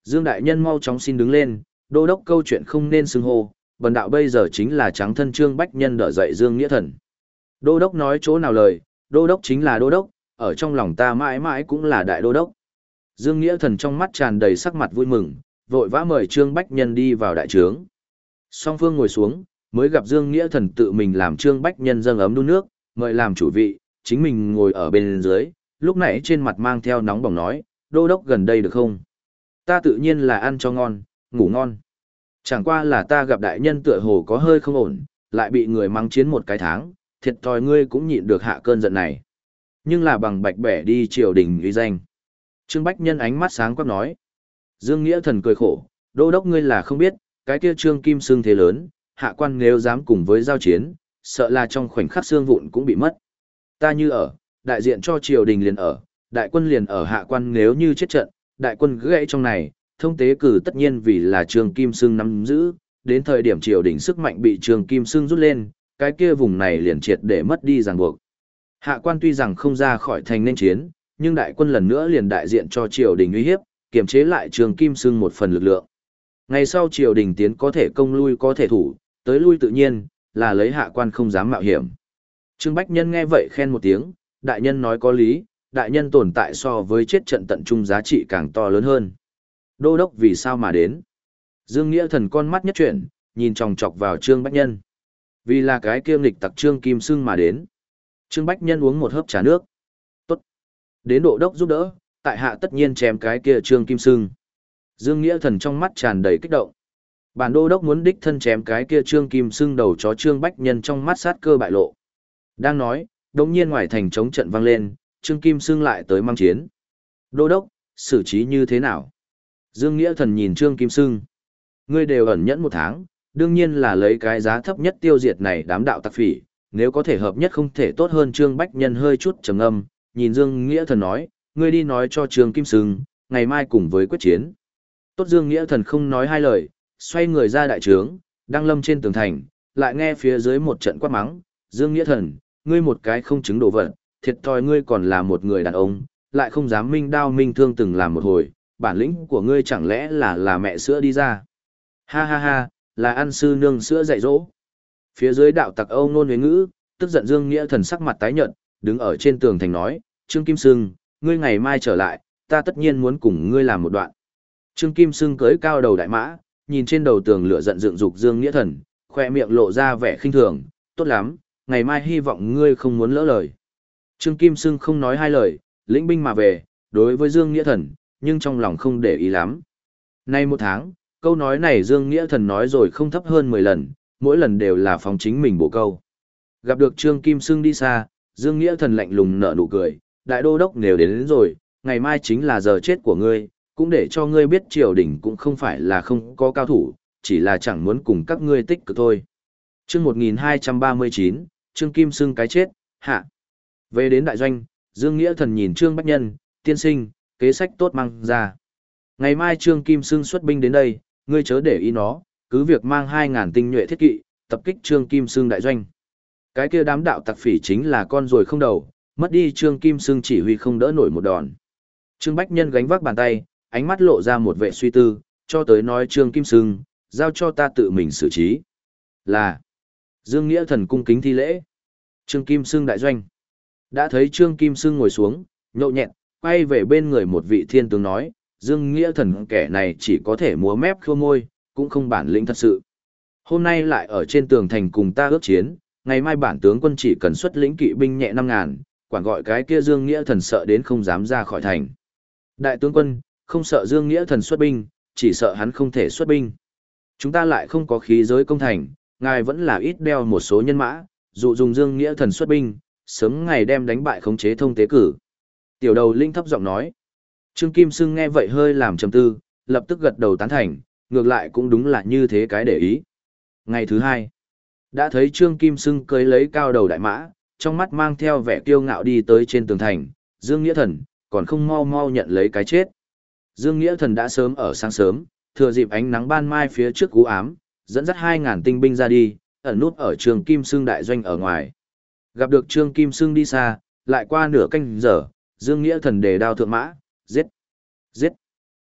Dương đại nhân mau chóng xin đứng lên, đô đốc câu chuyện không nên xưng hô, bần đạo bây giờ chính là trắng thân Trương Bách Nhân đỡ dậy Dương Nghĩa Thần. Đô đốc nói chỗ nào lời, đô đốc chính là đô đốc, ở trong lòng ta mãi mãi cũng là đại đô đốc. Dương Nghĩa Thần trong mắt tràn đầy sắc mặt vui mừng, vội vã mời Trương Bách Nhân đi vào đại trướng. Song phương ngồi xuống, mới gặp Dương Nghĩa Thần tự mình làm Trương Bách Nhân dâng ấm đun nước, mời làm chủ vị, chính mình ngồi ở bên dưới, lúc nãy trên mặt mang theo nóng bỏng nói, đô đốc gần đây được không? Ta tự nhiên là ăn cho ngon, ngủ ngon. Chẳng qua là ta gặp đại nhân tựa hồ có hơi không ổn, lại bị người mắng chiến một cái tháng, thiệt thòi ngươi cũng nhịn được hạ cơn giận này. Nhưng là bằng bạch bẻ đi triều đình uy danh. Trương Bách Nhân ánh mắt sáng quắc nói. Dương Nghĩa Thần cười khổ, đô đốc ngươi là không biết, cái kia Trương Kim Sương thế lớn, hạ quan nếu dám cùng với giao chiến, sợ là trong khoảnh khắc xương vụn cũng bị mất. Ta như ở, đại diện cho triều đình liền ở, đại quân liền ở hạ quan nếu như chết trận, đại quân gãy trong này, thông tế cử tất nhiên vì là Trương Kim Sương nắm giữ, đến thời điểm triều đình sức mạnh bị Trương Kim Sương rút lên, cái kia vùng này liền triệt để mất đi ràng buộc. Hạ quan tuy rằng không ra khỏi thành nên chiến, nhưng đại quân lần nữa liền đại diện cho triều đình uy hiếp, kiềm chế lại Trương Kim Sương một phần lực lượng. Ngày sau triều đình tiến có thể công lui có thể thủ, tới lui tự nhiên, là lấy hạ quan không dám mạo hiểm. Trương Bách Nhân nghe vậy khen một tiếng, đại nhân nói có lý, đại nhân tồn tại so với chết trận tận trung giá trị càng to lớn hơn. Đô đốc vì sao mà đến? Dương Nghĩa Thần con mắt nhất chuyển, nhìn chòng chọc vào Trương Bách Nhân. Vì là cái kiêm lịch tặc Trương Kim Sương mà đến. Trương Bách Nhân uống một hớp trà nước. Tốt. Đến độ đốc giúp đỡ, tại hạ tất nhiên chém cái kia Trương Kim Sương. Dương Nghĩa Thần trong mắt tràn đầy kích động. Bản đô đốc muốn đích thân chém cái kia Trương Kim Sương đầu chó Trương Bách Nhân trong mắt sát cơ bại lộ. Đang nói, đột nhiên ngoài thành chống trận vang lên, Trương Kim Sương lại tới mang chiến. Đô đốc, xử trí như thế nào? Dương Nghĩa Thần nhìn Trương Kim Sương. Ngươi đều ẩn nhẫn một tháng, đương nhiên là lấy cái giá thấp nhất tiêu diệt này đám đạo tặc phỉ, nếu có thể hợp nhất không thể tốt hơn. Trương Bách Nhân hơi chút trầm ngâm, nhìn Dương Nghĩa Thần nói, ngươi đi nói cho Trương Kim Sương, ngày mai cùng với quyết chiến. Tốt. Dương Nghĩa Thần không nói hai lời, xoay người ra đại trướng, đang lâm trên tường thành, lại nghe phía dưới một trận quát mắng, Dương Nghĩa Thần, ngươi một cái không chứng đồ vật, thiệt thòi ngươi còn là một người đàn ông, lại không dám minh đao minh thương từng làm một hồi, bản lĩnh của ngươi chẳng lẽ là là mẹ sữa đi ra. Ha ha ha, là ăn sư nương sữa dạy dỗ. Phía dưới đạo tặc Âu Nôn Huế Ngữ, tức giận Dương Nghĩa Thần sắc mặt tái nhợt, đứng ở trên tường thành nói, Trương Kim Sương, ngươi ngày mai trở lại, ta tất nhiên muốn cùng ngươi làm một đoạn. Trương Kim Sương cưỡi cao đầu đại mã, nhìn trên đầu tường lửa giận dựng dục Dương Nghĩa Thần, khoe miệng lộ ra vẻ khinh thường, tốt lắm, ngày mai hy vọng ngươi không muốn lỡ lời. Trương Kim Sương không nói hai lời, lĩnh binh mà về, đối với Dương Nghĩa Thần, nhưng trong lòng không để ý lắm. Nay một tháng, câu nói này Dương Nghĩa Thần nói rồi không thấp hơn mười lần, mỗi lần đều là phóng chính mình bổ câu. Gặp được Trương Kim Sương đi xa, Dương Nghĩa Thần lạnh lùng nở nụ cười, đại đô đốc nếu đến, đến rồi, ngày mai chính là giờ chết của ngươi, cũng để cho ngươi biết triều đình cũng không phải là không có cao thủ, chỉ là chẳng muốn cùng các ngươi tích cực thôi. Chương một nghìn hai trăm ba mươi chín, Trương Kim Sương cái chết, hạ. Về đến đại doanh, Dương Nghĩa Thần nhìn Trương Bách Nhân, tiên sinh, kế sách tốt mang ra. Ngày mai Trương Kim Sương xuất binh đến đây, ngươi chớ để ý nó, cứ việc mang hai ngàn tinh nhuệ thiết kỵ, tập kích Trương Kim Sương đại doanh. Cái kia đám đạo tặc phỉ chính là con ruồi không đầu, mất đi Trương Kim Sương chỉ huy không đỡ nổi một đòn. Trương Bách Nhân gánh vác bàn tay, ánh mắt lộ ra một vẻ suy tư, cho tới nói Trương Kim Sương, giao cho ta tự mình xử trí. Là, Dương Nghĩa Thần cung kính thi lễ. Trương Kim Sương đại doanh. Đã thấy Trương Kim Sương ngồi xuống, nhậu nhẹt, quay về bên người một vị thiên tướng nói, Dương Nghĩa Thần kẻ này chỉ có thể múa mép khua môi, cũng không bản lĩnh thật sự. Hôm nay lại ở trên tường thành cùng ta ước chiến, ngày mai bản tướng quân chỉ cần xuất lĩnh kỵ binh nhẹ năm ngàn, quản gọi cái kia Dương Nghĩa Thần sợ đến không dám ra khỏi thành. Đại tướng quân, không sợ Dương Nghĩa Thần xuất binh, chỉ sợ hắn không thể xuất binh. Chúng ta lại không có khí giới công thành, ngài vẫn là ít đeo một số nhân mã, dụ dùng Dương Nghĩa Thần xuất binh, sớm ngày đem đánh bại khống chế thông tế cử. Tiểu đầu linh thấp giọng nói. Trương Kim Sương nghe vậy hơi làm trầm tư, lập tức gật đầu tán thành, ngược lại cũng đúng là như thế cái để ý. Ngày thứ hai, đã thấy Trương Kim Sương cưới lấy cao đầu đại mã, trong mắt mang theo vẻ kiêu ngạo đi tới trên tường thành, Dương Nghĩa Thần, còn không mau mau nhận lấy cái chết. Dương Nghĩa Thần đã sớm ở sáng sớm, thừa dịp ánh nắng ban mai phía trước cú ám, dẫn dắt hai ngàn tinh binh ra đi, ẩn nút ở Trương Kim Sương đại doanh ở ngoài. Gặp được Trương Kim Sương đi xa, lại qua nửa canh giờ, Dương Nghĩa Thần đề đao thượng mã, giết, giết.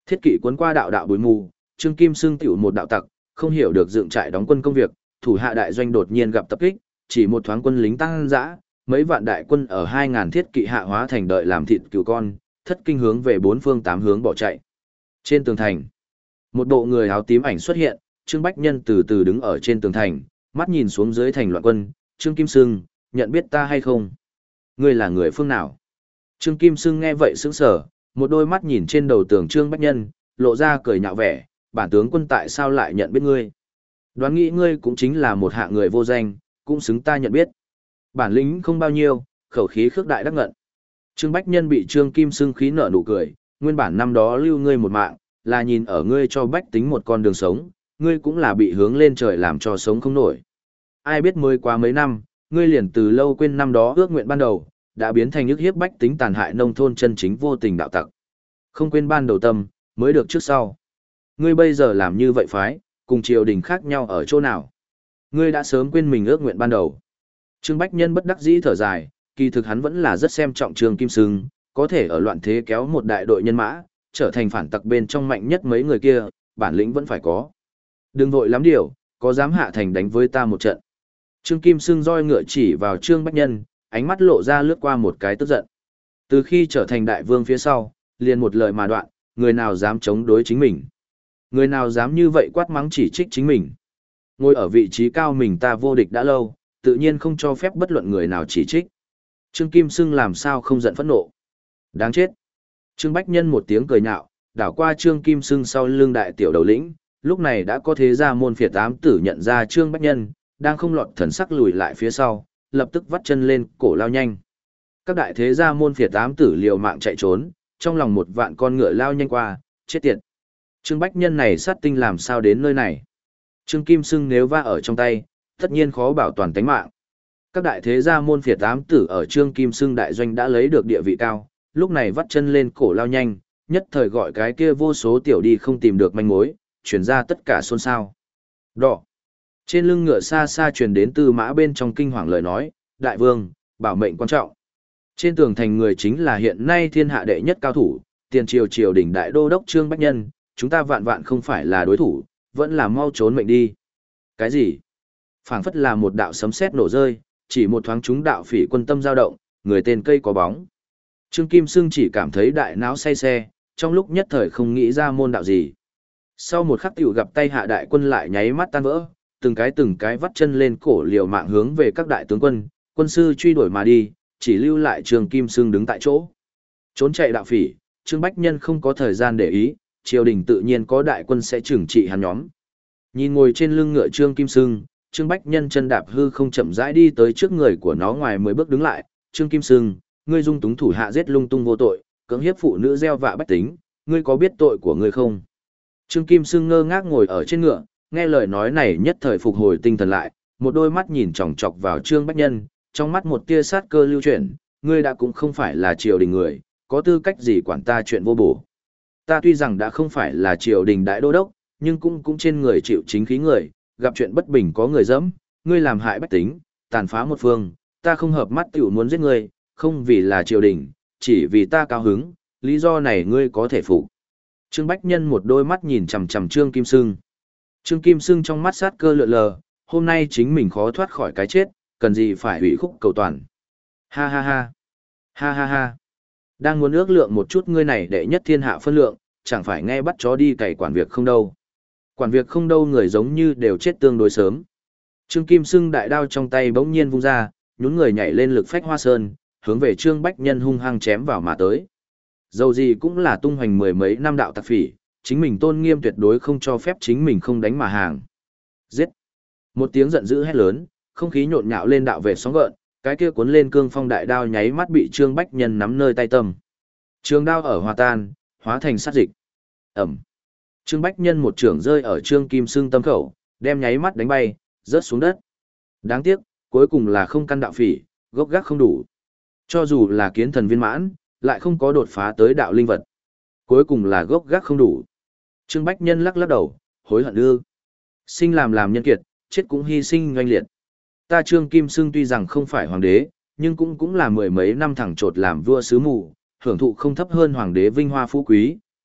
Thiết kỵ cuốn qua đạo đạo bụi mù, Trương Kim Sương tiểu một đạo tặc, không hiểu được dựng trại đóng quân công việc, thủ hạ đại doanh đột nhiên gặp tập kích, chỉ một thoáng quân lính tăng dã, mấy vạn đại quân ở hai ngàn thiết kỵ hạ hóa thành đợi làm thịt cừu con, thất kinh hướng về bốn phương tám hướng bỏ chạy. Trên tường thành, một bộ người áo tím ảnh xuất hiện, Trương Bách Nhân từ từ đứng ở trên tường thành, mắt nhìn xuống dưới thành loạn quân, Trương Kim Sương, nhận biết ta hay không? Ngươi là người phương nào? Trương Kim Sương nghe vậy sững sờ, một đôi mắt nhìn trên đầu tường Trương Bách Nhân, lộ ra cười nhạo vẻ, bản tướng quân tại sao lại nhận biết ngươi? Đoán nghĩ ngươi cũng chính là một hạ người vô danh, cũng xứng ta nhận biết. Bản lĩnh không bao nhiêu, khẩu khí khước đại đắc ngận. Trương Bách Nhân bị Trương Kim Sương khí nở nụ cười, nguyên bản năm đó lưu ngươi một mạng, là nhìn ở ngươi cho bách tính một con đường sống, ngươi cũng là bị hướng lên trời làm cho sống không nổi. Ai biết mới qua mấy năm, ngươi liền từ lâu quên năm đó ước nguyện ban đầu, đã biến thành ức hiếp bách tính tàn hại nông thôn chân chính vô tình đạo tặc. Không quên ban đầu tâm, mới được trước sau. Ngươi bây giờ làm như vậy phái, cùng triều đình khác nhau ở chỗ nào? Ngươi đã sớm quên mình ước nguyện ban đầu. Trương Bách Nhân bất đắc dĩ thở dài, kỳ thực hắn vẫn là rất xem trọng Trương Kim Sương, có thể ở loạn thế kéo một đại đội nhân mã, trở thành phản tặc bên trong mạnh nhất mấy người kia, bản lĩnh vẫn phải có. Đừng vội lắm điều, có dám hạ thành đánh với ta một trận. Trương Kim Sương roi ngựa chỉ vào Trương Bách Nhân, ánh mắt lộ ra lướt qua một cái tức giận. Từ khi trở thành đại vương phía sau, liền một lời mà đoạn, người nào dám chống đối chính mình. Người nào dám như vậy quát mắng chỉ trích chính mình. Ngồi ở vị trí cao mình ta vô địch đã lâu, tự nhiên không cho phép bất luận người nào chỉ trích. Trương Kim Sương làm sao không giận phẫn nộ. Đáng chết. Trương Bách Nhân một tiếng cười nhạo, đảo qua Trương Kim Sương sau lưng đại tiểu đầu lĩnh, lúc này đã có thế gia môn phiệt ám tử nhận ra Trương Bách Nhân, đang không lọt thần sắc lùi lại phía sau, lập tức vắt chân lên, cổ lao nhanh. Các đại thế gia môn phiệt ám tử liều mạng chạy trốn, trong lòng một vạn con ngựa lao nhanh qua, chết tiệt. Trương Bách Nhân này sát tinh làm sao đến nơi này? Trương Kim Sương nếu va ở trong tay, tất nhiên khó bảo toàn tính mạng. Các đại thế gia môn phiệt ám tử ở Trương Kim Sương đại doanh đã lấy được địa vị cao, lúc này vắt chân lên cổ lao nhanh, nhất thời gọi cái kia vô số tiểu đi không tìm được manh mối, chuyển ra tất cả xôn xao. Đỏ. Trên lưng ngựa xa xa truyền đến Tư Mã bên trong kinh hoàng lời nói, đại vương, bảo mệnh quan trọng. Trên tường thành người chính là hiện nay thiên hạ đệ nhất cao thủ, tiền triều triều đỉnh đại đô đốc Trương Bách Nhân, chúng ta vạn vạn không phải là đối thủ, vẫn là mau trốn mệnh đi. Cái gì? Phảng phất là một đạo sấm sét nổ rơi, chỉ một thoáng chúng đạo phỉ quân tâm dao động, người tên cây có bóng. Trương Kim Sương chỉ cảm thấy đại não say xe, trong lúc nhất thời không nghĩ ra môn đạo gì. Sau một khắc tiểu gặp tay hạ đại quân lại nháy mắt tan vỡ, từng cái từng cái vắt chân lên cổ liều mạng hướng về các đại tướng quân, quân sư truy đuổi mà đi, chỉ lưu lại Trương Kim Sương đứng tại chỗ. Trốn chạy đạo phỉ, Trương Bách Nhân không có thời gian để ý, triều đình tự nhiên có đại quân sẽ trừng trị hắn nhóm. Nhìn ngồi trên lưng ngựa Trương Kim Sương, Trương Bách Nhân chân đạp hư không chậm rãi đi tới trước người của nó ngoài mười bước đứng lại, Trương Kim Sương, ngươi dung túng thủ hạ giết lung tung vô tội, cưỡng hiếp phụ nữ gieo vạ bách tính, ngươi có biết tội của ngươi không? Trương Kim Sương ngơ ngác ngồi ở trên ngựa, nghe lời nói này nhất thời phục hồi tinh thần lại, một đôi mắt nhìn chòng chọc vào Trương Bách Nhân, trong mắt một tia sát cơ lưu chuyển, ngươi đã cũng không phải là triều đình người, có tư cách gì quản ta chuyện vô bổ. Ta tuy rằng đã không phải là triều đình đại đô đốc, nhưng cũng cũng trên người chịu chính khí người, gặp chuyện bất bình có người dẫm, ngươi làm hại bách tính, tàn phá một phương, ta không hợp mắt tiểu muốn giết ngươi, không vì là triều đình, chỉ vì ta cao hứng, lý do này ngươi có thể phục. Trương Bách Nhân một đôi mắt nhìn chằm chằm Trương Kim Sương. Trương Kim Sương trong mắt sát cơ lượn lờ, hôm nay chính mình khó thoát khỏi cái chết, cần gì phải hủy khúc cầu toàn. Ha ha ha. Ha ha ha. Đang muốn ước lượng một chút ngươi này đệ nhất thiên hạ phân lượng, chẳng phải nghe bắt chó đi cày quản việc không đâu. Quản việc không đâu người giống như đều chết tương đối sớm. Trương Kim Sương đại đao trong tay bỗng nhiên vung ra, nhún người nhảy lên lực phách hoa sơn, hướng về Trương Bách Nhân hung hăng chém vào mà tới. Dầu gì cũng là tung hoành mười mấy năm đạo tặc phỉ, chính mình tôn nghiêm tuyệt đối không cho phép chính mình không đánh mà hàng. Giết! Một tiếng giận dữ hét lớn, không khí nhộn nhạo lên đạo về sóng gợn, cái kia cuốn lên cương phong đại đao nháy mắt bị Trương Bách Nhân nắm nơi tay tâm. Trường đao ở hòa tan, hóa thành sát dịch. Ẩm! Trương Bách Nhân một trường rơi ở Trương Kim Sương tâm khẩu, đem nháy mắt đánh bay, rớt xuống đất. Đáng tiếc, cuối cùng là không căn đạo phỉ, gốc gác không đủ. Cho dù là kiến thần viên mãn, lại không có đột phá tới đạo linh vật. Cuối cùng là gốc gác không đủ. Trương Bách Nhân lắc lắc đầu, hối hận ư. Sinh làm làm nhân kiệt, chết cũng hy sinh oanh liệt. Ta Trương Kim Sương tuy rằng không phải hoàng đế, nhưng cũng cũng là mười mấy năm thẳng trột làm vua sứ mù, hưởng thụ không thấp hơn hoàng đế vinh hoa phú quý,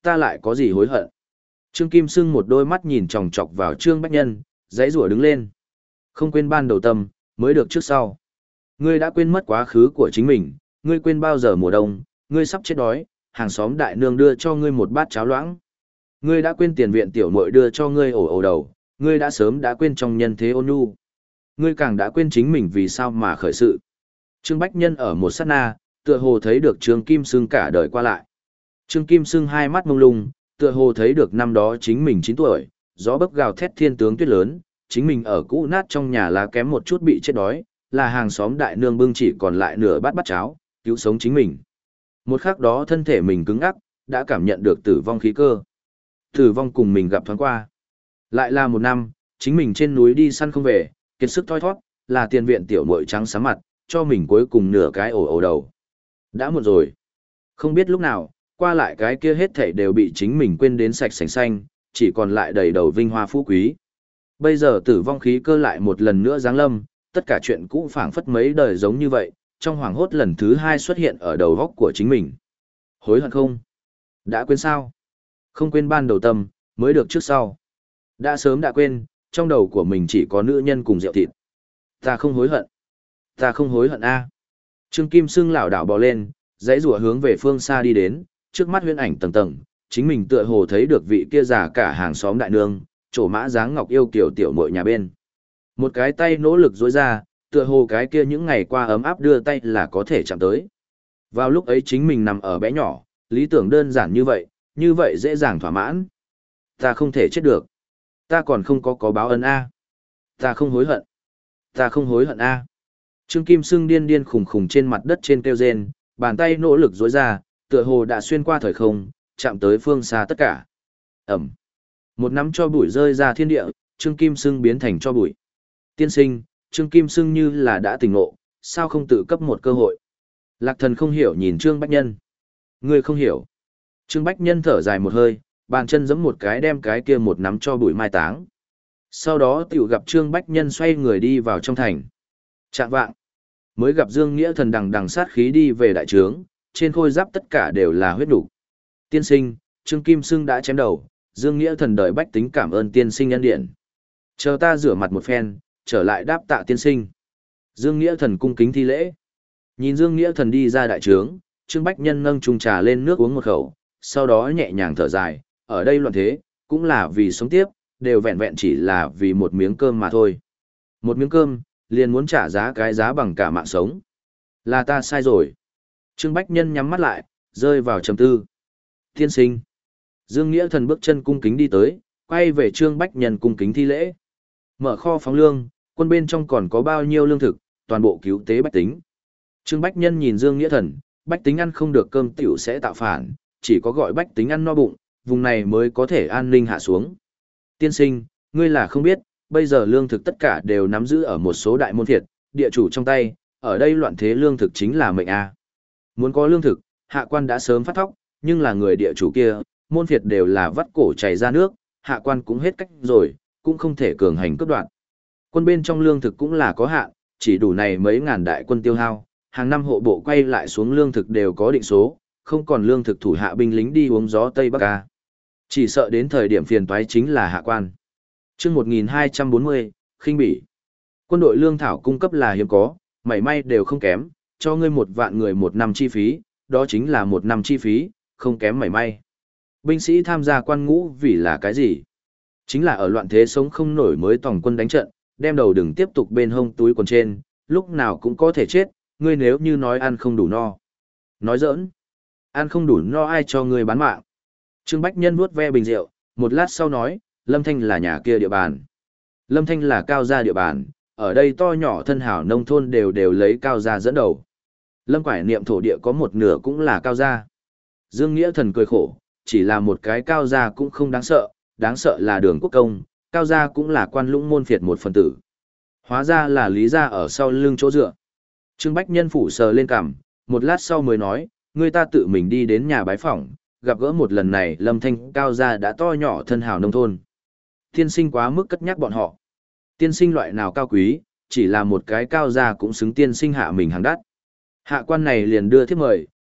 ta lại có gì hối hận. Trương Kim Sưng một đôi mắt nhìn chòng chọc vào Trương Bách Nhân, giãy giụa đứng lên. Không quên ban đầu tâm, mới được trước sau. Ngươi đã quên mất quá khứ của chính mình, ngươi quên bao giờ mùa đông, ngươi sắp chết đói, hàng xóm đại nương đưa cho ngươi một bát cháo loãng. Ngươi đã quên tiền viện tiểu muội đưa cho ngươi ổ ổ đầu, ngươi đã sớm đã quên trong nhân thế ôn nhu. Ngươi càng đã quên chính mình vì sao mà khởi sự. Trương Bách Nhân ở một sát na, tựa hồ thấy được Trương Kim Sưng cả đời qua lại. Trương Kim Sưng hai mắt mông lung, tựa hồ thấy được năm đó chính mình chín tuổi, gió bấc gào thét thiên tướng tuyết lớn, chính mình ở cũ nát trong nhà lá kém một chút bị chết đói, là hàng xóm đại nương bưng chỉ còn lại nửa bát bát cháo, cứu sống chính mình. Một khắc đó thân thể mình cứng ngắc, đã cảm nhận được tử vong khí cơ. Tử vong cùng mình gặp thoáng qua. Lại là một năm, chính mình trên núi đi săn không về, kiệt sức thoi thoát, là tiền viện tiểu muội trắng xám mặt, cho mình cuối cùng nửa cái ổ ổ đầu. Đã muộn rồi. Không biết lúc nào, qua lại cái kia hết thảy đều bị chính mình quên đến sạch sành xanh, chỉ còn lại đầy đầu vinh hoa phú quý. Bây giờ tử vong khí cơ lại một lần nữa giáng lâm, tất cả chuyện cũ phảng phất mấy đời giống như vậy, trong hoàng hốt lần thứ hai xuất hiện ở đầu góc của chính mình. Hối hận không? Đã quên sao? Không quên ban đầu tâm, mới được trước sau. Đã sớm đã quên, trong đầu của mình chỉ có nữ nhân cùng rượu thịt. Ta không hối hận. Ta không hối hận a. Trương Kim Sưng lảo đảo bò lên, dãy rủa hướng về phương xa đi đến, trước mắt huyễn ảnh tầng tầng, chính mình tựa hồ thấy được vị kia già cả hàng xóm đại nương, trổ mã dáng ngọc yêu kiều tiểu muội nhà bên. Một cái tay nỗ lực duỗi ra, tựa hồ cái kia những ngày qua ấm áp đưa tay là có thể chạm tới. Vào lúc ấy chính mình nằm ở bé nhỏ, lý tưởng đơn giản như vậy, như vậy dễ dàng thỏa mãn. Ta không thể chết được. Ta còn không có có báo ân a. Ta không hối hận. Ta không hối hận a. Trương Kim Sưng điên điên khùng khùng trên mặt đất trên kêu rên, bàn tay nỗ lực duỗi ra, tựa hồ đã xuyên qua thời không, chạm tới phương xa tất cả. Ẩm. Một nắm cho bụi rơi ra thiên địa, Trương Kim Sưng biến thành cho bụi. Tiên sinh, Trương Kim Sưng như là đã tỉnh ngộ, sao không tự cấp một cơ hội? Lạc Thần không hiểu nhìn Trương Bách Nhân. Ngươi không hiểu. Trương Bách Nhân thở dài một hơi, bàn chân giẫm một cái đem cái kia một nắm cho bụi mai táng. Sau đó tiểu gặp Trương Bách Nhân xoay người đi vào trong thành. Trạng vạng, mới gặp Dương Nghĩa Thần đằng đằng sát khí đi về đại trướng, trên khôi giáp tất cả đều là huyết đủ. Tiên sinh, Trương Kim Sưng đã chém đầu, Dương Nghĩa Thần đợi bách tính cảm ơn tiên sinh nhân điện. Chờ ta rửa mặt một phen, trở lại đáp tạ tiên sinh. Dương Nghĩa Thần cung kính thi lễ. Nhìn Dương Nghĩa Thần đi ra đại trướng, Trương Bách Nhân nâng chung trà lên nước uống một khẩu, sau đó nhẹ nhàng thở dài, ở đây loạn thế, cũng là vì sống tiếp, đều vẹn vẹn chỉ là vì một miếng cơm mà thôi. Một miếng cơm, liền muốn trả giá cái giá bằng cả mạng sống. Là ta sai rồi. Trương Bách Nhân nhắm mắt lại, rơi vào trầm tư. Tiên sinh. Dương Nghĩa Thần bước chân cung kính đi tới, quay về Trương Bách Nhân cung kính thi lễ. Mở kho phóng lương, quân bên trong còn có bao nhiêu lương thực, toàn bộ cứu tế bách tính. Trương Bách Nhân nhìn Dương Nghĩa Thần, bách tính ăn không được cơm tiểu sẽ tạo phản, chỉ có gọi bách tính ăn no bụng, vùng này mới có thể an ninh hạ xuống. Tiên sinh, ngươi là không biết, bây giờ lương thực tất cả đều nắm giữ ở một số đại môn phiệt, địa chủ trong tay, ở đây loạn thế lương thực chính là mệnh A. Muốn có lương thực, hạ quan đã sớm phát thóc, nhưng là người địa chủ kia, môn phiệt đều là vắt cổ chảy ra nước, hạ quan cũng hết cách rồi, cũng không thể cường hành cướp đoạt. Quân bên trong lương thực cũng là có hạn, chỉ đủ này mấy ngàn đại quân tiêu hao, hàng năm hộ bộ quay lại xuống lương thực đều có định số, không còn lương thực thủ hạ binh lính đi uống gió Tây Bắc A. Chỉ sợ đến thời điểm phiền toái chính là hạ quan. Chương một nghìn hai trăm bốn mươi, khinh bỉ. Quân đội lương thảo cung cấp là hiếm có, mảy may đều không kém, cho ngươi một vạn người một năm chi phí, đó chính là một năm chi phí, không kém mảy may. Binh sĩ tham gia quan ngũ vì là cái gì? Chính là ở loạn thế sống không nổi mới tòng quân đánh trận, đem đầu đừng tiếp tục bên hông túi quần trên, lúc nào cũng có thể chết, ngươi nếu như nói ăn không đủ no. Nói giỡn, ăn không đủ no ai cho ngươi bán mạng. Trương Bách Nhân vuốt ve bình rượu, một lát sau nói, Lâm Thanh là nhà kia địa bàn. Lâm Thanh là cao gia địa bàn, ở đây to nhỏ thân hảo nông thôn đều đều lấy cao gia dẫn đầu. Lâm Quải Niệm thổ địa có một nửa cũng là cao gia. Dương Nghĩa Thần cười khổ, chỉ là một cái cao gia cũng không đáng sợ, đáng sợ là Đường Quốc Công, cao gia cũng là quan lũng môn phiệt một phần tử. Hóa ra là Lý gia ở sau lưng chỗ dựa. Trương Bách Nhân phủ sờ lên cằm, một lát sau mới nói, người ta tự mình đi đến nhà bái phỏng, gặp gỡ một lần này Lâm Thanh cao gia đã to nhỏ thân hào nông thôn. Tiên sinh quá mức cất nhắc bọn họ. Tiên sinh loại nào cao quý, chỉ là một cái cao gia cũng xứng tiên sinh hạ mình hàng đắt. Hạ quan này liền đưa thiếp mời,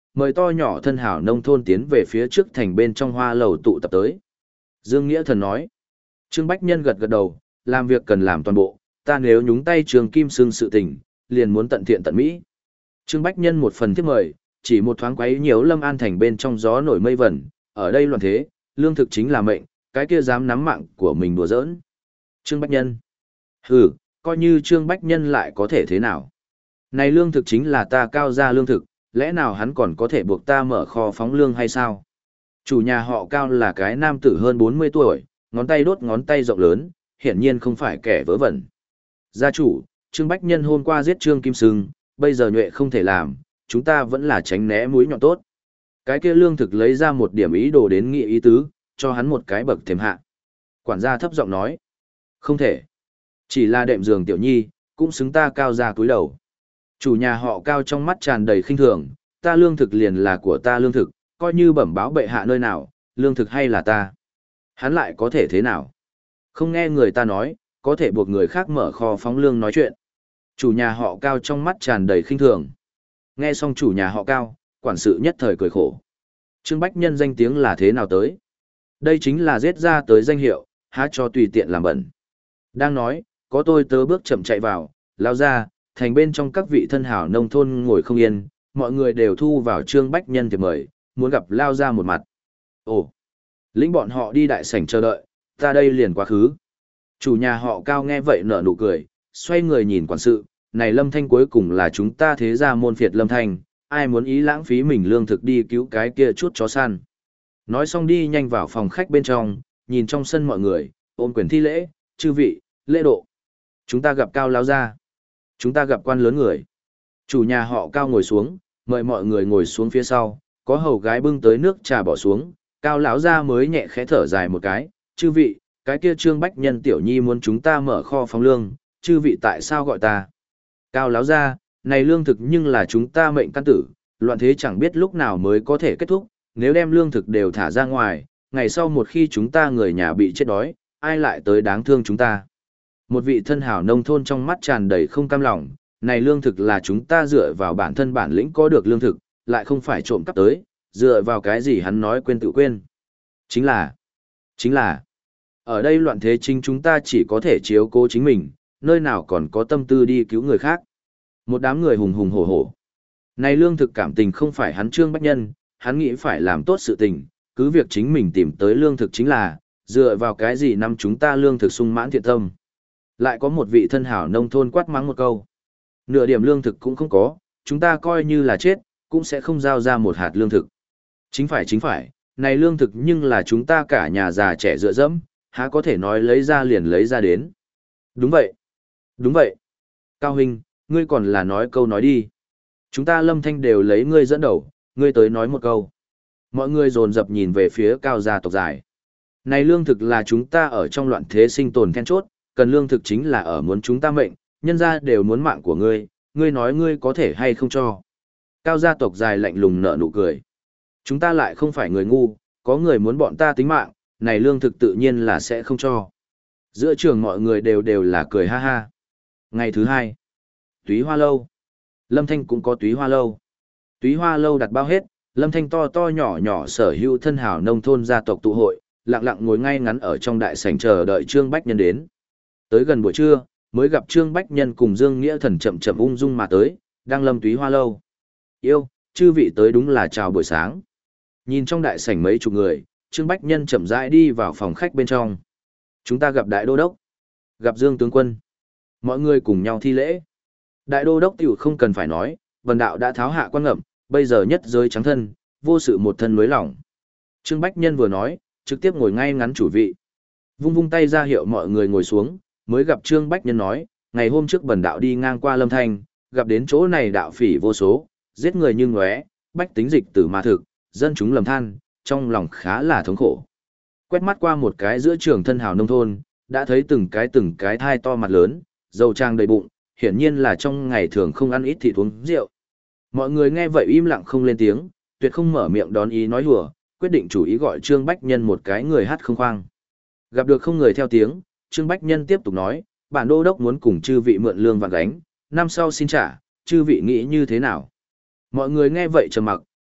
mời to nhỏ thân hảo nông thôn tiến về phía trước thành bên trong hoa lầu tụ tập tới. Dương Nghĩa Thần nói. Trương Bách Nhân gật gật đầu, làm việc cần làm toàn bộ, ta nếu nhúng tay Trường Kim Sương sự tình, liền muốn tận thiện tận mỹ. Trương Bách Nhân một phần tiếp mời, chỉ một thoáng quấy nhiễu Lâm An thành bên trong gió nổi mây vẩn, ở đây loạn thế, lương thực chính là mệnh, cái kia dám nắm mạng của mình đùa giỡn. Trương Bách Nhân. Hừ, coi như Trương Bách Nhân lại có thể thế nào? Này lương thực chính là ta Cao gia lương thực, lẽ nào hắn còn có thể buộc ta mở kho phóng lương hay sao? Chủ nhà họ Cao là cái nam tử hơn bốn mươi tuổi, ngón tay đốt ngón tay rộng lớn, hiển nhiên không phải kẻ vớ vẩn. Gia chủ, Trương Bách Nhân hôm qua giết Trương Kim Sưng, bây giờ nhuệ không thể làm, chúng ta vẫn là tránh né mũi nhọn tốt. Cái kia lương thực lấy ra một điểm ý đồ đến nghị ý tứ, cho hắn một cái bậc thềm hạ. Quản gia thấp giọng nói, không thể. Chỉ là đệm giường tiểu nhi, cũng xứng ta Cao gia cúi đầu. Chủ nhà họ Cao trong mắt tràn đầy khinh thường, ta lương thực liền là của ta lương thực, coi như bẩm báo bệ hạ nơi nào, lương thực hay là ta. Hắn lại có thể thế nào? Không nghe người ta nói, có thể buộc người khác mở kho phóng lương nói chuyện. Chủ nhà họ Cao trong mắt tràn đầy khinh thường. Nghe xong chủ nhà họ Cao, quản sự nhất thời cười khổ. Trương Bách Nhân danh tiếng là thế nào tới? Đây chính là giết ra tới danh hiệu, há cho tùy tiện làm bẩn. Đang nói, có tôi tớ bước chậm chạy vào, lao ra, thành bên trong các vị thân hảo nông thôn ngồi không yên, mọi người đều thu vào Trương Bách Nhân thiệp mời, muốn gặp lao ra một mặt. Ồ, lĩnh bọn họ đi đại sảnh chờ đợi, ta đây liền quá khứ. Chủ nhà họ Cao nghe vậy nở nụ cười, xoay người nhìn quản sự, này Lâm Thanh cuối cùng là chúng ta thế gia môn phiệt Lâm Thanh, ai muốn ý lãng phí mình lương thực đi cứu cái kia chút chó săn. Nói xong đi nhanh vào phòng khách bên trong, nhìn trong sân mọi người, ôm quyền thi lễ, chư vị, lễ độ. Chúng ta gặp Cao lão gia. Chúng ta gặp quan lớn người. Chủ nhà họ Cao ngồi xuống, mời mọi người ngồi xuống phía sau, có hầu gái bưng tới nước trà bỏ xuống, Cao lão gia mới nhẹ khẽ thở dài một cái, chư vị, cái kia Trương Bách Nhân tiểu nhi muốn chúng ta mở kho phóng lương, chư vị tại sao gọi ta? Cao lão gia, này lương thực nhưng là chúng ta mệnh căn tử, loạn thế chẳng biết lúc nào mới có thể kết thúc, nếu đem lương thực đều thả ra ngoài, ngày sau một khi chúng ta người nhà bị chết đói, ai lại tới đáng thương chúng ta? Một vị thân hảo nông thôn trong mắt tràn đầy không cam lòng, này lương thực là chúng ta dựa vào bản thân bản lĩnh có được lương thực, lại không phải trộm cắp tới, dựa vào cái gì hắn nói quên tự quên. Chính là, chính là, ở đây loạn thế chính chúng ta chỉ có thể chiếu cố chính mình, nơi nào còn có tâm tư đi cứu người khác. Một đám người hùng hùng hổ hổ. Này lương thực cảm tình không phải hắn Trương Bách Nhân, hắn nghĩ phải làm tốt sự tình, cứ việc chính mình tìm tới lương thực chính là, dựa vào cái gì năm chúng ta lương thực sung mãn thiện tâm. Lại có một vị thân hảo nông thôn quát mắng một câu. Nửa điểm lương thực cũng không có, chúng ta coi như là chết, cũng sẽ không giao ra một hạt lương thực. Chính phải chính phải, này lương thực nhưng là chúng ta cả nhà già trẻ dựa dẫm, há có thể nói lấy ra liền lấy ra đến. Đúng vậy, đúng vậy. Cao Huynh, ngươi còn là nói câu nói đi. Chúng ta Lâm Thanh đều lấy ngươi dẫn đầu, ngươi tới nói một câu. Mọi người dồn dập nhìn về phía Cao gia tộc dài. Này lương thực là chúng ta ở trong loạn thế sinh tồn then chốt, cần lương thực chính là ở muốn chúng ta mệnh, nhân ra đều muốn mạng của ngươi, ngươi nói ngươi có thể hay không cho. Cao gia tộc dài lạnh lùng nở nụ cười. Chúng ta lại không phải người ngu, có người muốn bọn ta tính mạng, này lương thực tự nhiên là sẽ không cho. Giữa trường mọi người đều đều là cười ha ha. Ngày thứ hai, Túy Hoa Lâu. Lâm Thanh cũng có Túy Hoa Lâu. Túy Hoa Lâu đặt bao hết, Lâm Thanh to to nhỏ nhỏ sở hữu thân hảo nông thôn gia tộc tụ hội, lặng lặng ngồi ngay ngắn ở trong đại sảnh chờ đợi Trương Bách Nhân đến. Tới gần buổi trưa, mới gặp Trương Bách Nhân cùng Dương Nghĩa Thần chậm chậm ung dung mà tới, đang lâm Túy Hoa Lâu. Yêu, chư vị tới đúng là chào buổi sáng. Nhìn trong đại sảnh mấy chục người, Trương Bách Nhân chậm rãi đi vào phòng khách bên trong. Chúng ta gặp Đại Đô Đốc, gặp Dương Tướng Quân. Mọi người cùng nhau thi lễ. Đại Đô Đốc tiểu không cần phải nói, vần đạo đã tháo hạ quan ngậm, bây giờ nhất giới trắng thân, vô sự một thân mới lỏng. Trương Bách Nhân vừa nói, trực tiếp ngồi ngay ngắn chủ vị. Vung vung tay ra hiệu mọi người ngồi xuống, mới gặp Trương Bách Nhân nói, ngày hôm trước bần đạo đi ngang qua Lâm Thanh, gặp đến chỗ này đạo phỉ vô số, giết người như ngóe, bách tính dịch tử mà thực, dân chúng lầm than, trong lòng khá là thống khổ. Quét mắt qua một cái giữa trường thân hào nông thôn, đã thấy từng cái từng cái thai to mặt lớn, dầu trang đầy bụng, hiển nhiên là trong ngày thường không ăn ít thịt uống rượu. Mọi người nghe vậy im lặng không lên tiếng, tuyệt không mở miệng đón ý nói hùa, quyết định chủ ý gọi Trương Bách Nhân một cái người hát không khoang. Gặp được không người theo tiếng, Trương Bách Nhân tiếp tục nói, bản đô đốc muốn cùng chư vị mượn lương vạn gánh, năm sau xin trả, chư vị nghĩ như thế nào? Mọi người nghe vậy trầm mặc,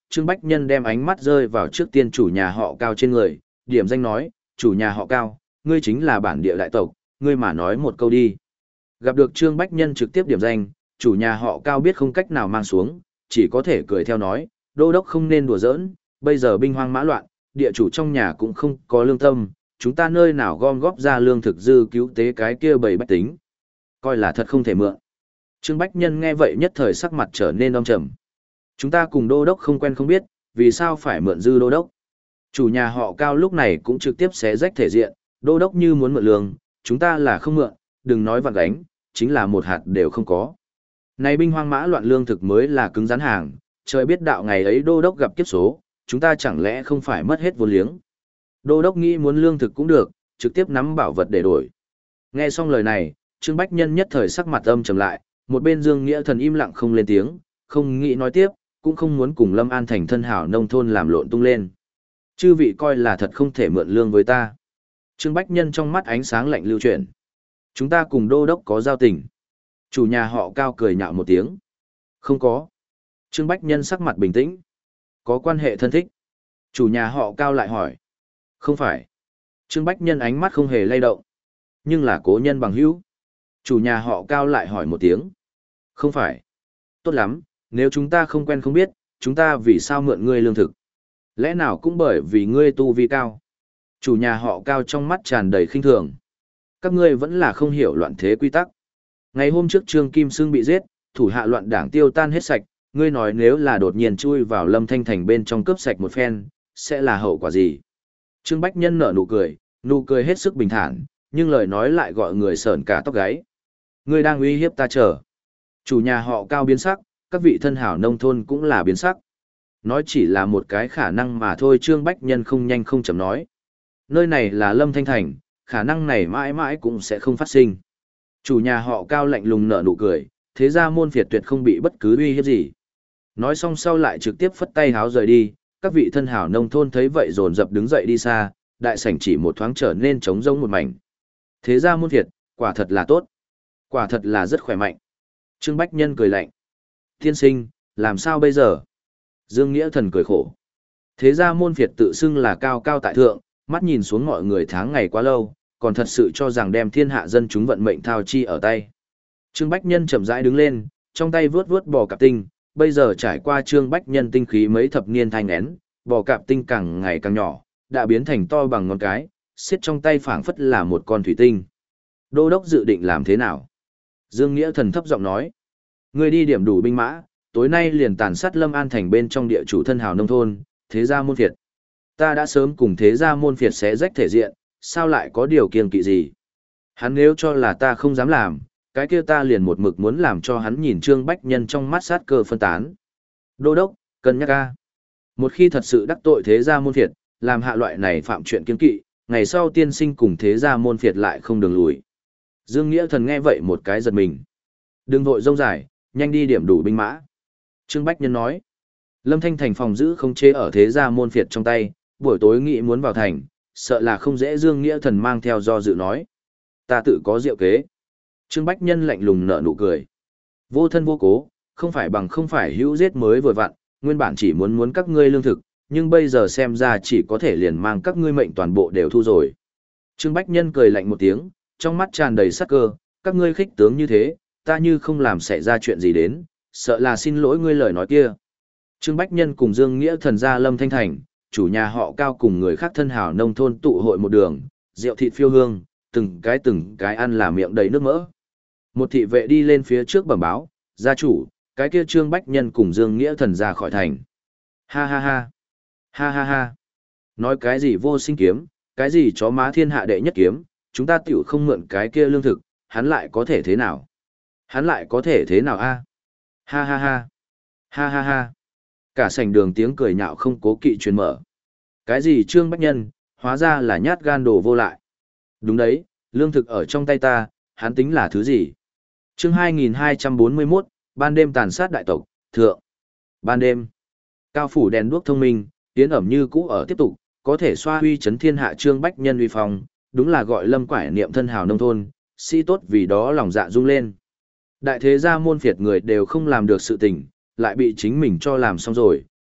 Trương Bách Nhân đem ánh mắt rơi vào trước tiên chủ nhà họ Cao trên người, điểm danh nói, chủ nhà họ Cao, ngươi chính là bản địa đại tộc, ngươi mà nói một câu đi. Gặp được Trương Bách Nhân trực tiếp điểm danh, chủ nhà họ Cao biết không cách nào mang xuống, chỉ có thể cười theo nói, đô đốc không nên đùa giỡn, bây giờ binh hoang mã loạn, địa chủ trong nhà cũng không có lương tâm, chúng ta nơi nào gom góp ra lương thực dư cứu tế cái kia bầy bách tính. Coi là thật không thể mượn. Trương Bách Nhân nghe vậy nhất thời sắc mặt trở nên âm trầm. Chúng ta cùng đô đốc không quen không biết, vì sao phải mượn dư đô đốc. Chủ nhà họ Cao lúc này cũng trực tiếp xé rách thể diện, đô đốc như muốn mượn lương, chúng ta là không mượn, đừng nói vặt gánh, chính là một hạt đều không có. Này binh hoang mã loạn lương thực mới là cứng rắn hàng, trời biết đạo ngày ấy đô đốc gặp kiếp số, chúng ta chẳng lẽ không phải mất hết vốn liếng. Đô đốc nghĩ muốn lương thực cũng được, trực tiếp nắm bảo vật để đổi. Nghe xong lời này, Trương Bách Nhân nhất thời sắc mặt âm trầm lại, một bên Dương Nghĩa Thần im lặng không lên tiếng, không nghĩ nói tiếp, cũng không muốn cùng Lâm An thành thân hảo nông thôn làm lộn tung lên. Chư vị coi là thật không thể mượn lương với ta. Trương Bách Nhân trong mắt ánh sáng lạnh lưu chuyển. Chúng ta cùng đô đốc có giao tình. Chủ nhà họ Cao cười nhạo một tiếng. Không có. Trương Bách Nhân sắc mặt bình tĩnh. Có quan hệ thân thích. Chủ nhà họ Cao lại hỏi. Không phải. Trương Bách Nhân ánh mắt không hề lay động. Nhưng là cố nhân bằng hữu. Chủ nhà họ Cao lại hỏi một tiếng. Không phải. Tốt lắm, nếu chúng ta không quen không biết, chúng ta vì sao mượn ngươi lương thực? Lẽ nào cũng bởi vì ngươi tu vi cao? Chủ nhà họ Cao trong mắt tràn đầy khinh thường. Các ngươi vẫn là không hiểu loạn thế quy tắc. Ngày hôm trước Trương Kim Sương bị giết, thủ hạ loạn đảng tiêu tan hết sạch, ngươi nói nếu là đột nhiên chui vào Lâm Thanh Thành bên trong cướp sạch một phen, sẽ là hậu quả gì? Trương Bách Nhân nở nụ cười, nụ cười hết sức bình thản, nhưng lời nói lại gọi người sởn cả tóc gáy. Ngươi đang uy hiếp ta chờ. Chủ nhà họ Cao biến sắc, các vị thân hảo nông thôn cũng là biến sắc. Nói chỉ là một cái khả năng mà thôi, Trương Bách Nhân không nhanh không chậm nói. Nơi này là Lâm Thanh Thành, khả năng này mãi mãi cũng sẽ không phát sinh. Chủ nhà họ Cao lạnh lùng nở nụ cười, thế ra môn phiệt tuyệt không bị bất cứ uy hiếp gì. Nói xong sau lại trực tiếp phất tay háo rời đi, các vị thân hảo nông thôn thấy vậy dồn dập đứng dậy đi xa, đại sảnh chỉ một thoáng trở nên trống rỗng một mảnh. Thế ra môn phiệt, quả thật là tốt. Quả thật là rất khỏe mạnh. Trương Bách Nhân cười lạnh. Tiên sinh, làm sao bây giờ? Dương Nghĩa Thần cười khổ. Thế ra môn phiệt tự xưng là cao cao tại thượng, mắt nhìn xuống mọi người tháng ngày quá lâu, còn thật sự cho rằng đem thiên hạ dân chúng vận mệnh thao chi ở tay. Trương Bách Nhân chậm rãi đứng lên, trong tay vướt vướt bò cạp tinh, bây giờ trải qua Trương Bách Nhân tinh khí mấy thập niên thanh én, bò cạp tinh càng ngày càng nhỏ, đã biến thành to bằng ngón cái, xiết trong tay phảng phất là một con thủy tinh. Đô đốc dự định làm thế nào? Dương Nghĩa Thần thấp giọng nói. Ngươi đi điểm đủ binh mã, tối nay liền tàn sát Lâm An thành bên trong địa chủ thân hào nông thôn, thế gia môn phiệt. Ta đã sớm cùng thế gia môn phiệt xé rách thể diện, sao lại có điều kiêng kỵ gì? Hắn nếu cho là ta không dám làm, cái kia ta liền một mực muốn làm cho hắn nhìn Trương Bách Nhân trong mắt sát cơ phân tán. Đô đốc, cân nhắc ca. Một khi thật sự đắc tội thế gia môn phiệt, làm hạ loại này phạm chuyện kiêng kỵ, ngày sau tiên sinh cùng thế gia môn phiệt lại không đường lùi. Dương Nghĩa Thần nghe vậy một cái giật mình. Đừng vội rông dài, nhanh đi điểm đủ binh mã. Trương Bách Nhân nói. Lâm Thanh thành phòng giữ không chế ở thế gia môn phiệt trong tay, buổi tối nghĩ muốn vào thành, sợ là không dễ. Dương Nghĩa Thần mang theo do dự nói. Ta tự có diệu kế. Trương Bách Nhân lạnh lùng nở nụ cười. Vô thân vô cố, không phải bằng không phải hữu giết mới vừa vặn, nguyên bản chỉ muốn muốn các ngươi lương thực, nhưng bây giờ xem ra chỉ có thể liền mang các ngươi mệnh toàn bộ đều thu rồi. Trương Bách Nhân cười lạnh một tiếng, trong mắt tràn đầy sát cơ, các ngươi khích tướng như thế, ta như không làm xảy ra chuyện gì đến, sợ là xin lỗi ngươi lời nói kia. Trương Bách Nhân cùng Dương Nghĩa Thần ra Lâm Thanh Thành, chủ nhà họ Cao cùng người khác thân hảo nông thôn tụ hội một đường, rượu thịt phiêu hương, từng cái từng cái ăn là miệng đầy nước mỡ. Một thị vệ đi lên phía trước bẩm báo, gia chủ, cái kia Trương Bách Nhân cùng Dương Nghĩa Thần ra khỏi thành. Ha ha ha, ha ha ha, nói cái gì vô sinh kiếm, cái gì chó má thiên hạ đệ nhất kiếm, chúng ta tiểu không mượn cái kia lương thực, hắn lại có thể thế nào? Hắn lại có thể thế nào a? Ha ha ha, ha ha ha. Cả sảnh đường tiếng cười nhạo không cố kỵ truyền mở. Cái gì Trương Bách Nhân, hóa ra là nhát gan đồ vô lại. Đúng đấy, lương thực ở trong tay ta, hắn tính là thứ gì? Chương hai nghìn hai trăm bốn mươi mốt, ban đêm tàn sát đại tộc, thượng. Ban đêm, cao phủ đèn đuốc thông minh, tiến ẩm như cũ ở tiếp tục, có thể xoa huy chấn thiên hạ Trương Bách Nhân uy phong, đúng là gọi Lâm Quải Niệm thân hào nông thôn, sĩ tốt vì đó lòng dạ rung lên. Đại thế gia môn phiệt người đều không làm được sự tình, lại bị chính mình cho làm xong rồi,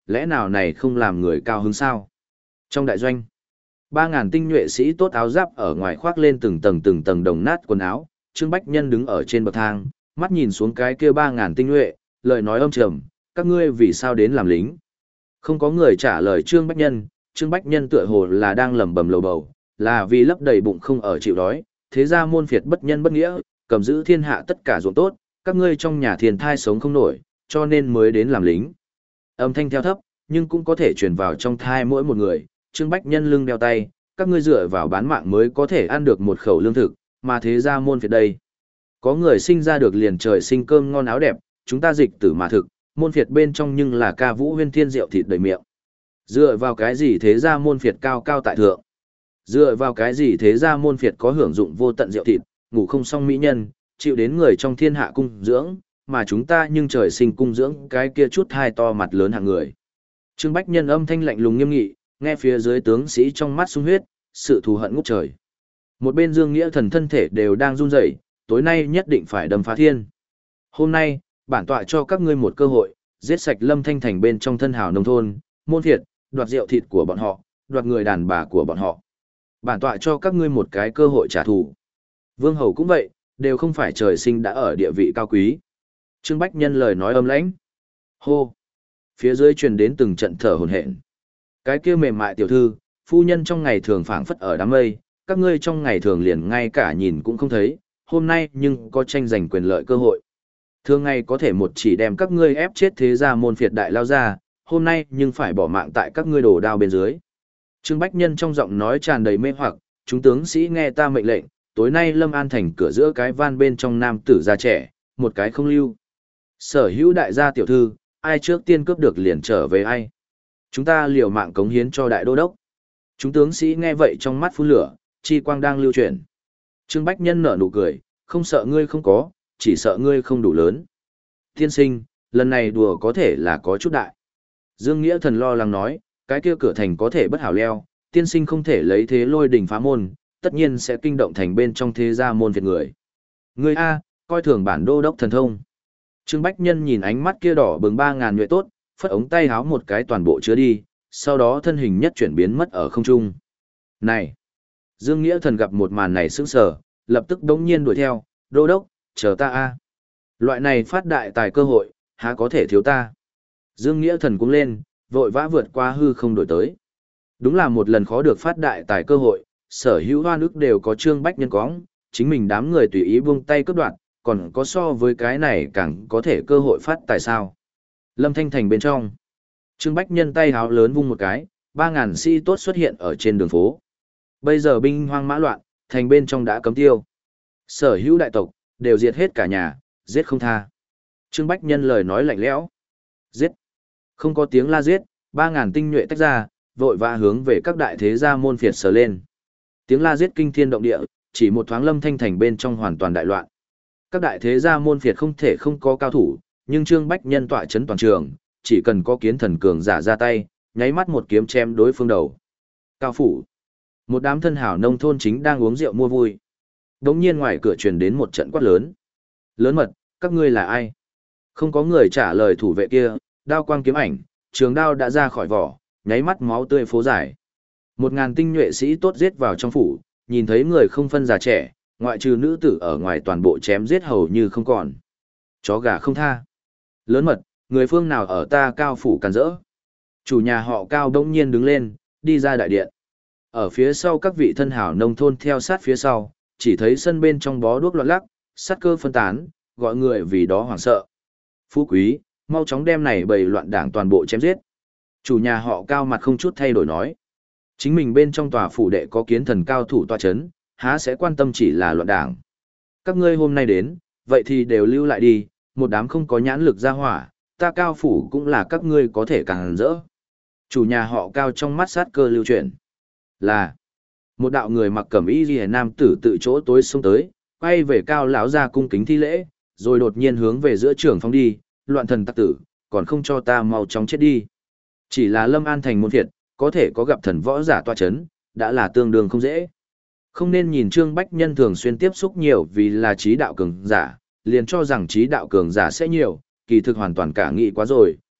lẽ nào này không làm người cao hứng sao? Trong đại doanh, ba ngàn tinh nhuệ sĩ tốt áo giáp ở ngoài khoác lên từng tầng từng tầng đồng nát quần áo, Trương Bách Nhân đứng ở trên bậc thang, mắt nhìn xuống cái kia ba ngàn tinh nhuệ, lời nói âm trầm, các ngươi vì sao đến làm lính? Không có người trả lời Trương Bách Nhân, Trương Bách Nhân tựa hồ là đang lẩm bẩm lầu bầu, là vì lấp đầy bụng không ở chịu đói, thế ra môn phiệt bất nhân bất nghĩa, cầm giữ thiên hạ tất cả ruộng tốt, các ngươi trong nhà thiền thai sống không nổi, cho nên mới đến làm lính. Âm thanh theo thấp, nhưng cũng có thể truyền vào trong thai mỗi một người, Trương Bách Nhân lưng đeo tay, các ngươi dựa vào bán mạng mới có thể ăn được một khẩu lương thực, mà thế ra môn phiệt đây. Có người sinh ra được liền trời sinh cơm ngon áo đẹp, chúng ta dịch tử mà thực, môn phiệt bên trong nhưng là ca vũ huyên thiên rượu thịt đầy miệng. Dựa vào cái gì thế ra môn phiệt cao cao tại thượng? Dựa vào cái gì thế ra môn phiệt có hưởng dụng vô tận rượu thịt, ngủ không xong mỹ nhân, chịu đến người trong thiên hạ cung dưỡng, mà chúng ta nhưng trời sinh cung dưỡng cái kia chút hai to mặt lớn hạng người. Trương Bách Nhân âm thanh lạnh lùng nghiêm nghị, nghe phía dưới tướng sĩ trong mắt sung huyết, sự thù hận ngút trời. Một bên Dương Nghĩa Thần thân thể đều đang run rẩy, tối nay nhất định phải đâm phá thiên. Hôm nay, bản tọa cho các ngươi một cơ hội, giết sạch Lâm Thanh Thành bên trong thân hào nông thôn, môn thiệt, đoạt rượu thịt của bọn họ, đoạt người đàn bà của bọn họ. Bản tọa cho các ngươi một cái cơ hội trả thù. Vương Hầu cũng vậy, đều không phải trời sinh đã ở địa vị cao quý. Trương Bách Nhân lời nói âm lãnh. Hô! Phía dưới truyền đến từng trận thở hổn hển. Cái kia mềm mại tiểu thư, phu nhân trong ngày thường phảng phất ở đám mây, các ngươi trong ngày thường liền ngay cả nhìn cũng không thấy, hôm nay nhưng có tranh giành quyền lợi cơ hội. Thường ngày có thể một chỉ đem các ngươi ép chết thế gia môn phiệt đại lao ra, hôm nay nhưng phải bỏ mạng tại các ngươi đổ đao bên dưới. Trương Bách Nhân trong giọng nói tràn đầy mê hoặc, chúng tướng sĩ nghe ta mệnh lệnh, tối nay Lâm An Thành cửa giữa cái van bên trong nam tử già trẻ, một cái không lưu. Sở hữu đại gia tiểu thư, ai trước tiên cướp được liền trở về ai. Chúng ta liều mạng cống hiến cho đại đô đốc. Chúng tướng sĩ nghe vậy trong mắt phun lửa, chi quang đang lưu chuyển. Trương Bách Nhân nở nụ cười, không sợ ngươi không có, chỉ sợ ngươi không đủ lớn. Tiên sinh, lần này đùa có thể là có chút đại. Dương Nghĩa Thần lo lắng nói, cái kia cửa thành có thể bất hảo leo, tiên sinh không thể lấy thế lôi đỉnh phá môn, tất nhiên sẽ kinh động thành bên trong thế gia môn Việt người. Ngươi A, coi thường bản đô đốc thần thông. Trương Bách Nhân nhìn ánh mắt kia đỏ bừng ba ngàn nhuệ tốt, phất ống tay háo một cái toàn bộ chứa đi, sau đó thân hình nhất chuyển biến mất ở không trung. Này! Dương Nghĩa Thần gặp một màn này sững sờ, lập tức đống nhiên đuổi theo, đô đốc, chờ ta A. Loại này phát đại tài cơ hội, há có thể thiếu ta. Dương Nghĩa Thần cũng lên, vội vã vượt qua hư không đổi tới. Đúng là một lần khó được phát đại tài cơ hội, sở hữu hoa nước đều có Trương Bách Nhân cóng, chính mình đám người tùy ý buông tay cướp đoạt, còn có so với cái này càng có thể cơ hội phát tài sao. Lâm Thanh Thành bên trong, Trương Bách Nhân tay háo lớn vung một cái, ba ngàn sĩ tốt xuất hiện ở trên đường phố. Bây giờ binh hoang mã loạn, thành bên trong đã cấm tiêu. Sở hữu đại tộc, đều diệt hết cả nhà, giết không tha. Trương Bách Nhân lời nói lạnh lẽo. Giết. Không có tiếng la giết, ba ngàn tinh nhuệ tách ra, vội vã hướng về các đại thế gia môn phiệt sờ lên. Tiếng la giết kinh thiên động địa, chỉ một thoáng Lâm Thanh Thành bên trong hoàn toàn đại loạn. Các đại thế gia môn phiệt không thể không có cao thủ, nhưng Trương Bách Nhân tọa chấn toàn trường, chỉ cần có kiến thần cường giả ra tay, nháy mắt một kiếm chém đối phương đầu. Cao phủ. Một đám thân hảo nông thôn chính đang uống rượu mua vui. Đống nhiên ngoài cửa truyền đến một trận quát lớn. Lớn mật, các ngươi là ai? Không có người trả lời thủ vệ kia, đao quang kiếm ảnh, trường đao đã ra khỏi vỏ, nháy mắt máu tươi phố dài. Một ngàn tinh nhuệ sĩ tốt giết vào trong phủ, nhìn thấy người không phân già trẻ, ngoại trừ nữ tử ở ngoài toàn bộ chém giết hầu như không còn. Chó gà không tha. Lớn mật, người phương nào ở ta cao phủ càn rỡ. Chủ nhà họ cao đông nhiên đứng lên, đi ra đại điện. Ở phía sau các vị thân hảo nông thôn theo sát phía sau, chỉ thấy sân bên trong bó đuốc loạn lắc, sát cơ phân tán, gọi người vì đó hoảng sợ. Phú quý, mau chóng đem này bầy loạn đảng toàn bộ chém giết. Chủ nhà họ cao mặt không chút thay đổi nói. Chính mình bên trong tòa phủ đệ có kiến thần cao thủ tòa chấn, há sẽ quan tâm chỉ là loạn đảng. Các ngươi hôm nay đến, vậy thì đều lưu lại đi, một đám không có nhãn lực ra hỏa, ta cao phủ cũng là các ngươi có thể càng rỡ. Chủ nhà họ cao trong mắt sát cơ lưu chuyển. Là, một đạo người mặc cẩm y liễu nam tử tự chỗ tối xông tới, quay về cao lão ra cung kính thi lễ, rồi đột nhiên hướng về giữa trường phong đi, loạn thần tặc tử, còn không cho ta mau chóng chết đi. Chỉ là Lâm An Thành môn phiệt, có thể có gặp thần võ giả tọa chấn, đã là tương đương không dễ. Không nên nhìn Trương Bách Nhân thường xuyên tiếp xúc nhiều vì là trí đạo cường giả, liền cho rằng trí đạo cường giả sẽ nhiều, kỳ thực hoàn toàn cả nghĩ quá rồi,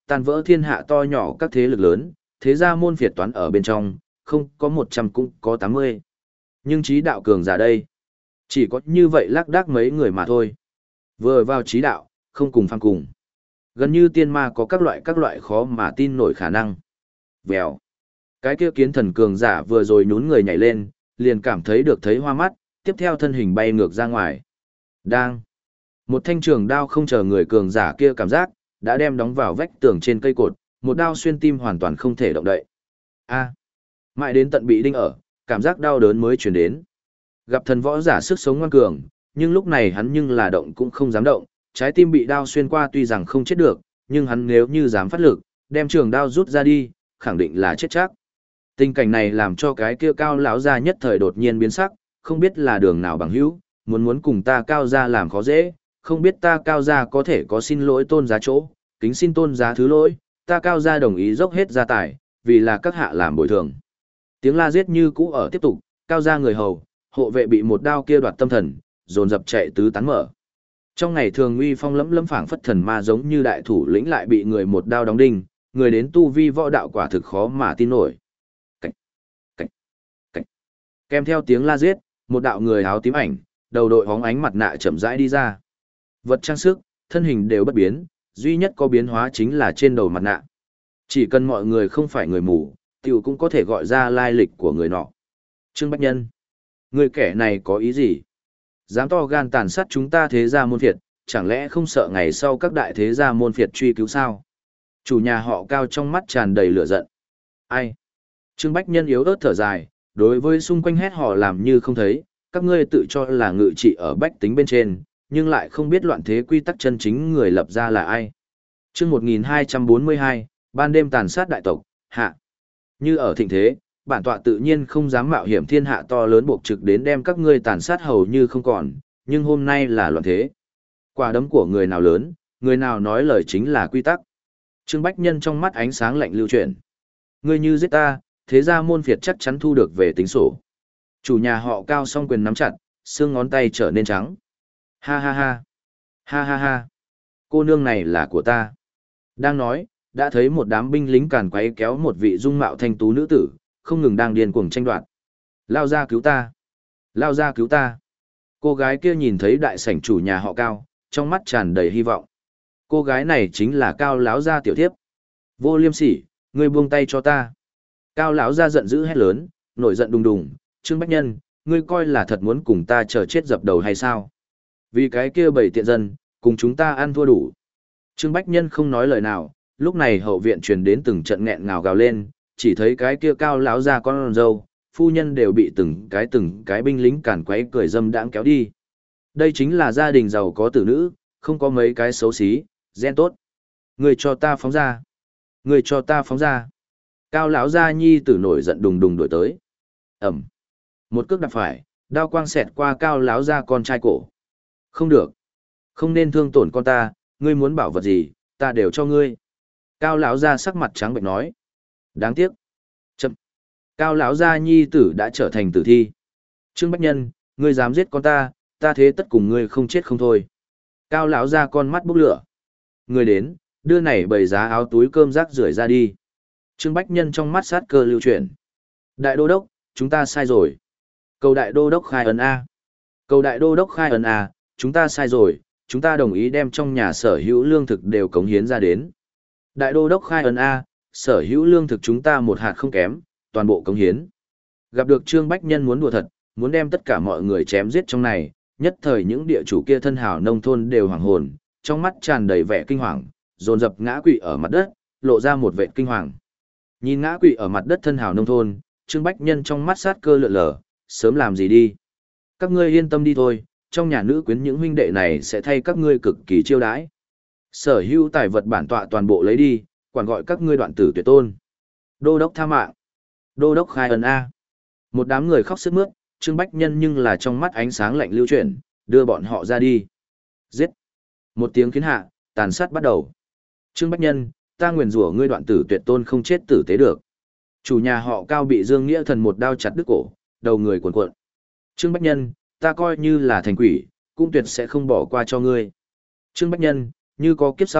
tan vỡ thiên hạ to nhỏ các thế lực lớn, thế gia môn phiệt toán ở bên trong, không có một trăm cũng có tám mươi. Nhưng trí đạo cường giả đây, chỉ có như vậy lác đác mấy người mà thôi. Vừa vào trí đạo, không cùng phàm cùng. Gần như tiên ma có các loại các loại khó mà tin nổi khả năng. Vèo. Cái kia kiến thần cường giả vừa rồi nhún người nhảy lên, liền cảm thấy được thấy hoa mắt, tiếp theo thân hình bay ngược ra ngoài. Đang. Một thanh trường đao không chờ người cường giả kia cảm giác, đã đem đóng vào vách tường trên cây cột, một đao xuyên tim hoàn toàn không thể động đậy. A. Mãi đến tận bị đinh ở, cảm giác đau đớn mới truyền đến. Gặp thần võ giả sức sống ngoan cường, nhưng lúc này hắn nhưng là động cũng không dám động, trái tim bị đao xuyên qua tuy rằng không chết được, nhưng hắn nếu như dám phát lực, đem trường đao rút ra đi, khẳng định là chết chắc. Tình cảnh này làm cho cái kia cao lão gia nhất thời đột nhiên biến sắc, không biết là đường nào bằng hữu, muốn muốn cùng ta cao gia làm khó dễ, không biết ta cao gia có thể có xin lỗi tôn giá chỗ, kính xin tôn giá thứ lỗi, ta cao gia đồng ý dốc hết gia tài, vì là các hạ làm bồi thường. Tiếng la giết như cũ ở tiếp tục, cao gia người hầu, hộ vệ bị một đao kia đoạt tâm thần, dồn dập chạy tứ tán mở. Trong ngày thường uy phong lẫm lẫm phảng phất thần ma giống như đại thủ lĩnh lại bị người một đao đóng đinh, người đến tu vi võ đạo quả thực khó mà tin nổi. Cảnh, cảnh, cảnh. Kèm theo tiếng la giết, một đạo người áo tím ảnh, đầu đội hóng ánh mặt nạ chậm rãi đi ra. Vật trang sức, thân hình đều bất biến, duy nhất có biến hóa chính là trên đầu mặt nạ. Chỉ cần mọi người không phải người mù, tiểu cũng có thể gọi ra lai lịch của người nọ. Trương Bách Nhân, người kẻ này có ý gì? Dám to gan tàn sát chúng ta thế gia môn phiệt, chẳng lẽ không sợ ngày sau các đại thế gia môn phiệt truy cứu sao? Chủ nhà họ Cao trong mắt tràn đầy lửa giận. Ai? Trương Bách Nhân yếu ớt thở dài, đối với xung quanh hét họ làm như không thấy, các ngươi tự cho là ngự trị ở bách tính bên trên, nhưng lại không biết loạn thế quy tắc chân chính người lập ra là ai. Chương một nghìn hai trăm bốn mươi hai, ban đêm tàn sát đại tộc, hạ. Như ở thịnh thế, bản tọa tự nhiên không dám mạo hiểm thiên hạ to lớn buộc trực đến đem các ngươi tàn sát hầu như không còn, nhưng hôm nay là loạn thế. Quả đấm của người nào lớn, người nào nói lời chính là quy tắc. Trương Bách Nhân trong mắt ánh sáng lạnh lưu chuyển. Ngươi như giết ta, thế gia môn phiệt chắc chắn thu được về tính sổ. Chủ nhà họ Cao song quyền nắm chặt, xương ngón tay trở nên trắng. Ha ha ha. Ha ha ha. Cô nương này là của ta. Đang nói, đã thấy một đám binh lính càn quấy kéo một vị dung mạo thanh tú nữ tử, không ngừng đang điên cuồng tranh đoạt. Lao ra cứu ta. Lao ra cứu ta. Cô gái kia nhìn thấy đại sảnh chủ nhà họ Cao, trong mắt tràn đầy hy vọng. Cô gái này chính là Cao lão gia tiểu thiếp. Vô liêm sỉ, ngươi buông tay cho ta. Cao lão gia giận dữ hét lớn, nổi giận đùng đùng, Trương Bách Nhân, ngươi coi là thật muốn cùng ta chờ chết dập đầu hay sao? Vì cái kia bảy tiện dân, cùng chúng ta ăn thua đủ. Trương Bách Nhân không nói lời nào, lúc này hậu viện truyền đến từng trận nghẹn ngào gào lên, chỉ thấy cái kia Cao lão gia con dâu, phu nhân đều bị từng cái từng cái binh lính càn quấy cười dâm đãng kéo đi. Đây chính là gia đình giàu có tử nữ, không có mấy cái xấu xí, gen tốt. Người cho ta phóng ra. Người cho ta phóng ra. Cao lão gia nhi tử nổi giận đùng đùng đổi tới. Ẩm. Một cước đạp phải, đao quang xẹt qua Cao lão gia con trai cổ. Không được. Không nên thương tổn con ta, ngươi muốn bảo vật gì, ta đều cho ngươi. Cao lão gia sắc mặt trắng bệch nói. Đáng tiếc. Chậm. Cao lão gia nhi tử đã trở thành tử thi. Trương Bách Nhân, ngươi dám giết con ta, ta thế tất cùng ngươi không chết không thôi. Cao lão gia con mắt bốc lửa. Ngươi đến, đưa này bầy giá áo túi cơm rác rưởi ra đi. Trương Bách Nhân trong mắt sát cơ lưu chuyển. Đại đô đốc, chúng ta sai rồi. Cầu đại đô đốc khai ấn A. Cầu đại đô đốc khai ấn A, chúng ta sai rồi, chúng ta đồng ý đem trong nhà sở hữu lương thực đều cống hiến ra đến. Đại đô đốc khai ấn A, sở hữu lương thực chúng ta một hạt không kém, toàn bộ cống hiến. Gặp được Trương Bách Nhân muốn đùa thật, muốn đem tất cả mọi người chém giết trong này, nhất thời những địa chủ kia thân hào nông thôn đều hoảng hồn, trong mắt tràn đầy vẻ kinh hoàng, dồn dập ngã quỵ ở mặt đất, lộ ra một vẻ kinh hoàng. Nhìn ngã quỵ ở mặt đất thân hào nông thôn, Trương Bách Nhân trong mắt sát cơ lượn lờ, sớm làm gì đi. Các ngươi yên tâm đi thôi, trong nhà nữ quyến những huynh đệ này sẽ thay các ngươi cực kỳ chiêu đãi. Sở hữu tài vật bản tọa toàn bộ lấy đi, quản gọi các ngươi đoạn tử tuyệt tôn. Đô đốc tha mạng. Đô đốc khai ấn A. Một đám người khóc sướt mướt, Trương Bách Nhân nhưng là trong mắt ánh sáng lạnh lưu chuyển, đưa bọn họ ra đi. Giết. Một tiếng khiến hạ, tàn sát bắt đầu. Trương Bách Nhân, ta nguyền rủa ngươi đoạn tử tuyệt tôn không chết tử tế được. Chủ nhà họ Cao bị Dương Nghĩa Thần một đao chặt đứt cổ, đầu người cuộn cuộn. Trương Bách Nhân, ta coi như là thành quỷ, cũng tuyệt sẽ không bỏ qua cho ngươi. Trương Bách Nhân, như có kiếp sau,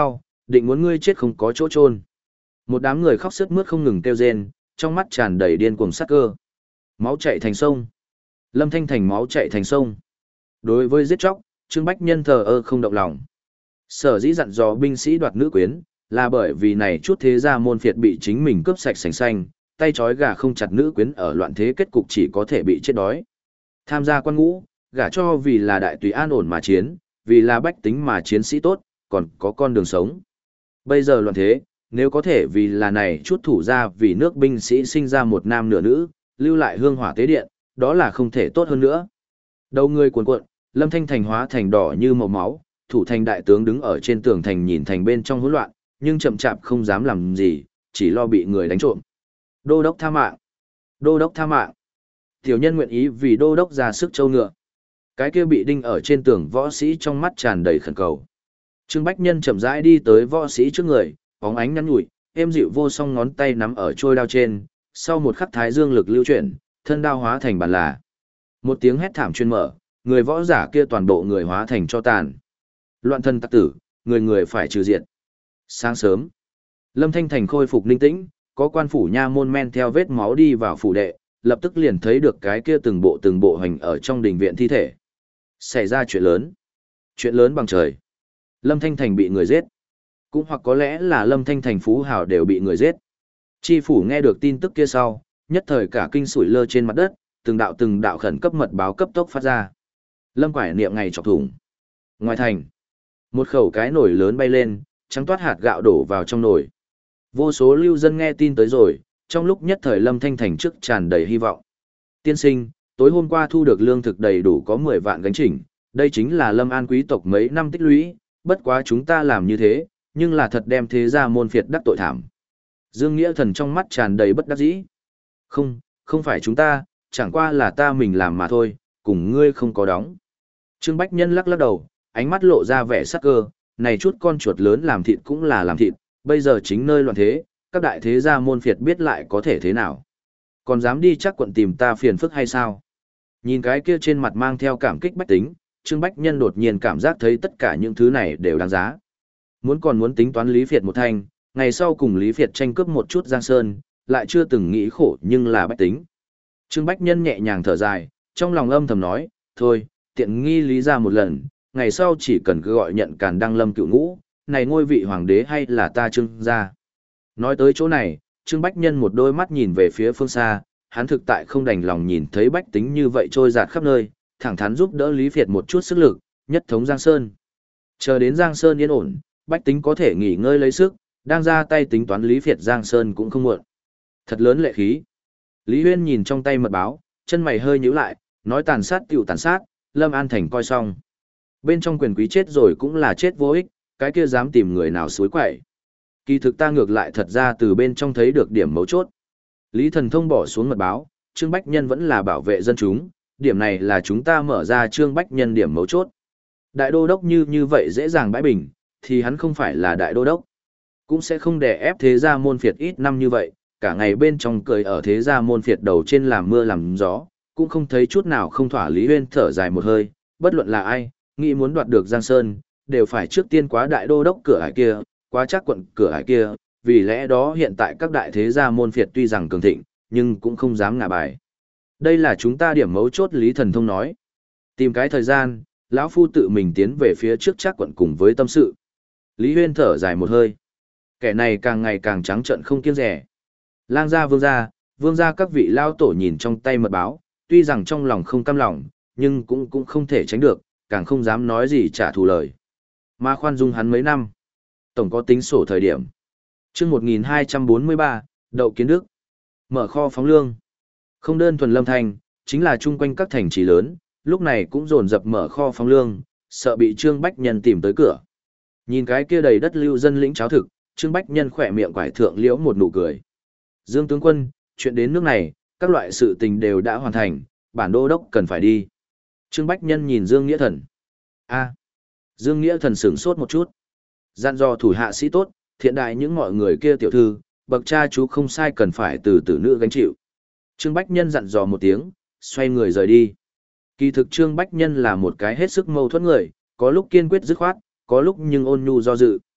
định muốn ngươi chết không có chỗ chôn. Một đám người khóc sướt mướt không ngừng kêu rên, trong mắt tràn đầy điên cuồng sát cơ. Máu chảy thành sông. Lâm Thanh Thành máu chảy thành sông. Đối với giết chóc, Trương Bách Nhân thờ ơ không động lòng. Sở dĩ dặn dò binh sĩ đoạt nữ quyến, là bởi vì này chút thế gia môn phiệt bị chính mình cướp sạch sành xanh, tay trói gà không chặt nữ quyến ở loạn thế kết cục chỉ có thể bị chết đói. Tham gia quan ngũ, gả cho vì là đại tùy an ổn mà chiến, vì là bách tính mà chiến sĩ tốt, còn có con đường sống. Bây giờ loạn thế, nếu có thể vì là này chút thủ ra vì nước binh sĩ sinh ra một nam nửa nữ, lưu lại hương hỏa tế điện, đó là không thể tốt hơn nữa. Đầu người cuồn cuộn, Lâm Thanh Thành hóa thành đỏ như màu máu, thủ thành đại tướng đứng ở trên tường thành nhìn thành bên trong hỗn loạn, nhưng chậm chạp không dám làm gì, chỉ lo bị người đánh trộm. Đô đốc tha mạng! Đô đốc tha mạng! Tiểu nhân nguyện ý vì đô đốc ra sức châu ngựa. Cái kia bị đinh ở trên tường võ sĩ trong mắt tràn đầy khẩn cầu. Trương Bách Nhân chậm rãi đi tới võ sĩ trước người, bóng ánh nhắn nhủi, êm dịu vô song ngón tay nắm ở trôi đao trên, sau một khắc thái dương lực lưu chuyển, thân đao hóa thành bản là. Một tiếng hét thảm chuyên mở, người võ giả kia toàn bộ người hóa thành cho tàn. Loạn thân tặc tử, người người phải trừ diệt. Sáng sớm, Lâm Thanh Thành khôi phục ninh tĩnh, có quan phủ nha môn men theo vết máu đi vào phủ đệ, lập tức liền thấy được cái kia từng bộ từng bộ hành ở trong đình viện thi thể. Xảy ra chuyện lớn. Chuyện lớn bằng trời. Lâm Thanh Thành bị người giết. Cũng hoặc có lẽ là Lâm Thanh Thành phú hào đều bị người giết. Chi phủ nghe được tin tức kia sau, nhất thời cả kinh sủi lơ trên mặt đất, từng đạo từng đạo khẩn cấp mật báo cấp tốc phát ra. Lâm Quải Niệm ngày chọc thủng. Ngoài thành, một khẩu cái nồi lớn bay lên, trắng toát hạt gạo đổ vào trong nồi. Vô số lưu dân nghe tin tới rồi, trong lúc nhất thời Lâm Thanh Thành trước tràn đầy hy vọng. Tiên sinh, tối hôm qua thu được lương thực đầy đủ có mười vạn gánh chỉnh, đây chính là Lâm An quý tộc mấy năm tích lũy, bất quá chúng ta làm như thế, nhưng là thật đem thế ra môn phiệt đắc tội thảm. Dương Nghĩa Thần trong mắt tràn đầy bất đắc dĩ. Không, không phải chúng ta, chẳng qua là ta mình làm mà thôi, cùng ngươi không có đóng. Trương Bách Nhân lắc lắc đầu, ánh mắt lộ ra vẻ sắc cơ, này chút con chuột lớn làm thịt cũng là làm thịt, bây giờ chính nơi loạn thế, các đại thế gia môn phiệt biết lại có thể thế nào. Còn dám đi chắc quận tìm ta phiền phức hay sao? Nhìn cái kia trên mặt mang theo cảm kích bách tính, Trương Bách Nhân đột nhiên cảm giác thấy tất cả những thứ này đều đáng giá. Muốn còn muốn tính toán Lý Việt một thanh, ngày sau cùng Lý Việt tranh cướp một chút Giang Sơn, lại chưa từng nghĩ khổ nhưng là bách tính. Trương Bách Nhân nhẹ nhàng thở dài, trong lòng âm thầm nói, thôi, tiện nghi Lý ra một lần, ngày sau chỉ cần cứ gọi nhận Càn Đăng Lâm cựu ngũ, này ngôi vị hoàng đế hay là ta Trương gia. Nói tới chỗ này, Trương Bách Nhân một đôi mắt nhìn về phía phương xa, hắn thực tại không đành lòng nhìn thấy bách tính như vậy trôi dạt khắp nơi, thẳng thắn giúp đỡ Lý Việt một chút sức lực, nhất thống Giang Sơn. Chờ đến Giang Sơn yên ổn, bách tính có thể nghỉ ngơi lấy sức, đang ra tay tính toán Lý Việt Giang Sơn cũng không muộn. Thật lớn lệ khí. Lý Huyên nhìn trong tay mật báo, chân mày hơi nhíu lại, nói tàn sát tiểu tàn sát, Lâm An Thành coi xong. Bên trong quyền quý chết rồi cũng là chết vô ích, cái kia dám tìm người nào suối quậy. Kỳ thực ta ngược lại thật ra từ bên trong thấy được điểm mấu chốt. Lý Thần Thông bỏ xuống mật báo, Trương Bách Nhân vẫn là bảo vệ dân chúng, điểm này là chúng ta mở ra Trương Bách Nhân điểm mấu chốt. Đại đô đốc như như vậy dễ dàng bãi bình, thì hắn không phải là đại đô đốc. Cũng sẽ không để ép thế gia môn phiệt ít năm như vậy, cả ngày bên trong cười ở thế gia môn phiệt đầu trên làm mưa làm gió, cũng không thấy chút nào không thỏa. Lý Huyên thở dài một hơi, bất luận là ai, nghĩ muốn đoạt được Giang Sơn, đều phải trước tiên quá đại đô đốc cửa ải kia, quá chắc quận cửa ải kia, vì lẽ đó hiện tại các đại thế gia môn phiệt tuy rằng cường thịnh, nhưng cũng không dám ngả bài. Đây là chúng ta điểm mấu chốt. Lý Thần Thông nói. Tìm cái thời gian, lão phu tự mình tiến về phía trước chắc quận cùng với tâm sự. Lý Huyên thở dài một hơi. Kẻ này càng ngày càng trắng trợn không kiêng rẻ. Lang gia vương gia, vương gia các vị lao tổ nhìn trong tay mật báo, tuy rằng trong lòng không cam lòng, nhưng cũng cũng không thể tránh được, càng không dám nói gì trả thù lời. Mà khoan dung hắn mấy năm. Tổng có tính sổ thời điểm. Chương một nghìn hai trăm bốn mươi ba, Đậu Kiến Đức. Mở kho phóng lương. Không đơn thuần Lâm Thành, chính là chung quanh các thành trì lớn, lúc này cũng dồn dập mở kho phóng lương, sợ bị Trương Bách Nhân tìm tới cửa. Nhìn cái kia đầy đất lưu dân lĩnh cháo thực, Trương Bách Nhân khỏe miệng quải thượng liễu một nụ cười. Dương tướng quân, chuyện đến nước này, các loại sự tình đều đã hoàn thành, bản đô đốc cần phải đi. Trương Bách Nhân nhìn Dương Nghĩa Thần. A. Dương Nghĩa Thần sửng sốt một chút. Dặn dò thủ hạ sĩ tốt, thiện đại những mọi người kia tiểu thư, bậc cha chú không sai cần phải từ tử nữ gánh chịu. Trương Bách Nhân dặn dò một tiếng, xoay người rời đi. Kỳ thực Trương Bách Nhân là một cái hết sức mâu thuẫn người, có lúc kiên quyết dứt khoát, có lúc nhưng ôn nhu do dự.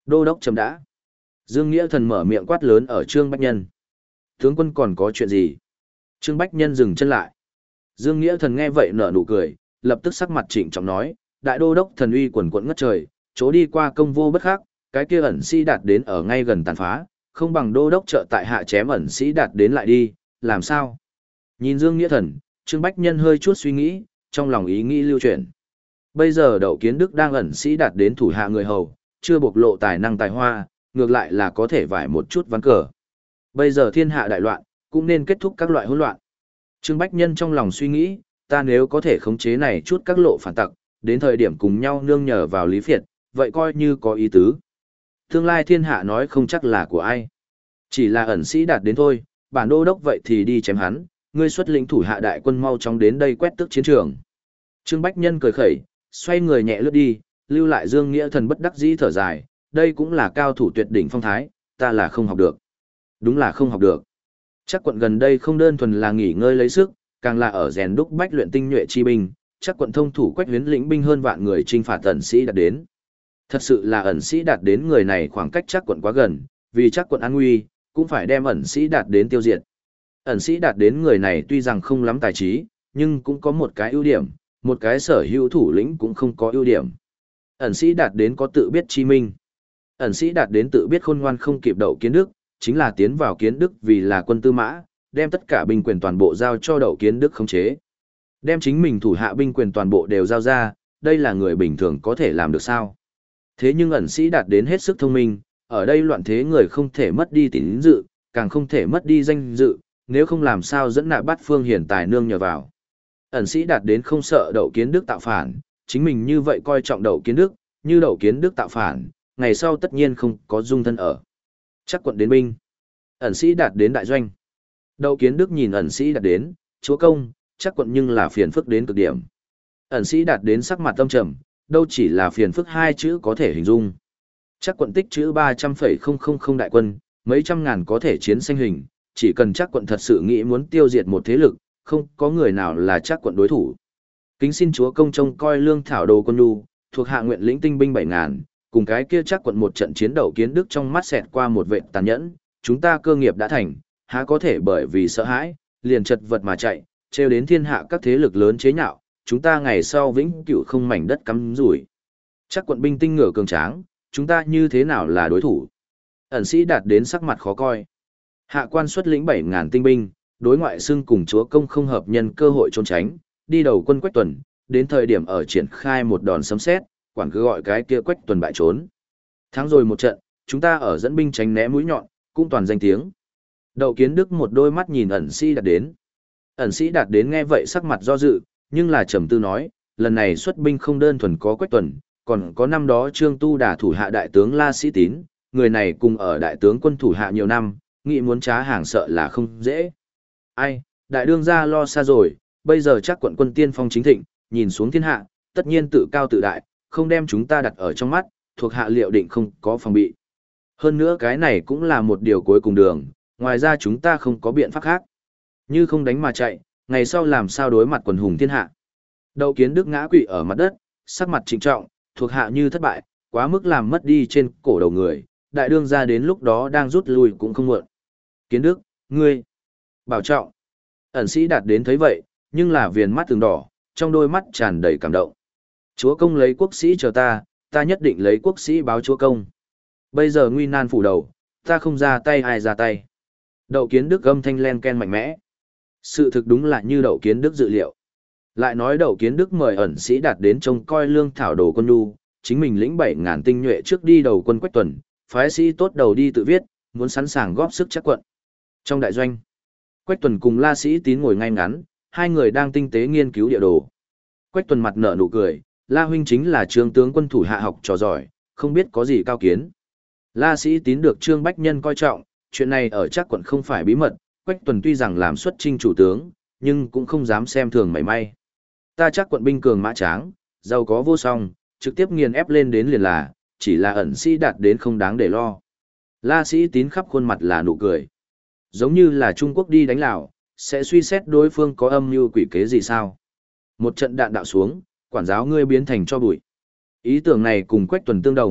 Đô đốc chấm đã. Dương Nghĩa Thần mở miệng quát lớn ở Trương Bách Nhân. Tướng quân còn có chuyện gì? Trương Bách Nhân dừng chân lại. Dương Nghĩa Thần nghe vậy nở nụ cười, lập tức sắc mặt trịnh trọng nói, đại đô đốc thần uy quần quận ngất trời, chỗ đi qua công vô bất khắc, cái kia ẩn sĩ đạt đến ở ngay gần tàn phá, không bằng đô đốc trợ tại hạ chém ẩn sĩ đạt đến lại đi, làm sao? Nhìn Dương Nghĩa Thần, Trương Bách Nhân hơi chút suy nghĩ, trong lòng ý nghĩ lưu chuyển. Bây giờ Đậu Kiến Đức đang ẩn sĩ đạt đến thủ hạ người hầu, chưa bộc lộ tài năng tài hoa, ngược lại là có thể vải một chút ván cờ. Bây giờ thiên hạ đại loạn, cũng nên kết thúc các loại hỗn loạn. Trương Bách Nhân trong lòng suy nghĩ, ta nếu có thể khống chế này chút các lộ phản tặc, đến thời điểm cùng nhau nương nhờ vào Lý Phiệt, vậy coi như có ý tứ. Tương lai thiên hạ nói không chắc là của ai. Chỉ là ẩn sĩ đạt đến thôi, bản đô đốc vậy thì đi chém hắn, ngươi xuất lĩnh thủ hạ đại quân mau chóng đến đây quét tước chiến trường. Trương Bách Nhân cười khẩy, xoay người nhẹ lướt đi, lưu lại Dương Nghĩa Thần bất đắc dĩ thở dài, đây cũng là cao thủ tuyệt đỉnh phong thái, ta là không học được. Đúng là không học được. Chắc quận gần đây không đơn thuần là nghỉ ngơi lấy sức, càng là ở rèn đúc bách luyện tinh nhuệ chi binh, chắc quận thông thủ quách huyến lĩnh binh hơn vạn người chinh phạt ẩn sĩ đạt đến. Thật sự là ẩn sĩ đạt đến người này khoảng cách chắc quận quá gần, vì chắc quận an nguy, cũng phải đem ẩn sĩ đạt đến tiêu diệt. Ẩn sĩ đạt đến người này tuy rằng không lắm tài trí, nhưng cũng có một cái ưu điểm, một cái sở hữu thủ lĩnh cũng không có ưu điểm. Ẩn sĩ đạt đến có tự biết chi minh. Ẩn sĩ đạt đến tự biết khôn ngoan không kịp Đậu Kiến Đức, chính là tiến vào Kiến Đức vì là quân tư mã, đem tất cả binh quyền toàn bộ giao cho Đậu Kiến Đức khống chế. Đem chính mình thủ hạ binh quyền toàn bộ đều giao ra, đây là người bình thường có thể làm được sao? Thế nhưng ẩn sĩ đạt đến hết sức thông minh, ở đây loạn thế người không thể mất đi tín dự, càng không thể mất đi danh dự, nếu không làm sao dẫn nạp bát phương hiển tài nương nhờ vào. Ẩn sĩ đạt đến không sợ Đậu Kiến Đức tạo phản, chính mình như vậy coi trọng Đậu Kiến Đức, như Đậu Kiến Đức tạo phản, ngày sau tất nhiên không có dung thân ở. Chắc quận đến binh. Ẩn sĩ đạt đến đại doanh. Đậu Kiến Đức nhìn ẩn sĩ đạt đến, chúa công, chắc quận nhưng là phiền phức đến cực điểm. Ẩn sĩ đạt đến sắc mặt tâm trầm, đâu chỉ là phiền phức hai chữ có thể hình dung. Chắc quận tích chữ ba trăm phẩy không không không đại quân, mấy trăm ngàn có thể chiến sanh hình, chỉ cần chắc quận thật sự nghĩ muốn tiêu diệt một thế lực, không có người nào là chắc quận đối thủ. Kính xin chúa công trông coi lương thảo đồ quân nhu, thuộc hạ nguyện lĩnh tinh binh bảy ngàn, cùng cái kia chắc quận một trận chiến Đậu Kiến Đức trong mắt xẹt qua một vệ tàn nhẫn, chúng ta cơ nghiệp đã thành, há có thể bởi vì sợ hãi, liền chật vật mà chạy, trêu đến thiên hạ các thế lực lớn chế nhạo, chúng ta ngày sau vĩnh cửu không mảnh đất cắm rủi. Chắc quận binh tinh ngựa cường tráng, chúng ta như thế nào là đối thủ? Ẩn sĩ đạt đến sắc mặt khó coi. Hạ quan xuất lĩnh bảy ngàn tinh binh, đối ngoại xưng cùng chúa công không hợp nhân cơ hội trốn tránh, đi đầu quân Quách Tuần, đến thời điểm ở triển khai một đòn sấm sét, quản cứ gọi cái kia Quách Tuần bại trốn. Thắng rồi một trận, chúng ta ở dẫn binh tránh né mũi nhọn, cũng toàn danh tiếng. Đậu Kiến Đức một đôi mắt nhìn ẩn sĩ đạt đến. Ẩn sĩ đạt đến nghe vậy sắc mặt do dự, nhưng là trầm tư nói, lần này xuất binh không đơn thuần có Quách Tuần, còn có năm đó Trương Tu Đà thủ hạ đại tướng La Sĩ Tín, người này cùng ở đại tướng quân thủ hạ nhiều năm, nghĩ muốn trá hàng sợ là không dễ. Ai, đại đương gia lo xa rồi, bây giờ chắc quận quân tiên phong chính thịnh, nhìn xuống thiên hạ, tất nhiên tự cao tự đại, không đem chúng ta đặt ở trong mắt, thuộc hạ liệu định không có phòng bị. Hơn nữa cái này cũng là một điều cuối cùng đường, ngoài ra chúng ta không có biện pháp khác. Như không đánh mà chạy, ngày sau làm sao đối mặt quần hùng thiên hạ. Đậu Kiến Đức ngã quỵ ở mặt đất, sắc mặt trịnh trọng, thuộc hạ như thất bại, quá mức làm mất đi trên cổ đầu người, đại đương gia đến lúc đó đang rút lui cũng không muộn. Kiến Đức, ngươi, bảo trọng. Ẩn sĩ đạt đến thấy vậy, nhưng là viền mắt từng đỏ, trong đôi mắt tràn đầy cảm động. Chúa công lấy quốc sĩ chờ ta, ta nhất định lấy quốc sĩ báo chúa công. Bây giờ nguy nan phủ đầu, ta không ra tay ai ra tay. Đậu Kiến Đức âm thanh len ken mạnh mẽ. Sự thực đúng là như Đậu Kiến Đức dự liệu. Lại nói Đậu Kiến Đức mời ẩn sĩ đạt đến trông coi lương thảo đồ quân nhu, chính mình lĩnh bảy ngàn tinh nhuệ trước đi đầu quân Quách Tuần, phái sĩ tốt đầu đi tự viết, muốn sẵn sàng góp sức chắc quận. Trong đại doanh, Quách Tuần cùng La Sĩ Tín ngồi ngay ngắn, hai người đang tinh tế nghiên cứu địa đồ. Quách Tuần mặt nở nụ cười, La huynh chính là Trương tướng quân thủ hạ học trò giỏi, không biết có gì cao kiến. La Sĩ Tín được Trương Bách Nhân coi trọng, chuyện này ở chắc quận không phải bí mật, Quách Tuần tuy rằng làm xuất chinh chủ tướng, nhưng cũng không dám xem thường mảy may. Ta chắc quận binh cường mã tráng, giàu có vô song, trực tiếp nghiền ép lên đến liền là, chỉ là ẩn sĩ đạt đến không đáng để lo. La Sĩ Tín khắp khuôn mặt là nụ cười. Giống như là Trung Quốc đi đánh Lào, sẽ suy xét đối phương có âm mưu quỷ kế gì sao. Một trận đạn đạo xuống, quản giáo ngươi biến thành cho bụi. Ý tưởng này cùng Quách Tuần tương đồng,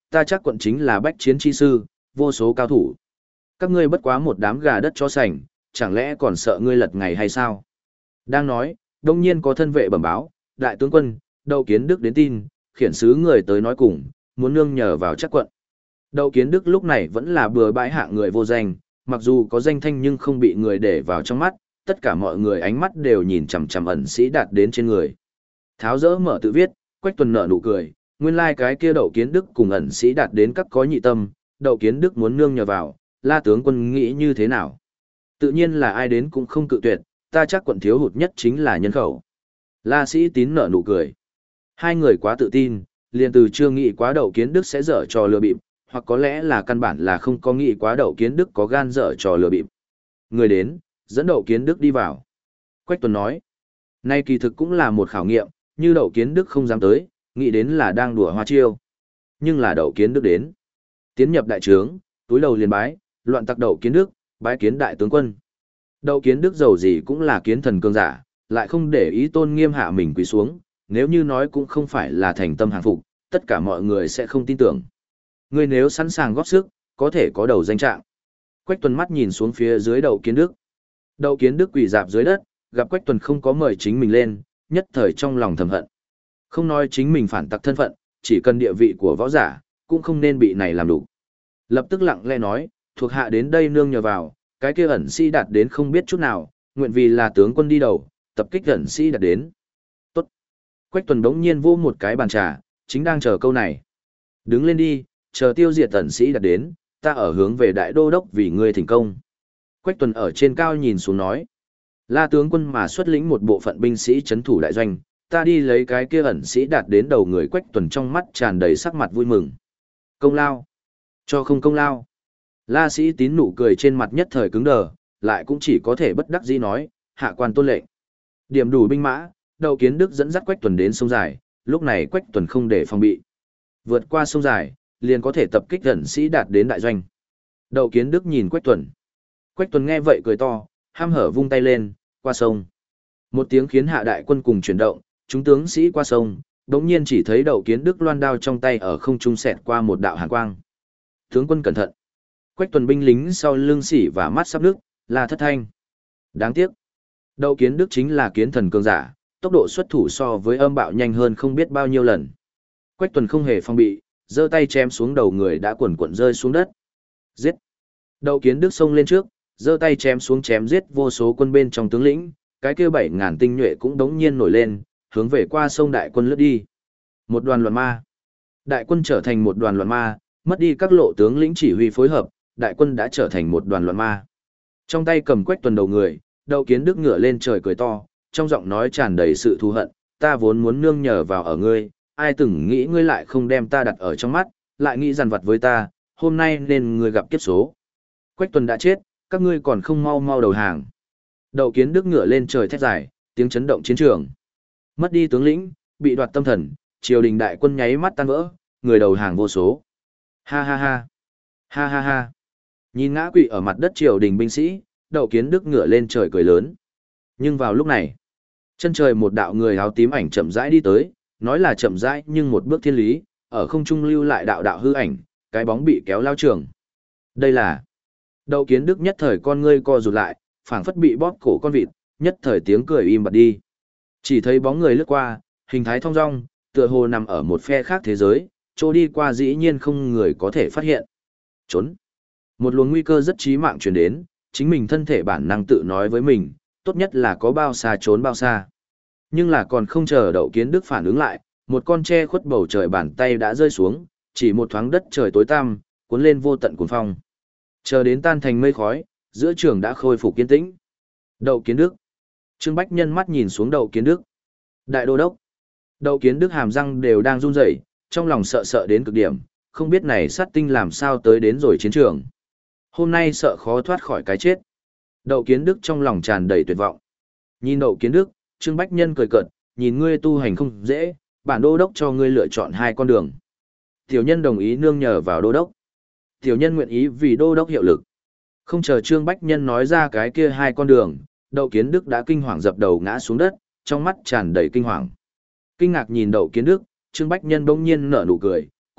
ta chắc quận chính là bách chiến chi sư, vô số cao thủ. Các ngươi bất quá một đám gà đất chó sành, chẳng lẽ còn sợ ngươi lật ngày hay sao? Đang nói, đông nhiên có thân vệ bẩm báo, đại tướng quân, Đậu Kiến Đức đến tin, khiển sứ người tới nói cùng, muốn nương nhờ vào chắc quận. Đậu Kiến Đức lúc này vẫn là bừa bãi hạng người vô danh, mặc dù có danh thanh nhưng không bị người để vào trong mắt, tất cả mọi người ánh mắt đều nhìn chằm chằm ẩn sĩ đạt đến trên người. Tháo dỡ mở tự viết, Quách Tuần nở nụ cười, nguyên lai like cái kia Đậu Kiến Đức cùng ẩn sĩ đạt đến các có nhị tâm, Đậu Kiến Đức muốn nương nhờ vào, La tướng quân nghĩ như thế nào? Tự nhiên là ai đến cũng không cự tuyệt, ta chắc quận thiếu hụt nhất chính là nhân khẩu. La Sĩ Tín nở nụ cười. Hai người quá tự tin, liền từ chưa nghĩ quá Đậu Kiến Đức sẽ dở trò lừa bịp, hoặc có lẽ là căn bản là không có nghĩ quá Đậu Kiến Đức có gan dở trò lừa bịp. Người đến, dẫn Đậu Kiến Đức đi vào. Quách Tuần nói, nay kỳ thực cũng là một khảo nghiệm, như Đậu Kiến Đức không dám tới, nghĩ đến là đang đùa hoa chiêu. Nhưng là Đậu Kiến Đức đến. Tiến nhập đại trướng, túi đầu liền bái, loạn tặc Đậu Kiến Đức, bái kiến đại tướng quân. Đậu Kiến Đức giàu gì cũng là kiến thần cường giả, lại không để ý tôn nghiêm hạ mình quỳ xuống, nếu như nói cũng không phải là thành tâm hàng phục, tất cả mọi người sẽ không tin tưởng. Ngươi nếu sẵn sàng góp sức, có thể có đầu danh trạng. Quách Tuần mắt nhìn xuống phía dưới Đậu Kiến Đức. Đậu Kiến Đức quỳ dạp dưới đất, gặp Quách Tuần không có mời chính mình lên, nhất thời trong lòng thầm hận. Không nói chính mình phản tặc thân phận, chỉ cần địa vị của võ giả, cũng không nên bị này làm đủ. Lập tức lặng lẽ nói, thuộc hạ đến đây nương nhờ vào, cái kia ẩn sĩ đạt đến không biết chút nào, nguyện vì là tướng quân đi đầu, tập kích ẩn sĩ đạt đến. Tốt. Quách Tuần đống nhiên vô một cái bàn trà, chính đang chờ câu này. Đứng lên đi, chờ tiêu diệt ẩn sĩ đạt đến, ta ở hướng về đại đô đốc vì ngươi thành công. Quách Tuần ở trên cao nhìn xuống nói. La tướng quân mà xuất lĩnh một bộ phận binh sĩ chấn thủ đại doanh, ta đi lấy cái kia ẩn sĩ đạt đến đầu người. Quách Tuần trong mắt tràn đầy sắc mặt vui mừng. Công lao. Cho không công lao. La Sĩ Tín nụ cười trên mặt nhất thời cứng đờ, lại cũng chỉ có thể bất đắc dĩ nói, hạ quan tôn lệnh. Điểm đủ binh mã, Đậu Kiến Đức dẫn dắt Quách Tuần đến sông dài, lúc này Quách Tuần không để phòng bị. Vượt qua sông dài, liền có thể tập kích ẩn sĩ đạt đến đại doanh. Đậu Kiến Đức nhìn Quách Tuần. Quách Tuần nghe vậy cười to, ham hở vung tay lên, qua sông. Một tiếng khiến hạ đại quân cùng chuyển động, chúng tướng sĩ qua sông, đống nhiên chỉ thấy Đậu Kiến Đức loan đao trong tay ở không trung xẹt qua một đạo hàn quang. Tướng quân cẩn thận. Quách Tuần binh lính sau lưng xỉ và mắt sắp nước, là thất thanh. Đáng tiếc. Đậu Kiến Đức chính là kiến thần cường giả, tốc độ xuất thủ so với âm bạo nhanh hơn không biết bao nhiêu lần. Quách Tuần không hề phòng bị, giơ tay chém xuống đầu người đã quần quần rơi xuống đất. Giết. Đậu Kiến Đức xông lên trước, giơ tay chém xuống chém giết vô số quân bên trong tướng lĩnh, cái kia bảy ngàn tinh nhuệ cũng đống nhiên nổi lên, hướng về qua sông đại quân lướt đi. Một đoàn loạn ma. Đại quân trở thành một đoàn loạn ma, mất đi các lộ tướng lĩnh chỉ huy phối hợp, đại quân đã trở thành một đoàn loạn ma. Trong tay cầm Quách Tuần đầu người, Đậu Kiến Đức ngửa lên trời cười to, trong giọng nói tràn đầy sự thù hận, ta vốn muốn nương nhờ vào ở ngươi, ai từng nghĩ ngươi lại không đem ta đặt ở trong mắt, lại nghĩ dằn vặt với ta, hôm nay nên ngươi gặp kiếp số. Quách Tuần đã chết, các ngươi còn không mau mau đầu hàng. Đậu Kiến Đức ngửa lên trời thét dài, tiếng chấn động chiến trường. Mất đi tướng lĩnh, bị đoạt tâm thần, triều đình đại quân nháy mắt tan vỡ, người đầu hàng vô số. Ha ha ha. Ha ha ha. Nhìn ngã quỵ ở mặt đất triều đình binh sĩ, Đậu Kiến Đức ngửa lên trời cười lớn. Nhưng vào lúc này, chân trời một đạo người áo tím ảnh chậm rãi đi tới, nói là chậm rãi nhưng một bước thiên lý, ở không trung lưu lại đạo đạo hư ảnh, cái bóng bị kéo lao trường. Đây là Đậu Kiến Đức nhất thời con ngươi co rụt lại, phảng phất bị bóp cổ con vịt, nhất thời tiếng cười im bặt đi. Chỉ thấy bóng người lướt qua, hình thái thong dong, tựa hồ nằm ở một phe khác thế giới, chỗ đi qua dĩ nhiên không người có thể phát hiện. Trốn. Một luồng nguy cơ rất chí mạng truyền đến, chính mình thân thể bản năng tự nói với mình, tốt nhất là có bao xa trốn bao xa. Nhưng là còn không chờ Đậu Kiến Đức phản ứng lại, một con tre khuất bầu trời bàn tay đã rơi xuống, chỉ một thoáng đất trời tối tăm, cuốn lên vô tận cuồng phong. Chờ đến tan thành mây khói, giữa trường đã khôi phục kiên tĩnh. Đậu Kiến Đức. Trương Bách Nhân mắt nhìn xuống Đậu Kiến Đức. Đại đô đốc. Đậu Kiến Đức hàm răng đều đang run rẩy, trong lòng sợ sợ đến cực điểm, không biết này sát tinh làm sao tới đến rồi chiến trường. Hôm nay sợ khó thoát khỏi cái chết. Đậu Kiến Đức trong lòng tràn đầy tuyệt vọng. Nhìn Đậu Kiến Đức, Trương Bách Nhân cười cợt, nhìn ngươi tu hành không dễ, bản đô đốc cho ngươi lựa chọn hai con đường. Tiểu nhân đồng ý nương nhờ vào đô đốc. Tiểu nhân nguyện ý vì đô đốc hiệu lực. Không chờ Trương Bách Nhân nói ra cái kia hai con đường, Đậu Kiến Đức đã kinh hoàng dập đầu ngã xuống đất, trong mắt tràn đầy kinh hoàng. Kinh ngạc nhìn Đậu Kiến Đức, Trương Bách Nhân bỗng nhiên nở nụ cười,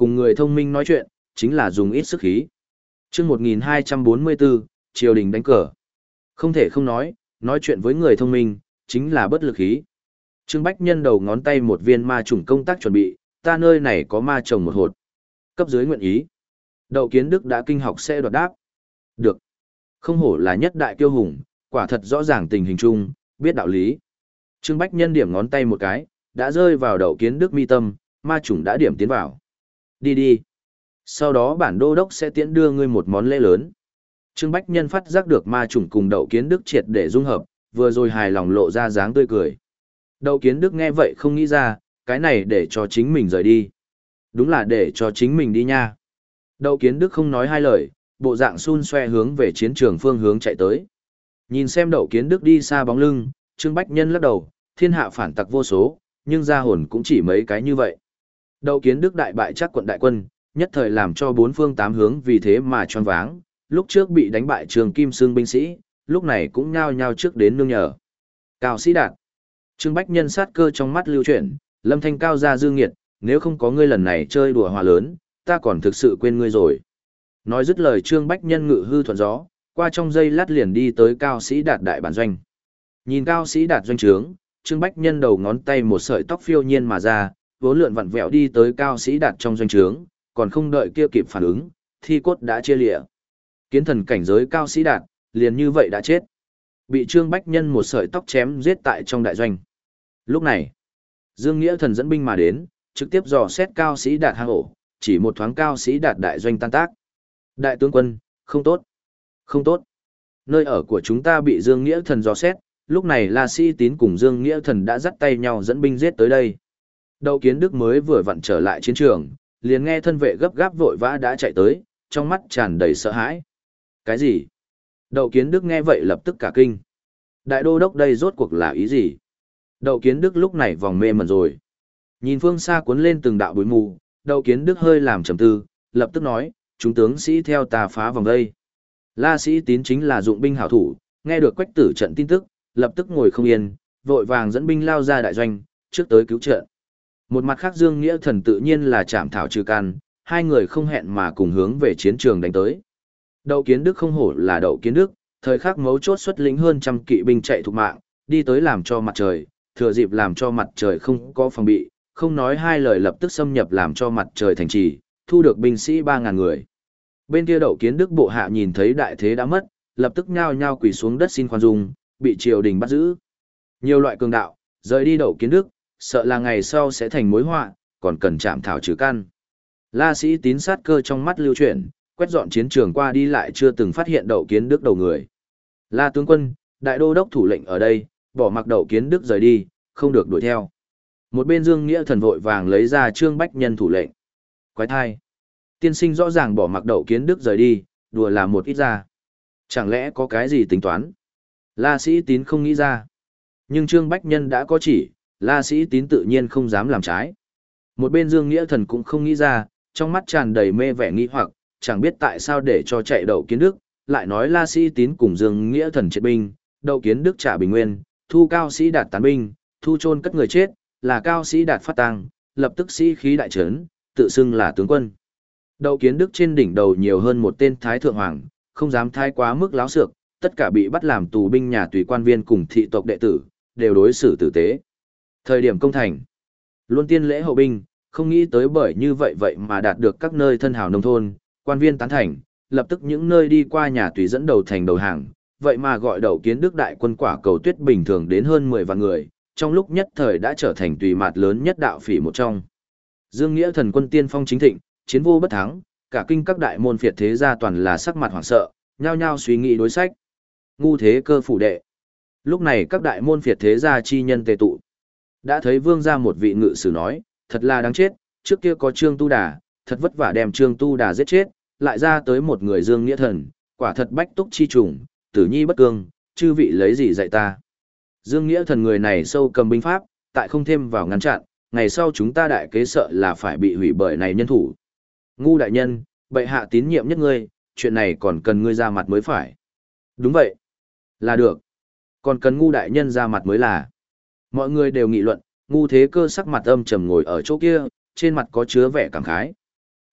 cùng người thông minh nói chuyện, chính là dùng ít sức khí. Trước một nghìn hai trăm bốn mươi bốn, triều đình đánh cờ. Không thể không nói, nói chuyện với người thông minh, chính là bất lực khí. Trương Bách Nhân đầu ngón tay một viên ma trùng công tác chuẩn bị, ta nơi này có ma trồng một hột. Cấp dưới nguyện ý. Đậu Kiến Đức đã kinh học sẽ đoạt đáp. Được. Không hổ là nhất đại kiêu hùng, quả thật rõ ràng tình hình chung, biết đạo lý. Trương Bách Nhân điểm ngón tay một cái, đã rơi vào Đậu Kiến Đức mi tâm, ma trùng đã điểm tiến vào. Đi đi. Sau đó bản đô đốc sẽ tiễn đưa ngươi một món lễ lớn. Trương Bách Nhân phát giác được ma trùng cùng Đậu Kiến Đức triệt để dung hợp, vừa rồi hài lòng lộ ra dáng tươi cười. Đậu Kiến Đức nghe vậy không nghĩ ra, cái này để cho chính mình rời đi. Đúng là để cho chính mình đi nha. Đậu Kiến Đức không nói hai lời, bộ dạng xun xoe hướng về chiến trường phương hướng chạy tới. Nhìn xem Đậu Kiến Đức đi xa bóng lưng, Trương Bách Nhân lắc đầu, thiên hạ phản tặc vô số, nhưng ra hồn cũng chỉ mấy cái như vậy. Đậu Kiến Đức đại bại chắc quận đại quân, nhất thời làm cho bốn phương tám hướng vì thế mà choáng váng, lúc trước bị đánh bại Trường Kim Sương binh sĩ, lúc này cũng nhao nhao trước đến nương nhờ. Cao Sĩ Đạt. Trương Bách Nhân sát cơ trong mắt lưu chuyển, Lâm Thanh cao ra dương nghiệt, nếu không có ngươi lần này chơi đùa hòa lớn, ta còn thực sự quên ngươi rồi. Nói dứt lời Trương Bách Nhân ngự hư thuận gió, qua trong giây lát liền đi tới Cao Sĩ Đạt đại bản doanh. Nhìn Cao Sĩ Đạt doanh trướng, Trương Bách Nhân đầu ngón tay một sợi tóc phiêu nhiên mà ra, vốn lượn vặn vẹo đi tới Cao Sĩ Đạt trong doanh trướng, còn không đợi kia kịp phản ứng, thi cốt đã chia lịa. Kiến thần cảnh giới Cao Sĩ Đạt, liền như vậy đã chết. Bị Trương Bách Nhân một sợi tóc chém giết tại trong đại doanh. Lúc này, Dương Nghĩa Thần dẫn binh mà đến, trực tiếp dò xét Cao Sĩ Đạt hang ổ, chỉ một thoáng Cao Sĩ Đạt đại doanh tan tác. Đại tướng quân, không tốt, không tốt. Nơi ở của chúng ta bị Dương Nghĩa Thần dò xét, lúc này La Sĩ Tín cùng Dương Nghĩa Thần đã dắt tay nhau dẫn binh giết tới đây. Đậu Kiến Đức mới vừa vặn trở lại chiến trường, liền nghe thân vệ gấp gáp vội vã đã chạy tới, trong mắt tràn đầy sợ hãi. Cái gì? Đậu Kiến Đức nghe vậy lập tức cả kinh. Đại đô đốc đây rốt cuộc là ý gì? Đậu Kiến Đức lúc này vòng mê mẩn rồi. Nhìn phương xa cuốn lên từng đạo bụi mù, Đậu Kiến Đức hơi làm trầm tư, lập tức nói, chúng tướng sĩ theo ta phá vòng đây. La Sĩ Tín chính là dụng binh hảo thủ, nghe được Quách Tử trận tin tức, lập tức ngồi không yên, vội vàng dẫn binh lao ra đại doanh, trước tới cứu trận. Một mặt khác Dương Nghĩa Thần tự nhiên là chạm thảo trừ căn, hai người không hẹn mà cùng hướng về chiến trường đánh tới. Đậu Kiến Đức không hổ là Đậu Kiến Đức, thời khắc mấu chốt xuất lĩnh hơn trăm kỵ binh chạy thục mạng, đi tới làm cho mặt trời, thừa dịp làm cho mặt trời không có phòng bị, không nói hai lời lập tức xâm nhập làm cho mặt trời thành trì, thu được binh sĩ ba ngàn người. Bên kia Đậu Kiến Đức bộ hạ nhìn thấy đại thế đã mất, lập tức nhao nhao quỳ xuống đất xin khoan dung, bị triều đình bắt giữ. Nhiều loại cường đạo, rời đi Đậu Kiến Đức, sợ là ngày sau sẽ thành mối họa, còn cần chạm thảo trừ căn. La Sĩ Tín sát cơ trong mắt lưu chuyển, quét dọn chiến trường qua đi lại chưa từng phát hiện Đậu Kiến Đức đầu người. La tướng quân, đại đô đốc thủ lệnh ở đây, bỏ mặc Đậu Kiến Đức rời đi, không được đuổi theo. Một bên Dương Nghĩa Thần vội vàng lấy ra Trương Bách Nhân thủ lệnh. Quái thai. Tiên sinh rõ ràng bỏ mặc Đậu Kiến Đức rời đi, đùa là một ít ra. Chẳng lẽ có cái gì tính toán? La Sĩ Tín không nghĩ ra. Nhưng Trương Bách Nhân đã có chỉ, La Sĩ Tín tự nhiên không dám làm trái. Một bên Dương Nghĩa Thần cũng không nghĩ ra, trong mắt tràn đầy mê vẻ nghi hoặc, chẳng biết tại sao để cho chạy Đậu Kiến Đức, lại nói La Sĩ Tín cùng Dương Nghĩa Thần triệt binh, Đậu Kiến Đức trả bình nguyên, thu Cao Sĩ Đạt tán binh, thu chôn cất người chết, là Cao Sĩ Đạt phát tang, lập tức sĩ khí đại trấn, tự xưng là tướng quân. Đậu Kiến Đức trên đỉnh đầu nhiều hơn một tên thái thượng hoàng, không dám thái quá mức láo xược, tất cả bị bắt làm tù binh nhà tùy quan viên cùng thị tộc đệ tử, đều đối xử tử tế. Thời điểm công thành, luôn tiên lễ hậu binh, không nghĩ tới bởi như vậy vậy mà đạt được các nơi thân hào nông thôn, quan viên tán thành, lập tức những nơi đi qua nhà tùy dẫn đầu thành đầu hàng, vậy mà gọi Đậu Kiến Đức đại quân quả cầu tuyết bình thường đến hơn mười vạn người, trong lúc nhất thời đã trở thành tùy mạt lớn nhất đạo phỉ một trong. Dương Nghĩa Thần quân tiên phong chính thịnh, chiến vô bất thắng, cả kinh các đại môn phiệt thế gia toàn là sắc mặt hoảng sợ, nhao nhao suy nghĩ đối sách. Ngu thế cơ phủ đệ. Lúc này các đại môn phiệt thế gia chi nhân tề tụ. Đã thấy vương gia một vị ngự sử nói, thật là đáng chết, trước kia có Trương Tu Đà, thật vất vả đem Trương Tu Đà giết chết, lại ra tới một người Dương Nghĩa Thần, quả thật bách túc chi trùng, tử nhi bất cương, chư vị lấy gì dạy ta. Dương Nghĩa Thần người này sâu cầm binh pháp, tại không thêm vào ngăn chặn, ngày sau chúng ta đại kế sợ là phải bị hủy bởi này nhân thủ. Ngu đại nhân, bệ hạ tín nhiệm nhất ngươi, chuyện này còn cần ngươi ra mặt mới phải. Đúng vậy. Là được. Còn cần ngu đại nhân ra mặt mới là. Mọi người đều nghị luận, ngu thế cơ sắc mặt âm trầm ngồi ở chỗ kia, trên mặt có chứa vẻ cảm khái.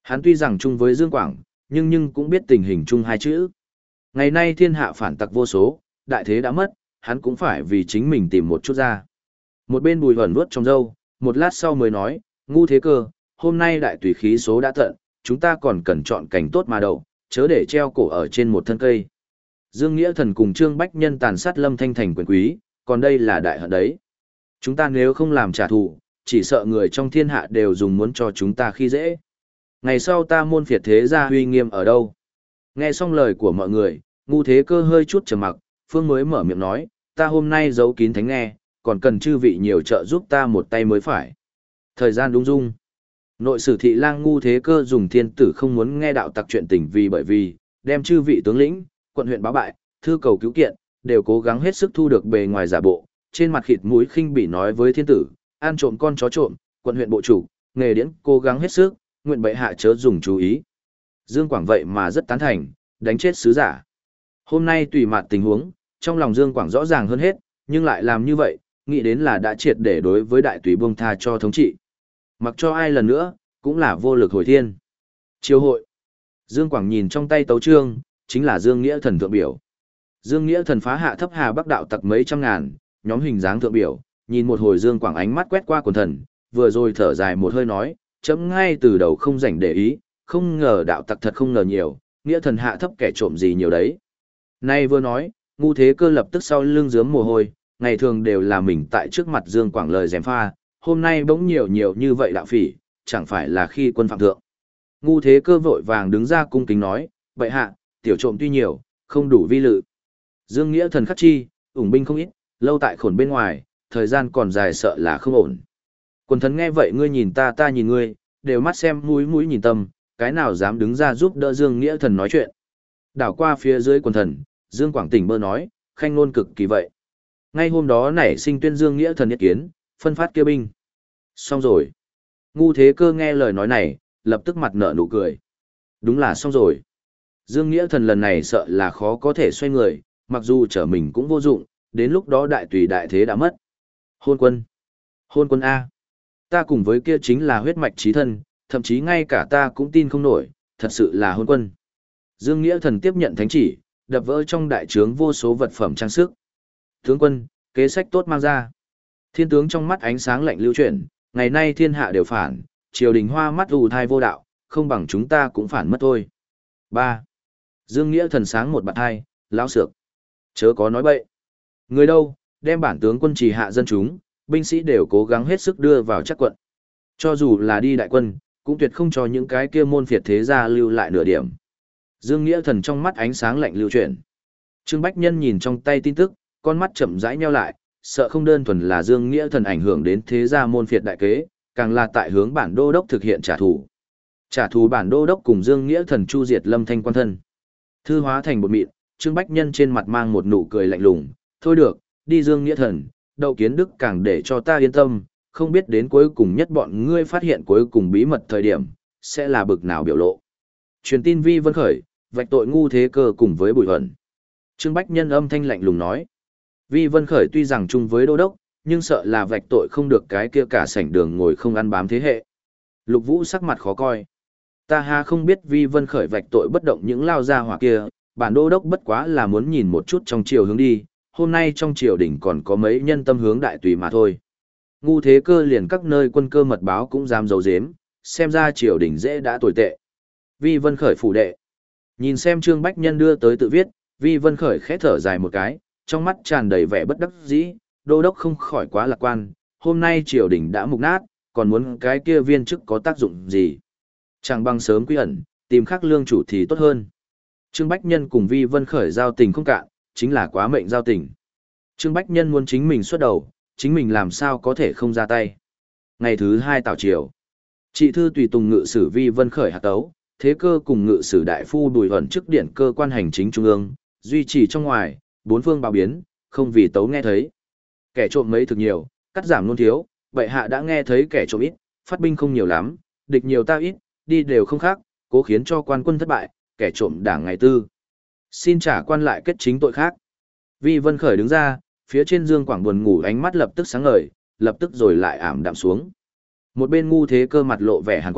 Hắn tuy rằng chung với Dương Quảng, nhưng nhưng cũng biết tình hình chung hai chữ. Ngày nay thiên hạ phản tặc vô số, đại thế đã mất, hắn cũng phải vì chính mình tìm một chút ra. Một bên Bùi Hoẩn vuốt trong râu, một lát sau mới nói, ngu thế cơ, hôm nay đại tùy khí số đã tận, chúng ta còn cần chọn cảnh tốt mà đậu, chớ để treo cổ ở trên một thân cây. Dương Nghĩa Thần cùng Trương Bách Nhân tàn sát Lâm Thanh thành quyền quý, còn đây là đại hận đấy. Chúng ta nếu không làm trả thù, chỉ sợ người trong thiên hạ đều dùng muốn cho chúng ta khi dễ. Ngày sau ta môn phiệt thế gia huy nghiêm ở đâu? Nghe xong lời của mọi người, ngu thế cơ hơi chút trầm mặc, Phương mới mở miệng nói, ta hôm nay giấu kín thánh nghe, còn cần chư vị nhiều trợ giúp ta một tay mới phải. Thời gian đúng dung. Nội sử thị lang ngu thế cơ dùng thiên tử không muốn nghe đạo tặc chuyện tình vì bởi vì, đem chư vị tướng lĩnh, quận huyện báo bại, thư cầu cứu kiện, đều cố gắng hết sức thu được bề ngoài giả bộ, trên mặt khịt mũi khinh bỉ nói với thiên tử, ăn trộm con chó trộm, quận huyện bộ chủ, nghề điễn cố gắng hết sức, nguyện bệ hạ chớ dùng chú ý. Dương Quảng vậy mà rất tán thành, đánh chết sứ giả. Hôm nay tùy mặt tình huống, trong lòng Dương Quảng rõ ràng hơn hết, nhưng lại làm như vậy, nghĩ đến là đã triệt để đối với đại tùy buông tha cho thống trị. Mặc cho ai lần nữa, cũng là vô lực hồi thiên. Chiêu hội. Dương Quảng nhìn trong tay tấu chương, chính là Dương Nghĩa Thần thượng biểu. Dương Nghĩa Thần phá hạ thấp hà bắc đạo tặc mấy trăm ngàn, nhóm hình dáng thượng biểu, nhìn một hồi Dương Quảng ánh mắt quét qua quần thần, vừa rồi thở dài một hơi nói, chấm ngay từ đầu không rảnh để ý, không ngờ đạo tặc thật không ngờ nhiều, Nghĩa Thần hạ thấp kẻ trộm gì nhiều đấy. Nay vừa nói, ngu thế cơ lập tức sau lưng rướm mồ hôi, ngày thường đều là mình tại trước mặt Dương Quảng lời gièm pha, hôm nay bỗng nhiều nhiều như vậy đạo phỉ, chẳng phải là khi quân phạm thượng. Ngu thế cơ vội vàng đứng ra cung kính nói, bệ hạ, tiểu trộm tuy nhiều, không đủ vi lự. Dương Nghĩa Thần khắc chi, ủng binh không ít, lâu tại khổn bên ngoài, thời gian còn dài sợ là không ổn. Quần thần nghe vậy ngươi nhìn ta ta nhìn ngươi, đều mắt xem mũi mũi nhìn tâm, cái nào dám đứng ra giúp đỡ Dương Nghĩa Thần nói chuyện. Đảo qua phía dưới quần thần, Dương Quảng tỉnh bơ nói, khanh nôn cực kỳ vậy. Ngay hôm đó nảy sinh tuyên Dương Nghĩa Thần nhất kiến, phân phát kia binh. Xong rồi. Ngu thế cơ nghe lời nói này, lập tức mặt nở nụ cười. Đúng là xong rồi. Dương Nghĩa Thần lần này sợ là khó có thể xoay người, mặc dù trở mình cũng vô dụng, đến lúc đó đại tùy đại thế đã mất. Hôn quân. Hôn quân A. Ta cùng với kia chính là huyết mạch chí thân, thậm chí ngay cả ta cũng tin không nổi, thật sự là hôn quân. Dương Nghĩa Thần tiếp nhận thánh chỉ, đập vỡ trong đại trướng vô số vật phẩm trang sức. Tướng quân, kế sách tốt mang ra. Thiên tướng trong mắt ánh sáng lạnh lưu chuyển, ngày nay thiên hạ đều phản, triều đình hoa mắt ù thai vô đạo, không bằng chúng ta cũng phản mất thôi. ba. Dương Nghĩa Thần sáng một bạt hai, lão sược. Chớ có nói bậy. Người đâu, đem bản tướng quân trì hạ dân chúng, binh sĩ đều cố gắng hết sức đưa vào chắc quận. Cho dù là đi đại quân, cũng tuyệt không cho những cái kia môn phiệt thế gia lưu lại nửa điểm. Dương Nghĩa Thần trong mắt ánh sáng lạnh lưu chuyển. Trương Bách Nhân nhìn trong tay tin tức, con mắt chậm rãi nheo lại, sợ không đơn thuần là Dương Nghĩa Thần ảnh hưởng đến thế gia môn phiệt đại kế, càng là tại hướng bản đô đốc thực hiện trả thù. Trả thù bản đô đốc cùng Dương Nghĩa Thần chu diệt Lâm Thanh quan thân. Thư hóa thành bột mịn, Trương Bách Nhân trên mặt mang một nụ cười lạnh lùng, thôi được, đi Dương Nghĩa Thần, Đậu Kiến Đức càng để cho ta yên tâm, không biết đến cuối cùng nhất bọn ngươi phát hiện cuối cùng bí mật thời điểm, sẽ là bực nào biểu lộ. Truyền tin Vi Vân Khởi, vạch tội ngu thế cơ cùng với Bùi Huẩn. Trương Bách Nhân âm thanh lạnh lùng nói. Vi Vân Khởi tuy rằng chung với đô đốc, nhưng sợ là vạch tội không được cái kia cả sảnh đường ngồi không ăn bám thế hệ. Lục Vũ sắc mặt khó coi. Ta ha không biết Vi Vân Khởi vạch tội bất động những lao gia hỏa kia, bản đô đốc bất quá là muốn nhìn một chút trong triều hướng đi, hôm nay trong triều đình còn có mấy nhân tâm hướng đại tùy mà thôi. Ngu thế cơ liền các nơi quân cơ mật báo cũng dám giấu giếm, xem ra triều đình dễ đã tồi tệ. Vi Vân Khởi phủ đệ. Nhìn xem Trương Bách Nhân đưa tới tự viết, Vi Vân Khởi khẽ thở dài một cái, trong mắt tràn đầy vẻ bất đắc dĩ, đô đốc không khỏi quá lạc quan, hôm nay triều đình đã mục nát, còn muốn cái kia viên chức có tác dụng gì. Chẳng bằng sớm quy ẩn, tìm khắc lương chủ thì tốt hơn. Trương Bách Nhân cùng Vi Vân Khởi giao tình không cạn, chính là quá mệnh giao tình. Trương Bách Nhân muốn chính mình xuất đầu, chính mình làm sao có thể không ra tay. Ngày thứ hai tảo triều, trị thư tùy tùng ngự sử Vi Vân Khởi hạ tấu, thế cơ cùng ngự sử đại phu Bùi Huẩn chức điện cơ quan hành chính trung ương, duy trì trong ngoài, bốn phương báo biến, không vì tấu nghe thấy. Kẻ trộm mấy thực nhiều, cắt giảm luôn thiếu, bệ hạ đã nghe thấy kẻ trộm ít, phát binh không nhiều lắm, địch nhiều ta ít, đi đều không khác, cố khiến cho quan quân thất bại, kẻ trộm đảng ngày tư. Xin trả quan lại kết chính tội khác. Vi Vân Khởi đứng ra, phía trên Dương Quảng buồn ngủ ánh mắt lập tức sáng ngời, lập tức rồi lại ảm đạm xuống. Một bên ngu thế cơ mặt lộ vẻ hàn quang,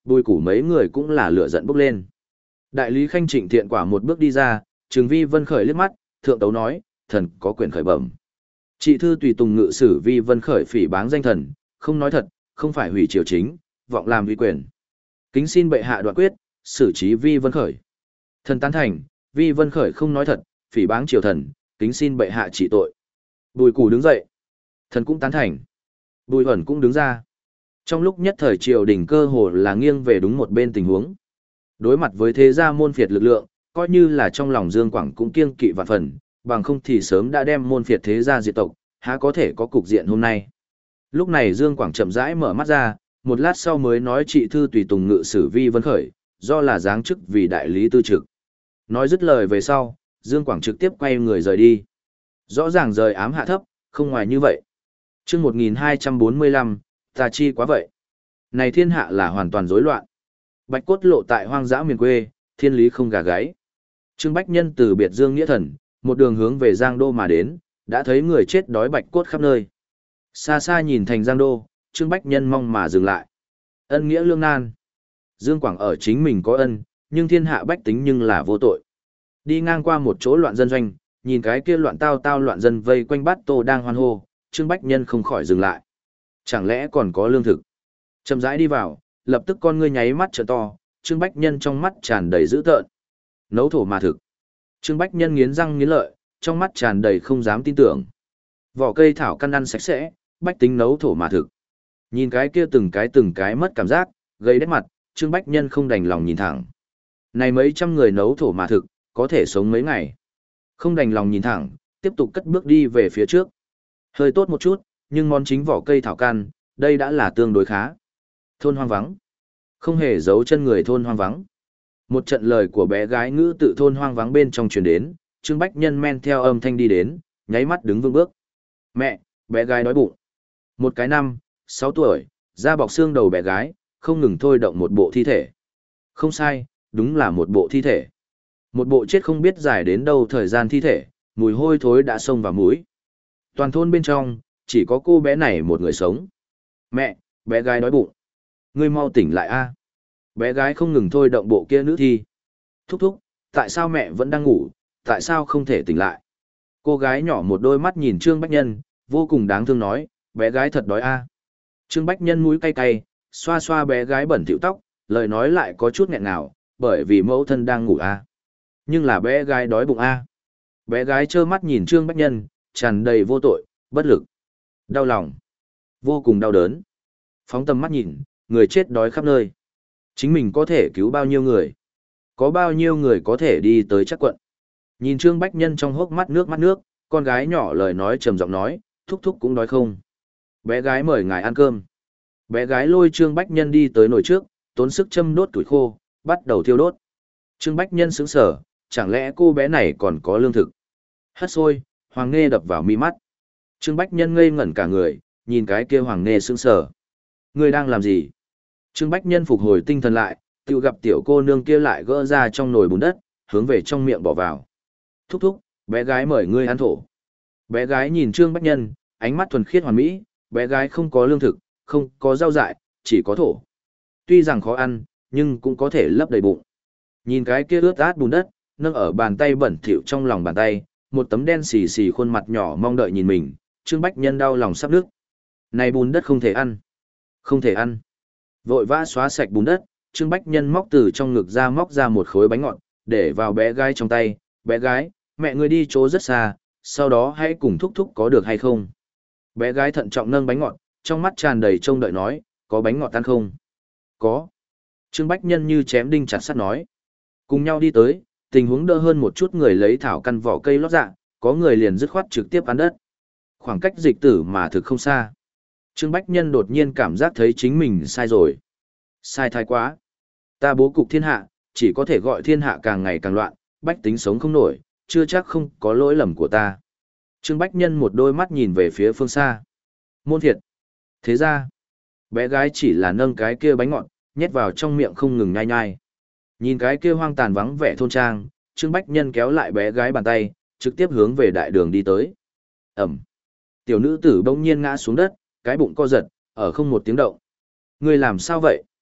Bùi Củ mấy người cũng là lửa giận bốc lên. Đại lý Khanh Trịnh Thiện Quả một bước đi ra, Trường Vi Vân khởi liếc mắt, thượng tấu nói, thần có quyền khởi bẩm. Trị thư tùy tùng ngự sử Vi Vân khởi phỉ báng danh thần, không nói thật, không phải hủy triều chính, vọng làm vi quyền. Kính xin bệ hạ đoạn quyết, xử trí Vi Vân khởi. Thần tán thành, Vi Vân khởi không nói thật, phỉ báng triều thần, kính xin bệ hạ trị tội. Bùi Củ đứng dậy. Thần cũng tán thành. Bùi Ẩn cũng đứng ra. Trong lúc nhất thời triều đình cơ hồ là nghiêng về đúng một bên tình huống. Đối mặt với thế gia môn phiệt lực lượng, coi như là trong lòng Dương Quảng cũng kiêng kỵ vạn phần, bằng không thì sớm đã đem môn phiệt thế gia diệt tộc, há có thể có cục diện hôm nay. Lúc này Dương Quảng chậm rãi mở mắt ra, một lát sau mới nói trị thư tùy tùng ngự sử Vi Vân khởi, do là giáng chức vì đại lý tư trực. Nói dứt lời về sau, Dương Quảng trực tiếp quay người rời đi. Rõ ràng rời ám hạ thấp, không ngoài như vậy. Chương một nghìn hai trăm bốn mươi lăm, ta chi quá vậy. Này thiên hạ là hoàn toàn rối loạn. Bạch cốt lộ tại hoang dã miền quê, thiên lý không gà gáy. Trương Bách Nhân từ biệt Dương Nghĩa Thần, một đường hướng về Giang Đô mà đến, đã thấy người chết đói bạch cốt khắp nơi. Xa xa nhìn thành Giang Đô, Trương Bách Nhân mong mà dừng lại. Ân nghĩa lương nan. Dương Quảng ở chính mình có ân, nhưng thiên hạ bách tính nhưng là vô tội. Đi ngang qua một chỗ loạn dân doanh, nhìn cái kia loạn tao tao loạn dân vây quanh bát tô đang hoan hô, Trương Bách Nhân không khỏi dừng lại. Chẳng lẽ còn có lương thực? Chậm rãi đi vào, lập tức con ngươi nháy mắt trợ to, Trương Bách Nhân trong mắt tràn đầy dữ tợn. Nấu thổ mà thực. Trương Bách Nhân nghiến răng nghiến lợi, trong mắt tràn đầy không dám tin tưởng. Vỏ cây thảo căn ăn sạch sẽ, bách tính nấu thổ mà thực. Nhìn cái kia từng cái từng cái mất cảm giác, gây đét mặt, Trương Bách Nhân không đành lòng nhìn thẳng. Này mấy trăm người nấu thổ mà thực, có thể sống mấy ngày. Không đành lòng nhìn thẳng, tiếp tục cất bước đi về phía trước. Hơi tốt một chút, nhưng món chính vỏ cây thảo căn, đây đã là tương đối khá. Thôn hoang vắng. Không hề giấu chân người thôn hoang vắng. Một trận lời của bé gái ngữ tự thôn hoang vắng bên trong truyền đến, Trương Bách Nhân men theo âm thanh đi đến, nháy mắt đứng vững bước. Mẹ, bé gái đói bụng. Một cái năm, sáu tuổi, da bọc xương đầu bé gái, không ngừng thôi động một bộ thi thể. Không sai, đúng là một bộ thi thể. Một bộ chết không biết dài đến đâu thời gian thi thể, mùi hôi thối đã xông vào mũi. Toàn thôn bên trong, chỉ có cô bé này một người sống. Mẹ, bé gái đói bụng. Ngươi mau tỉnh lại a. Bé gái không ngừng thôi động bộ kia nữ thi. Thúc thúc, tại sao mẹ vẫn đang ngủ, tại sao không thể tỉnh lại? Cô gái nhỏ một đôi mắt nhìn Trương Bách Nhân, vô cùng đáng thương nói, bé gái thật đói a. Trương Bách Nhân mũi cay cay, xoa xoa bé gái bẩn thỉu tóc, lời nói lại có chút nghẹn ngào, bởi vì mẫu thân đang ngủ a. Nhưng là bé gái đói bụng a. Bé gái trơ mắt nhìn Trương Bách Nhân, tràn đầy vô tội, bất lực, đau lòng, vô cùng đau đớn. Phóng tầm mắt nhìn, người chết đói khắp nơi. Chính mình có thể cứu bao nhiêu người? Có bao nhiêu người có thể đi tới chắc quận? Nhìn Trương Bách Nhân trong hốc mắt nước mắt nước, con gái nhỏ lời nói trầm giọng nói, thúc thúc cũng đói không? Bé gái mời ngài ăn cơm. Bé gái lôi Trương Bách Nhân đi tới nồi trước, tốn sức châm đốt tuổi khô, bắt đầu thiêu đốt. Trương Bách Nhân sững sờ, chẳng lẽ cô bé này còn có lương thực? Hất sôi, Hoàng Nghê đập vào mi mắt. Trương Bách Nhân ngây ngẩn cả người, nhìn cái kia Hoàng Nghê sững sờ. Ngươi đang làm gì? Trương Bách Nhân phục hồi tinh thần lại, tự gặp tiểu cô nương kia lại gỡ ra trong nồi bùn đất, hướng về trong miệng bỏ vào. Thúc thúc, bé gái mời ngươi ăn thổ. Bé gái nhìn Trương Bách Nhân, ánh mắt thuần khiết hoàn mỹ, bé gái không có lương thực, không có rau dại, chỉ có thổ. Tuy rằng khó ăn, nhưng cũng có thể lấp đầy bụng. Nhìn cái kia ướt át bùn đất, nâng ở bàn tay bẩn thỉu trong lòng bàn tay, một tấm đen xì xì khuôn mặt nhỏ mong đợi nhìn mình, Trương Bách Nhân đau lòng sắp nước. Này bùn đất không thể ăn. Không thể ăn. Vội vã xóa sạch bùn đất, Trương Bách Nhân móc từ trong ngực ra móc ra một khối bánh ngọt, để vào bé gái trong tay. Bé gái, mẹ ngươi đi chỗ rất xa, sau đó hãy cùng thúc thúc có được hay không? Bé gái thận trọng nâng bánh ngọt, trong mắt tràn đầy trông đợi nói, có bánh ngọt ăn không? Có. Trương Bách Nhân như chém đinh chặt sắt nói. Cùng nhau đi tới, tình huống đỡ hơn một chút người lấy thảo căn vỏ cây lót dạ, có người liền dứt khoát trực tiếp ăn đất. Khoảng cách dịch tử mà thực không xa. Trương Bách Nhân đột nhiên cảm giác thấy chính mình sai rồi. Sai thái quá. Ta bố cục thiên hạ, chỉ có thể gọi thiên hạ càng ngày càng loạn, bách tính sống không nổi, chưa chắc không có lỗi lầm của ta. Trương Bách Nhân một đôi mắt nhìn về phía phương xa. Môn thiệt. Thế ra, bé gái chỉ là nâng cái kia bánh ngọt, nhét vào trong miệng không ngừng nhai nhai. Nhìn cái kia hoang tàn vắng vẻ thôn trang, Trương Bách Nhân kéo lại bé gái bàn tay, trực tiếp hướng về đại đường đi tới. Ẩm. Tiểu nữ tử bỗng nhiên ngã xuống đất, cái bụng co giật, ở không một tiếng động. Ngươi làm sao vậy?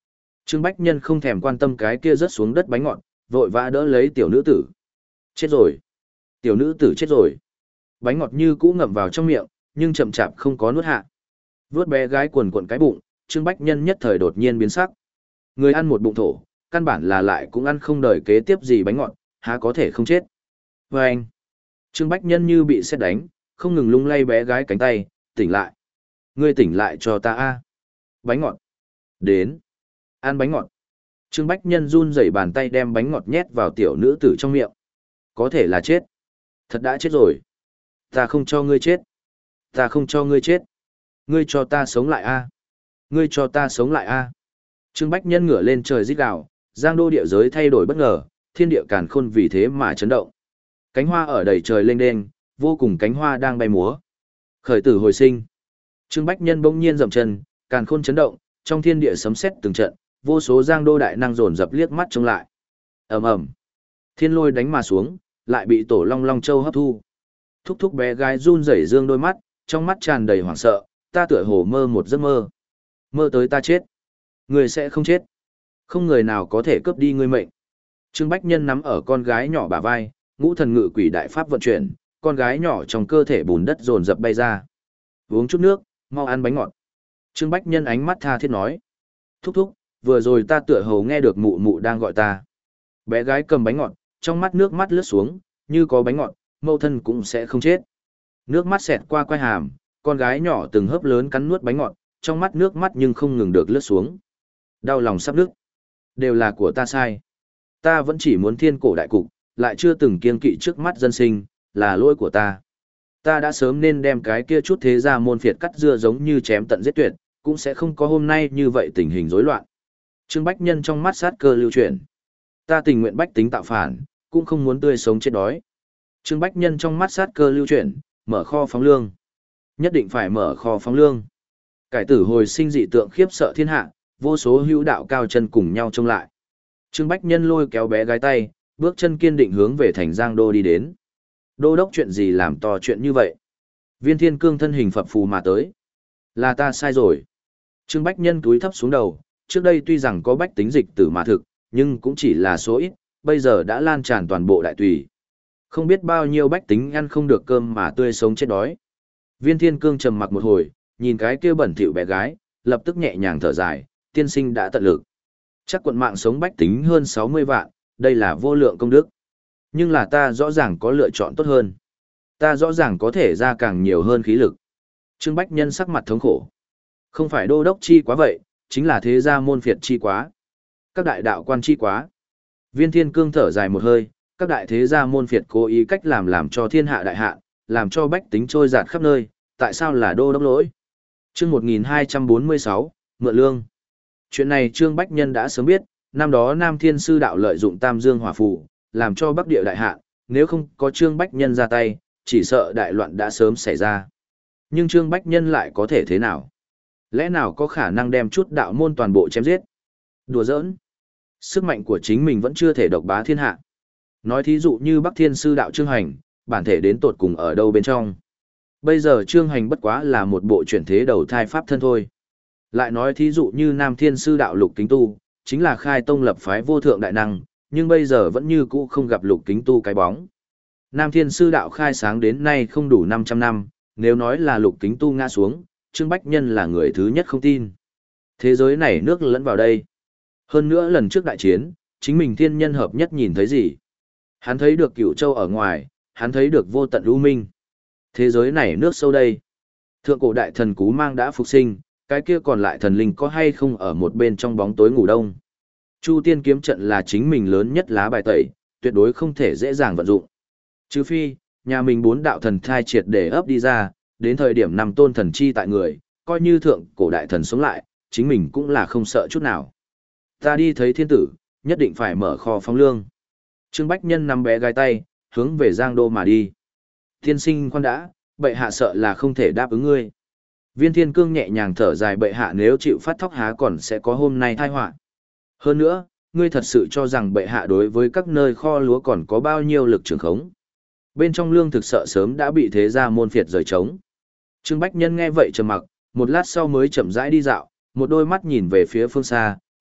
Trương Bách Nhân không thèm quan tâm cái kia rớt xuống đất bánh ngọt, vội vã đỡ lấy tiểu nữ tử. Chết rồi. Tiểu nữ tử chết rồi. Bánh ngọt như cũ ngậm vào trong miệng, nhưng chậm chạp không có nuốt hạ. Vớt bé gái quần quần cái bụng, Trương Bách Nhân nhất thời đột nhiên biến sắc. Người ăn một bụng thổ, căn bản là lại cũng ăn không đời kế tiếp gì bánh ngọt, há có thể không chết. Và anh, Trương Bách Nhân như bị sét đánh, không ngừng lung lay bé gái cánh tay, tỉnh lại. Ngươi tỉnh lại cho ta a. Bánh ngọt. Đến. Ăn bánh ngọt. Trương Bách Nhân run rẩy bàn tay đem bánh ngọt nhét vào tiểu nữ tử trong miệng. Có thể là chết. Thật đã chết rồi. Ta không cho ngươi chết. Ta không cho ngươi chết. Ngươi cho ta sống lại a. Ngươi cho ta sống lại a. Trương Bách Nhân ngửa lên trời rít gào, giang đô địa giới thay đổi bất ngờ, thiên địa càn khôn vì thế mà chấn động. Cánh hoa ở đầy trời lênh đênh, vô cùng cánh hoa đang bay múa. Khởi tử hồi sinh. Trương Bách Nhân bỗng nhiên dậm chân, càn khôn chấn động, trong thiên địa sấm sét từng trận, vô số giang đô đại năng dồn dập liếc mắt trông lại. Ầm ầm. Thiên lôi đánh mà xuống, lại bị Tổ Long Long Châu hấp thu. Thúc thúc bé gái run rẩy dương đôi mắt, trong mắt tràn đầy hoảng sợ, ta tựa hồ mơ một giấc mơ. Mơ tới ta chết. Người sẽ không chết. Không người nào có thể cướp đi ngươi mệnh. Trương Bách Nhân nắm ở con gái nhỏ bả vai, ngũ thần ngự quỷ đại pháp vận chuyển, con gái nhỏ trong cơ thể bùn đất dồn dập bay ra. Uống chút nước, mau ăn bánh ngọt. Trương Bách Nhân ánh mắt tha thiết nói. Thúc thúc, vừa rồi ta tựa hồ nghe được mụ mụ đang gọi ta. Bé gái cầm bánh ngọt, trong mắt nước mắt lướt xuống, như có bánh ngọt, mâu thân cũng sẽ không chết. Nước mắt xẹt qua quai hàm, con gái nhỏ từng hớp lớn cắn nuốt bánh ngọt, trong mắt nước mắt nhưng không ngừng được lướt xuống. Đau lòng sắp nức. Đều là của ta sai. Ta vẫn chỉ muốn thiên cổ đại cục, lại chưa từng kiên kỵ trước mắt dân sinh, là lỗi của ta. Ta đã sớm nên đem cái kia chút thế gia môn phiệt cắt dưa giống như chém tận giết tuyệt, cũng sẽ không có hôm nay như vậy tình hình rối loạn. Trương Bách Nhân trong mắt sát cơ lưu chuyển. Ta tình nguyện bách tính tạo phản, cũng không muốn tươi sống chết đói. Trương Bách Nhân trong mắt sát cơ lưu chuyển, mở kho phóng lương. Nhất định phải mở kho phóng lương. Cải tử hồi sinh dị tượng khiếp sợ thiên hạ, vô số hữu đạo cao chân cùng nhau trông lại. Trương Bách Nhân lôi kéo bé gái tay, bước chân kiên định hướng về thành Giang Đô đi đến. Đô đốc chuyện gì làm to chuyện như vậy? Viên Thiên Cương thân hình phập phù mà tới. Là ta sai rồi. Trương Bách Nhân túi thấp xuống đầu, trước đây tuy rằng có bách tính dịch tử mà thực, nhưng cũng chỉ là số ít, bây giờ đã lan tràn toàn bộ đại tùy. Không biết bao nhiêu bách tính ăn không được cơm mà tươi sống chết đói. Viên Thiên Cương trầm mặc một hồi, nhìn cái kia bẩn thỉu bé gái, lập tức nhẹ nhàng thở dài, tiên sinh đã tận lực. Chắc quận mạng sống bách tính hơn sáu mươi vạn, đây là vô lượng công đức. Nhưng là ta rõ ràng có lựa chọn tốt hơn. Ta rõ ràng có thể ra càng nhiều hơn khí lực. Trương Bách Nhân sắc mặt thống khổ. Không phải đô đốc chi quá vậy, chính là thế gia môn phiệt chi quá. Các đại đạo quan chi quá. Viên Thiên Cương thở dài một hơi, các đại thế gia môn phiệt cố ý cách làm làm cho thiên hạ đại hạ, làm cho bách tính trôi dạt khắp nơi, tại sao là đô đốc lỗi? Chương một nghìn hai trăm bốn mươi sáu, mượn lương. Chuyện này Trương Bách Nhân đã sớm biết, năm đó Nam Thiên Sư đạo lợi dụng Tam Dương Hỏa Phù, làm cho Bắc Địa đại hạ, nếu không có Trương Bách Nhân ra tay, chỉ sợ đại loạn đã sớm xảy ra. Nhưng Trương Bách Nhân lại có thể thế nào? Lẽ nào có khả năng đem chút đạo môn toàn bộ chém giết? Đùa giỡn. Sức mạnh của chính mình vẫn chưa thể độc bá thiên hạ. Nói thí dụ như Bắc Thiên Sư đạo Trương Hành, bản thể đến tột cùng ở đâu bên trong. Bây giờ Trương Hành bất quá là một bộ chuyển thế đầu thai pháp thân thôi. Lại nói thí dụ như Nam Thiên Sư đạo Lục Kính Tu, chính là khai tông lập phái vô thượng đại năng, nhưng bây giờ vẫn như cũ không gặp Lục Kính Tu cái bóng. Nam Thiên Sư đạo khai sáng đến nay không đủ năm trăm năm, nếu nói là Lục Kính Tu ngã xuống, Trương Bách Nhân là người thứ nhất không tin. Thế giới này nước lẫn vào đây. Hơn nữa lần trước đại chiến, chính mình thiên nhân hợp nhất nhìn thấy gì? Hắn thấy được Cửu Châu ở ngoài, hắn thấy được vô tận u minh. Thế giới này nước sâu đây. Thượng cổ đại thần Cú Mang đã phục sinh, cái kia còn lại thần linh có hay không ở một bên trong bóng tối ngủ đông. Chu Tiên kiếm trận là chính mình lớn nhất lá bài tẩy, tuyệt đối không thể dễ dàng vận dụng. Trừ phi, nhà mình bốn đạo thần thai triệt để ấp đi ra, đến thời điểm năm tôn thần chi tại người, coi như thượng cổ đại thần sống lại, chính mình cũng là không sợ chút nào. Ta đi thấy thiên tử, nhất định phải mở kho phóng lương. Trương Bách Nhân nắm bé gái tay, hướng về Giang Đô mà đi. Thiên sinh khoan đã, bệ hạ sợ là không thể đáp ứng ngươi. Viên Thiên Cương nhẹ nhàng thở dài, bệ hạ nếu chịu phát thóc há còn sẽ có hôm nay tai họa. Hơn nữa, ngươi thật sự cho rằng bệ hạ đối với các nơi kho lúa còn có bao nhiêu lực trường khống. Bên trong lương thực sợ sớm đã bị thế gia môn phiệt rời trống. Trương Bách Nhân nghe vậy trầm mặc, một lát sau mới chậm rãi đi dạo, một đôi mắt nhìn về phía phương xa,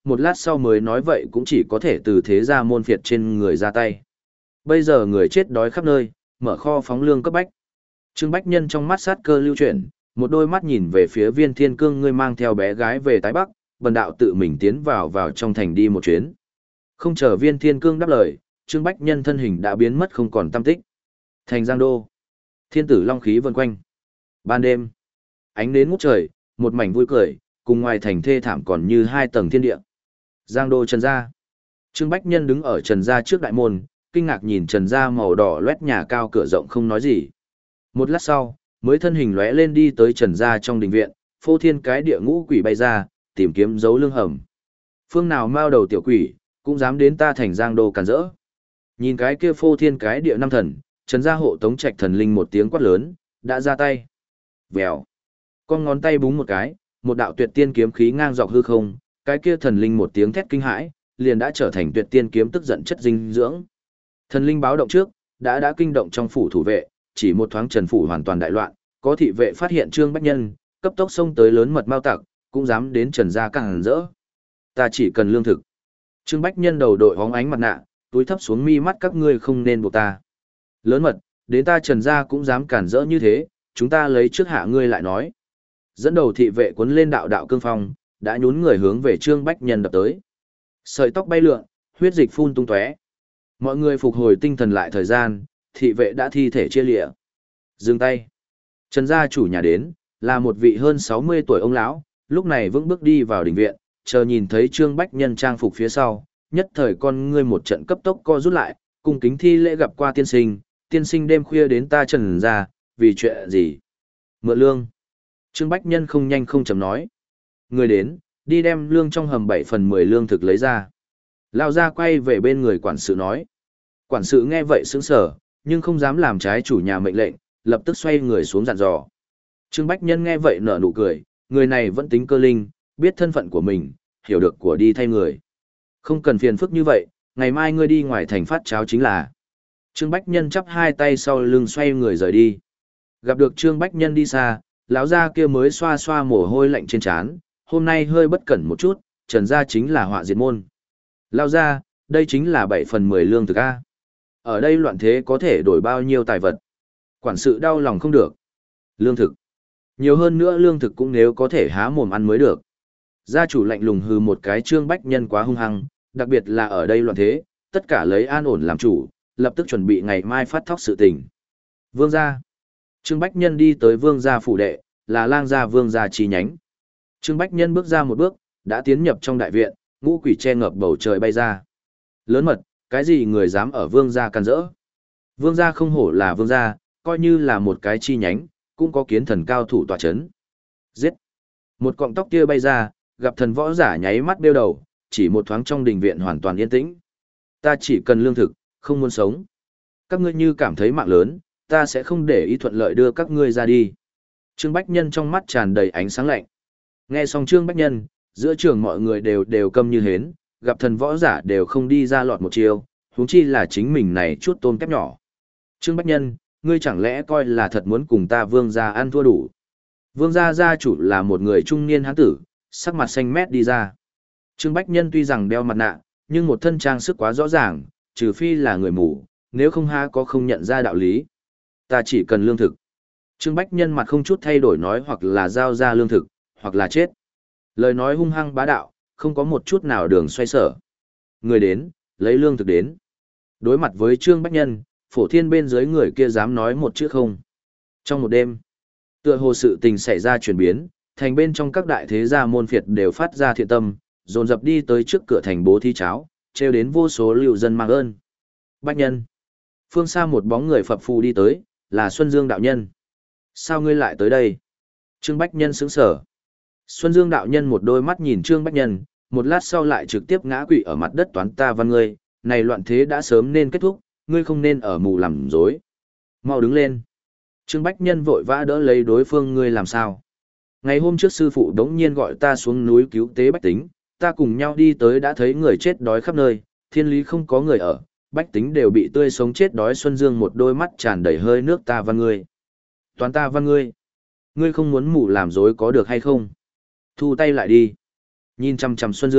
một lát sau mới nói vậy cũng chỉ có thể từ thế gia môn phiệt trên người ra tay. Bây giờ người chết đói khắp nơi, mở kho phóng lương cấp bách. Trương Bách Nhân trong mắt sát cơ lưu chuyển, một đôi mắt nhìn về phía Viên Thiên Cương, ngươi mang theo bé gái về tái Bắc, bần đạo tự mình tiến vào vào trong thành đi một chuyến. Không chờ Viên Thiên Cương đáp lời, Trương Bách Nhân thân hình đã biến mất không còn tăm tích. Thành Giang Đô. Thiên tử long khí vần quanh. Ban đêm, ánh đến ngút trời, một mảnh vui cười, cùng ngoài thành thê thảm còn như hai tầng thiên địa. Giang Đô Trần gia. Trương Bách Nhân đứng ở Trần gia trước đại môn, kinh ngạc nhìn Trần gia màu đỏ loét nhà cao cửa rộng không nói gì. Một lát sau, mới thân hình lóe lên đi tới Trần gia trong đình viện, phô thiên cái địa ngũ quỷ bay ra, tìm kiếm dấu lương hầm. Phương nào mao đầu tiểu quỷ, cũng dám đến ta thành Giang Đô càn rỡ. Nhìn cái kia phô thiên cái địa năm thần, Trần gia hộ tống trạch thần linh một tiếng quát lớn, đã ra tay. Vèo. Con ngón tay búng một cái, một đạo tuyệt tiên kiếm khí ngang dọc hư không, cái kia thần linh một tiếng thét kinh hãi, liền đã trở thành tuyệt tiên kiếm tức giận chất dinh dưỡng. Thần linh báo động trước, đã đã kinh động trong phủ thủ vệ, chỉ một thoáng Trần phủ hoàn toàn đại loạn, có thị vệ phát hiện Trương Bách Nhân, cấp tốc xông tới lớn mật mao tặc, cũng dám đến Trần gia càng rỡ. Ta chỉ cần lương thực. Trương Bách Nhân đầu đội hóng ánh mặt nạ, túi thấp xuống mi mắt, các ngươi không nên buộc ta. Lớn mật, đến ta Trần gia cũng dám cản rỡ như thế, chúng ta lấy trước hạ ngươi lại nói. Dẫn đầu thị vệ cuốn lên đạo đạo cương phong, đã nhún người hướng về Trương Bách Nhân đập tới. Sợi tóc bay lượn, huyết dịch phun tung tóe. Mọi người phục hồi tinh thần lại thời gian, thị vệ đã thi thể chia lịa. Dừng tay. Trần gia chủ nhà đến, là một vị hơn sáu mươi tuổi ông lão, lúc này vững bước đi vào đình viện, chờ nhìn thấy Trương Bách Nhân trang phục phía sau, nhất thời con ngươi một trận cấp tốc co rút lại, cùng kính thi lễ gặp qua tiên sinh, tiên sinh đêm khuya đến ta Trần gia, vì chuyện gì? Mượn lương. Trương Bách Nhân không nhanh không chậm nói. Người đến, đi đem lương trong hầm bảy phần mười lương thực lấy ra. Lao ra quay về bên người quản sự nói. Quản sự nghe vậy sững sờ, nhưng không dám làm trái chủ nhà mệnh lệnh, lập tức xoay người xuống dặn dò. Trương Bách Nhân nghe vậy nở nụ cười, người này vẫn tính cơ linh, biết thân phận của mình, hiểu được của đi thay người. Không cần phiền phức như vậy, ngày mai ngươi đi ngoài thành phát cháo chính là. Trương Bách Nhân chắp hai tay sau lưng xoay người rời đi. Gặp được Trương Bách Nhân đi xa, lão gia kia mới xoa xoa mồ hôi lạnh trên trán, hôm nay hơi bất cẩn một chút, Trần gia chính là họa diệt môn. Lão gia, đây chính là bảy phần mười lương thực a. Ở đây loạn thế có thể đổi bao nhiêu tài vật. Quản sự đau lòng không được. Lương thực. Nhiều hơn nữa lương thực cũng nếu có thể há mồm ăn mới được. Gia chủ lạnh lùng hừ một cái, Trương Bách Nhân quá hung hăng, đặc biệt là ở đây loạn thế, tất cả lấy an ổn làm chủ, lập tức chuẩn bị ngày mai phát thóc sự tình. Vương gia. Trương Bách Nhân đi tới vương gia phủ đệ, là lang gia vương gia chi nhánh. Trương Bách Nhân bước ra một bước, đã tiến nhập trong đại viện, ngũ quỷ che ngập bầu trời bay ra. Lớn mật, cái gì người dám ở vương gia can rỡ? Vương gia không hổ là vương gia, coi như là một cái chi nhánh, cũng có kiến thần cao thủ tọa chấn. Giết! Một cọng tóc kia bay ra, gặp thần võ giả nháy mắt đeo đầu, chỉ một thoáng trong đình viện hoàn toàn yên tĩnh. Ta chỉ cần lương thực, không muốn sống. Các ngươi như cảm thấy mạng lớn, ta sẽ không để ý thuận lợi đưa các ngươi ra đi. Trương Bách Nhân trong mắt tràn đầy ánh sáng lạnh. Nghe xong Trương Bách Nhân, giữa trường mọi người đều đều câm như hến, gặp thần võ giả đều không đi ra lọt một chiêu, huống chi là chính mình này chút tôm kép nhỏ. Trương Bách Nhân, ngươi chẳng lẽ coi là thật muốn cùng ta vương gia ăn thua đủ? Vương gia gia chủ là một người trung niên hán tử, sắc mặt xanh mét đi ra. Trương Bách Nhân tuy rằng đeo mặt nạ, nhưng một thân trang sức quá rõ ràng, trừ phi là người mù, nếu không ha có không nhận ra đạo lý. Ta chỉ cần lương thực. Trương Bách Nhân mặt không chút thay đổi nói, hoặc là giao ra lương thực, hoặc là chết. Lời nói hung hăng bá đạo, không có một chút nào đường xoay sở. Người đến, lấy lương thực đến. Đối mặt với Trương Bách Nhân, Phổ Thiên bên dưới người kia dám nói một chữ không. Trong một đêm, tựa hồ sự tình xảy ra chuyển biến, thành bên trong các đại thế gia môn phiệt đều phát ra thiện tâm, dồn dập đi tới trước cửa thành bố thí cháo, treo đến vô số lưu dân mang ơn. Bách Nhân. Phương xa một bóng người phập phù đi tới, là Xuân Dương đạo nhân. Sao ngươi lại tới đây? Trương Bách Nhân sững sờ. Xuân Dương đạo nhân một đôi mắt nhìn Trương Bách Nhân, một lát sau lại trực tiếp ngã quỵ ở mặt đất, toán ta văn ngươi, này loạn thế đã sớm nên kết thúc, ngươi không nên ở mù làm dối. Mau đứng lên. Trương Bách Nhân vội vã đỡ lấy đối phương, ngươi làm sao? Ngày hôm trước sư phụ đống nhiên gọi ta xuống núi cứu tế bách tính, ta cùng nhau đi tới đã thấy người chết đói khắp nơi, thiên lý không có người ở, bách tính đều bị tươi sống chết đói. Xuân Dương một đôi mắt tràn đầy hơi nước, ta văn ngươi. Toán ta văn ngươi. Ngươi không muốn mù làm dối có được hay không? Thu tay lại đi. Nhìn chăm chăm Xuân Dương,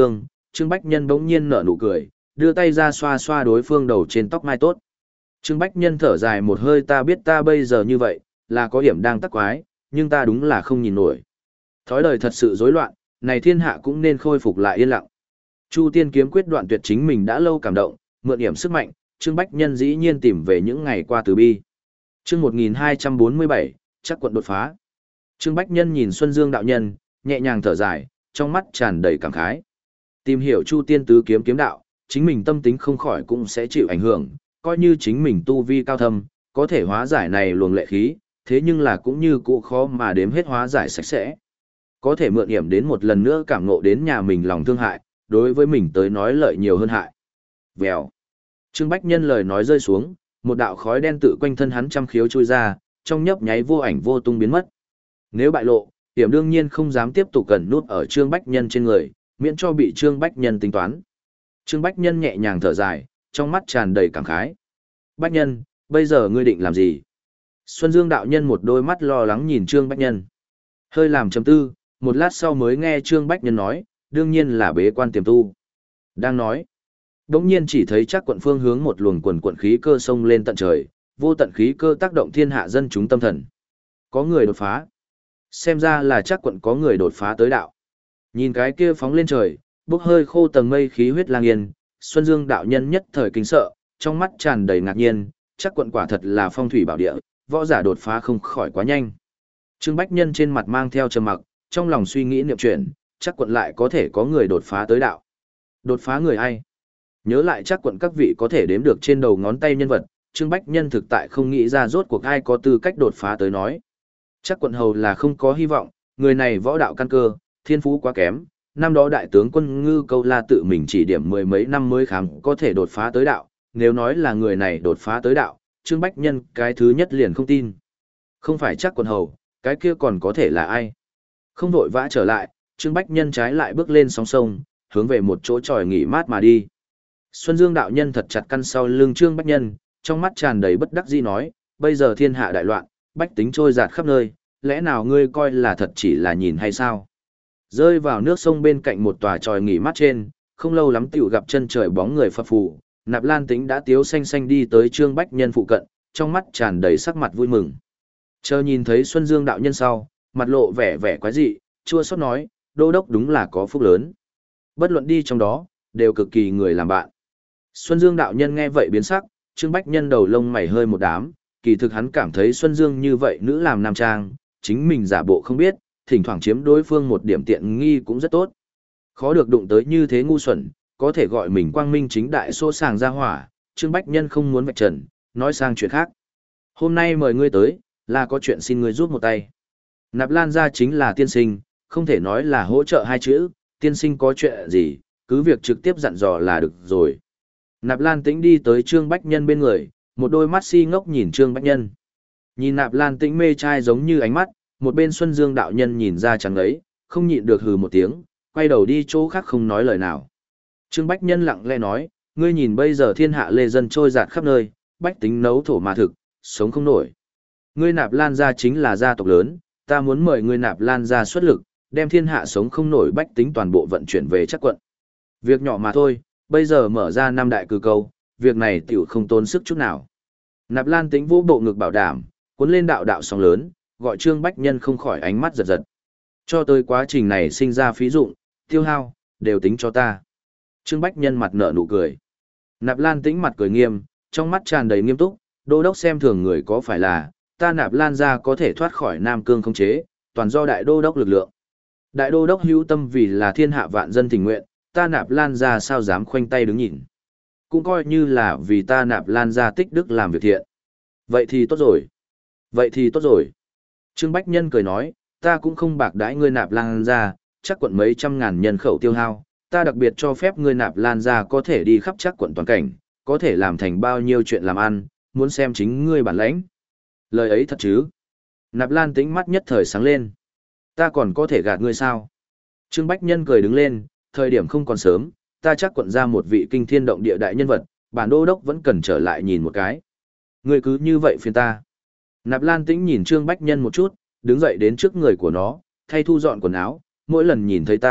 Trương Bách Nhân bỗng nhiên nở nụ cười, đưa tay ra xoa xoa đối phương đầu trên tóc mai tốt. Trương Bách Nhân thở dài một hơi, ta biết ta bây giờ như vậy, là có điểm đang tắc quái, nhưng ta đúng là không nhìn nổi. Thói đời thật sự rối loạn, này thiên hạ cũng nên khôi phục lại yên lặng. Chu Tiên kiếm quyết đoạn tuyệt chính mình đã lâu cảm động, mượn điểm sức mạnh, Trương Bách Nhân dĩ nhiên tìm về những ngày qua từ bi. Chương một nghìn hai trăm bốn mươi bảy, chắc quận đột phá. Trương Bách Nhân nhìn Xuân Dương đạo nhân, nhẹ nhàng thở dài, trong mắt tràn đầy cảm khái. Tìm hiểu Chu Tiên tứ kiếm kiếm đạo, chính mình tâm tính không khỏi cũng sẽ chịu ảnh hưởng, coi như chính mình tu vi cao thâm, có thể hóa giải này luồng lệ khí, thế nhưng là cũng như cũ khó mà đếm hết hóa giải sạch sẽ. Có thể mượn điểm đến một lần nữa cảm ngộ đến nhà mình lòng thương hại, đối với mình tới nói lợi nhiều hơn hại. Vèo. Trương Bách Nhân lời nói rơi xuống, một đạo khói đen tự quanh thân hắn trăm khiếu trôi ra, trong nhấp nháy vô ảnh vô tung biến mất. Nếu bại lộ, Tiểm đương nhiên không dám tiếp tục gần nút ở Trương Bách Nhân trên người, miễn cho bị Trương Bách Nhân tính toán. Trương Bách Nhân nhẹ nhàng thở dài, trong mắt tràn đầy cảm khái. Bách Nhân, bây giờ ngươi định làm gì? Xuân Dương đạo nhân một đôi mắt lo lắng nhìn Trương Bách Nhân. Hơi làm trầm tư, một lát sau mới nghe Trương Bách Nhân nói, đương nhiên là bế quan tiềm tu. Đang nói, đống nhiên chỉ thấy chắc quận phương hướng một luồng quần quận khí cơ sông lên tận trời, vô tận khí cơ tác động thiên hạ dân chúng tâm thần. Có người đột phá. Xem ra là chắc quận có người đột phá tới đạo. Nhìn cái kia phóng lên trời, bốc hơi khô tầng mây khí huyết lang yên, Xuân Dương đạo nhân nhất thời kinh sợ, trong mắt tràn đầy ngạc nhiên, chắc quận quả thật là phong thủy bảo địa, võ giả đột phá không khỏi quá nhanh. Trương Bách Nhân trên mặt mang theo trầm mặc, trong lòng suy nghĩ niệm chuyển, chắc quận lại có thể có người đột phá tới đạo. Đột phá người ai? Nhớ lại chắc quận các vị có thể đếm được trên đầu ngón tay nhân vật, Trương Bách Nhân thực tại không nghĩ ra rốt cuộc ai có tư cách đột phá tới nói. Chắc quận hầu là không có hy vọng, người này võ đạo căn cơ, thiên phú quá kém, năm đó đại tướng quân Ngư Câu La tự mình chỉ điểm mười mấy năm mới khám có thể đột phá tới đạo, nếu nói là người này đột phá tới đạo, Trương Bách Nhân cái thứ nhất liền không tin. Không phải chắc quận hầu, cái kia còn có thể là ai? Không vội vã trở lại, Trương Bách Nhân trái lại bước lên sóng sông, hướng về một chỗ tròi nghỉ mát mà đi. Xuân Dương đạo nhân thật chặt căn sau lưng Trương Bách Nhân, trong mắt tràn đầy bất đắc dĩ nói, bây giờ thiên hạ đại loạn, bách tính trôi dạt khắp nơi, lẽ nào ngươi coi là thật chỉ là nhìn hay sao? Rơi vào nước sông bên cạnh một tòa tròi nghỉ mát trên, không lâu lắm tiểu gặp chân trời bóng người phập phù, Nạp Lan Tĩnh đã tiếu xanh xanh đi tới Trương Bách Nhân phụ cận, trong mắt tràn đầy sắc mặt vui mừng. Chờ nhìn thấy Xuân Dương đạo nhân sau, mặt lộ vẻ vẻ quái dị, chua xót nói, đô đốc đúng là có phúc lớn. Bất luận đi trong đó, đều cực kỳ người làm bạn. Xuân Dương đạo nhân nghe vậy biến sắc, Trương Bách Nhân đầu lông mày hơi một đám, kỳ thực hắn cảm thấy Xuân Dương như vậy nữ làm nam trang, chính mình giả bộ không biết, thỉnh thoảng chiếm đối phương một điểm tiện nghi cũng rất tốt. Khó được đụng tới như thế ngu xuẩn, có thể gọi mình quang minh chính đại xô sàng ra hỏa, Trương Bách Nhân không muốn vạch trần, nói sang chuyện khác. Hôm nay mời ngươi tới, là có chuyện xin ngươi giúp một tay. Nạp Lan gia chính là tiên sinh, không thể nói là hỗ trợ hai chữ, tiên sinh có chuyện gì, cứ việc trực tiếp dặn dò là được rồi. Nạp Lan Tĩnh đi tới Trương Bách Nhân bên người, một đôi mắt si ngốc nhìn Trương Bách Nhân. Nhìn Nạp Lan Tĩnh mê trai giống như ánh mắt, một bên Xuân Dương đạo nhân nhìn ra chẳng ấy, không nhịn được hừ một tiếng, quay đầu đi chỗ khác không nói lời nào. Trương Bách Nhân lặng lẽ nói, ngươi nhìn bây giờ thiên hạ lê dân trôi dạt khắp nơi, bách tính nấu thổ mà thực, sống không nổi. Ngươi Nạp Lan gia chính là gia tộc lớn, ta muốn mời ngươi Nạp Lan gia xuất lực, đem thiên hạ sống không nổi bách tính toàn bộ vận chuyển về chắc quận. Việc nhỏ mà thôi, bây giờ mở ra năm đại cử câu, việc này tiểu không tốn sức chút nào. Nạp Lan Tĩnh vũ bộ ngực bảo đảm, cuốn lên đạo đạo sóng lớn, gọi Trương Bách Nhân không khỏi ánh mắt giật giật. Cho tới quá trình này sinh ra phí dụng, tiêu hao, đều tính cho ta. Trương Bách Nhân mặt nở nụ cười. Nạp Lan Tĩnh mặt cười nghiêm, trong mắt tràn đầy nghiêm túc, đô đốc xem thường người có phải là, ta Nạp Lan gia có thể thoát khỏi Nam Cương khống chế, toàn do đại đô đốc lực lượng. Đại đô đốc hữu tâm vì là thiên hạ vạn dân tình nguyện, ta Nạp Lan gia sao dám khoanh tay đứng nhìn. Cũng coi như là vì ta Nạp Lan gia tích đức làm việc thiện. Vậy thì tốt rồi. Vậy thì tốt rồi. Trương Bách Nhân cười nói, ta cũng không bạc đãi ngươi Nạp Lan gia, chắc quận mấy trăm ngàn nhân khẩu tiêu hao, ta đặc biệt cho phép ngươi Nạp Lan gia có thể đi khắp chắc quận toàn cảnh, có thể làm thành bao nhiêu chuyện làm ăn, muốn xem chính ngươi bản lãnh. Lời ấy thật chứ? Nạp Lan Tĩnh mắt nhất thời sáng lên. Ta còn có thể gạt ngươi sao? Trương Bách Nhân cười đứng lên, thời điểm không còn sớm, ta chắc quận ra một vị kinh thiên động địa đại nhân vật, bản đô đốc vẫn cần trở lại nhìn một cái. Ngươi cứ như vậy phiền ta. Nạp Lan Tĩnh nhìn Trương Bách Nhân một chút, đứng dậy đến trước người của nó, thay thu dọn quần áo, mỗi lần nhìn thấy ta,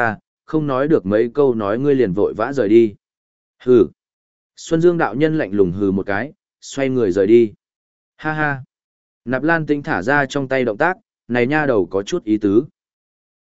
không nói được mấy câu nói ngươi liền vội vã rời đi. Hừ. Xuân Dương đạo nhân lạnh lùng hừ một cái, xoay người rời đi. Ha ha. Nạp Lan Tĩnh thả ra trong tay động tác, này nha đầu có chút ý tứ.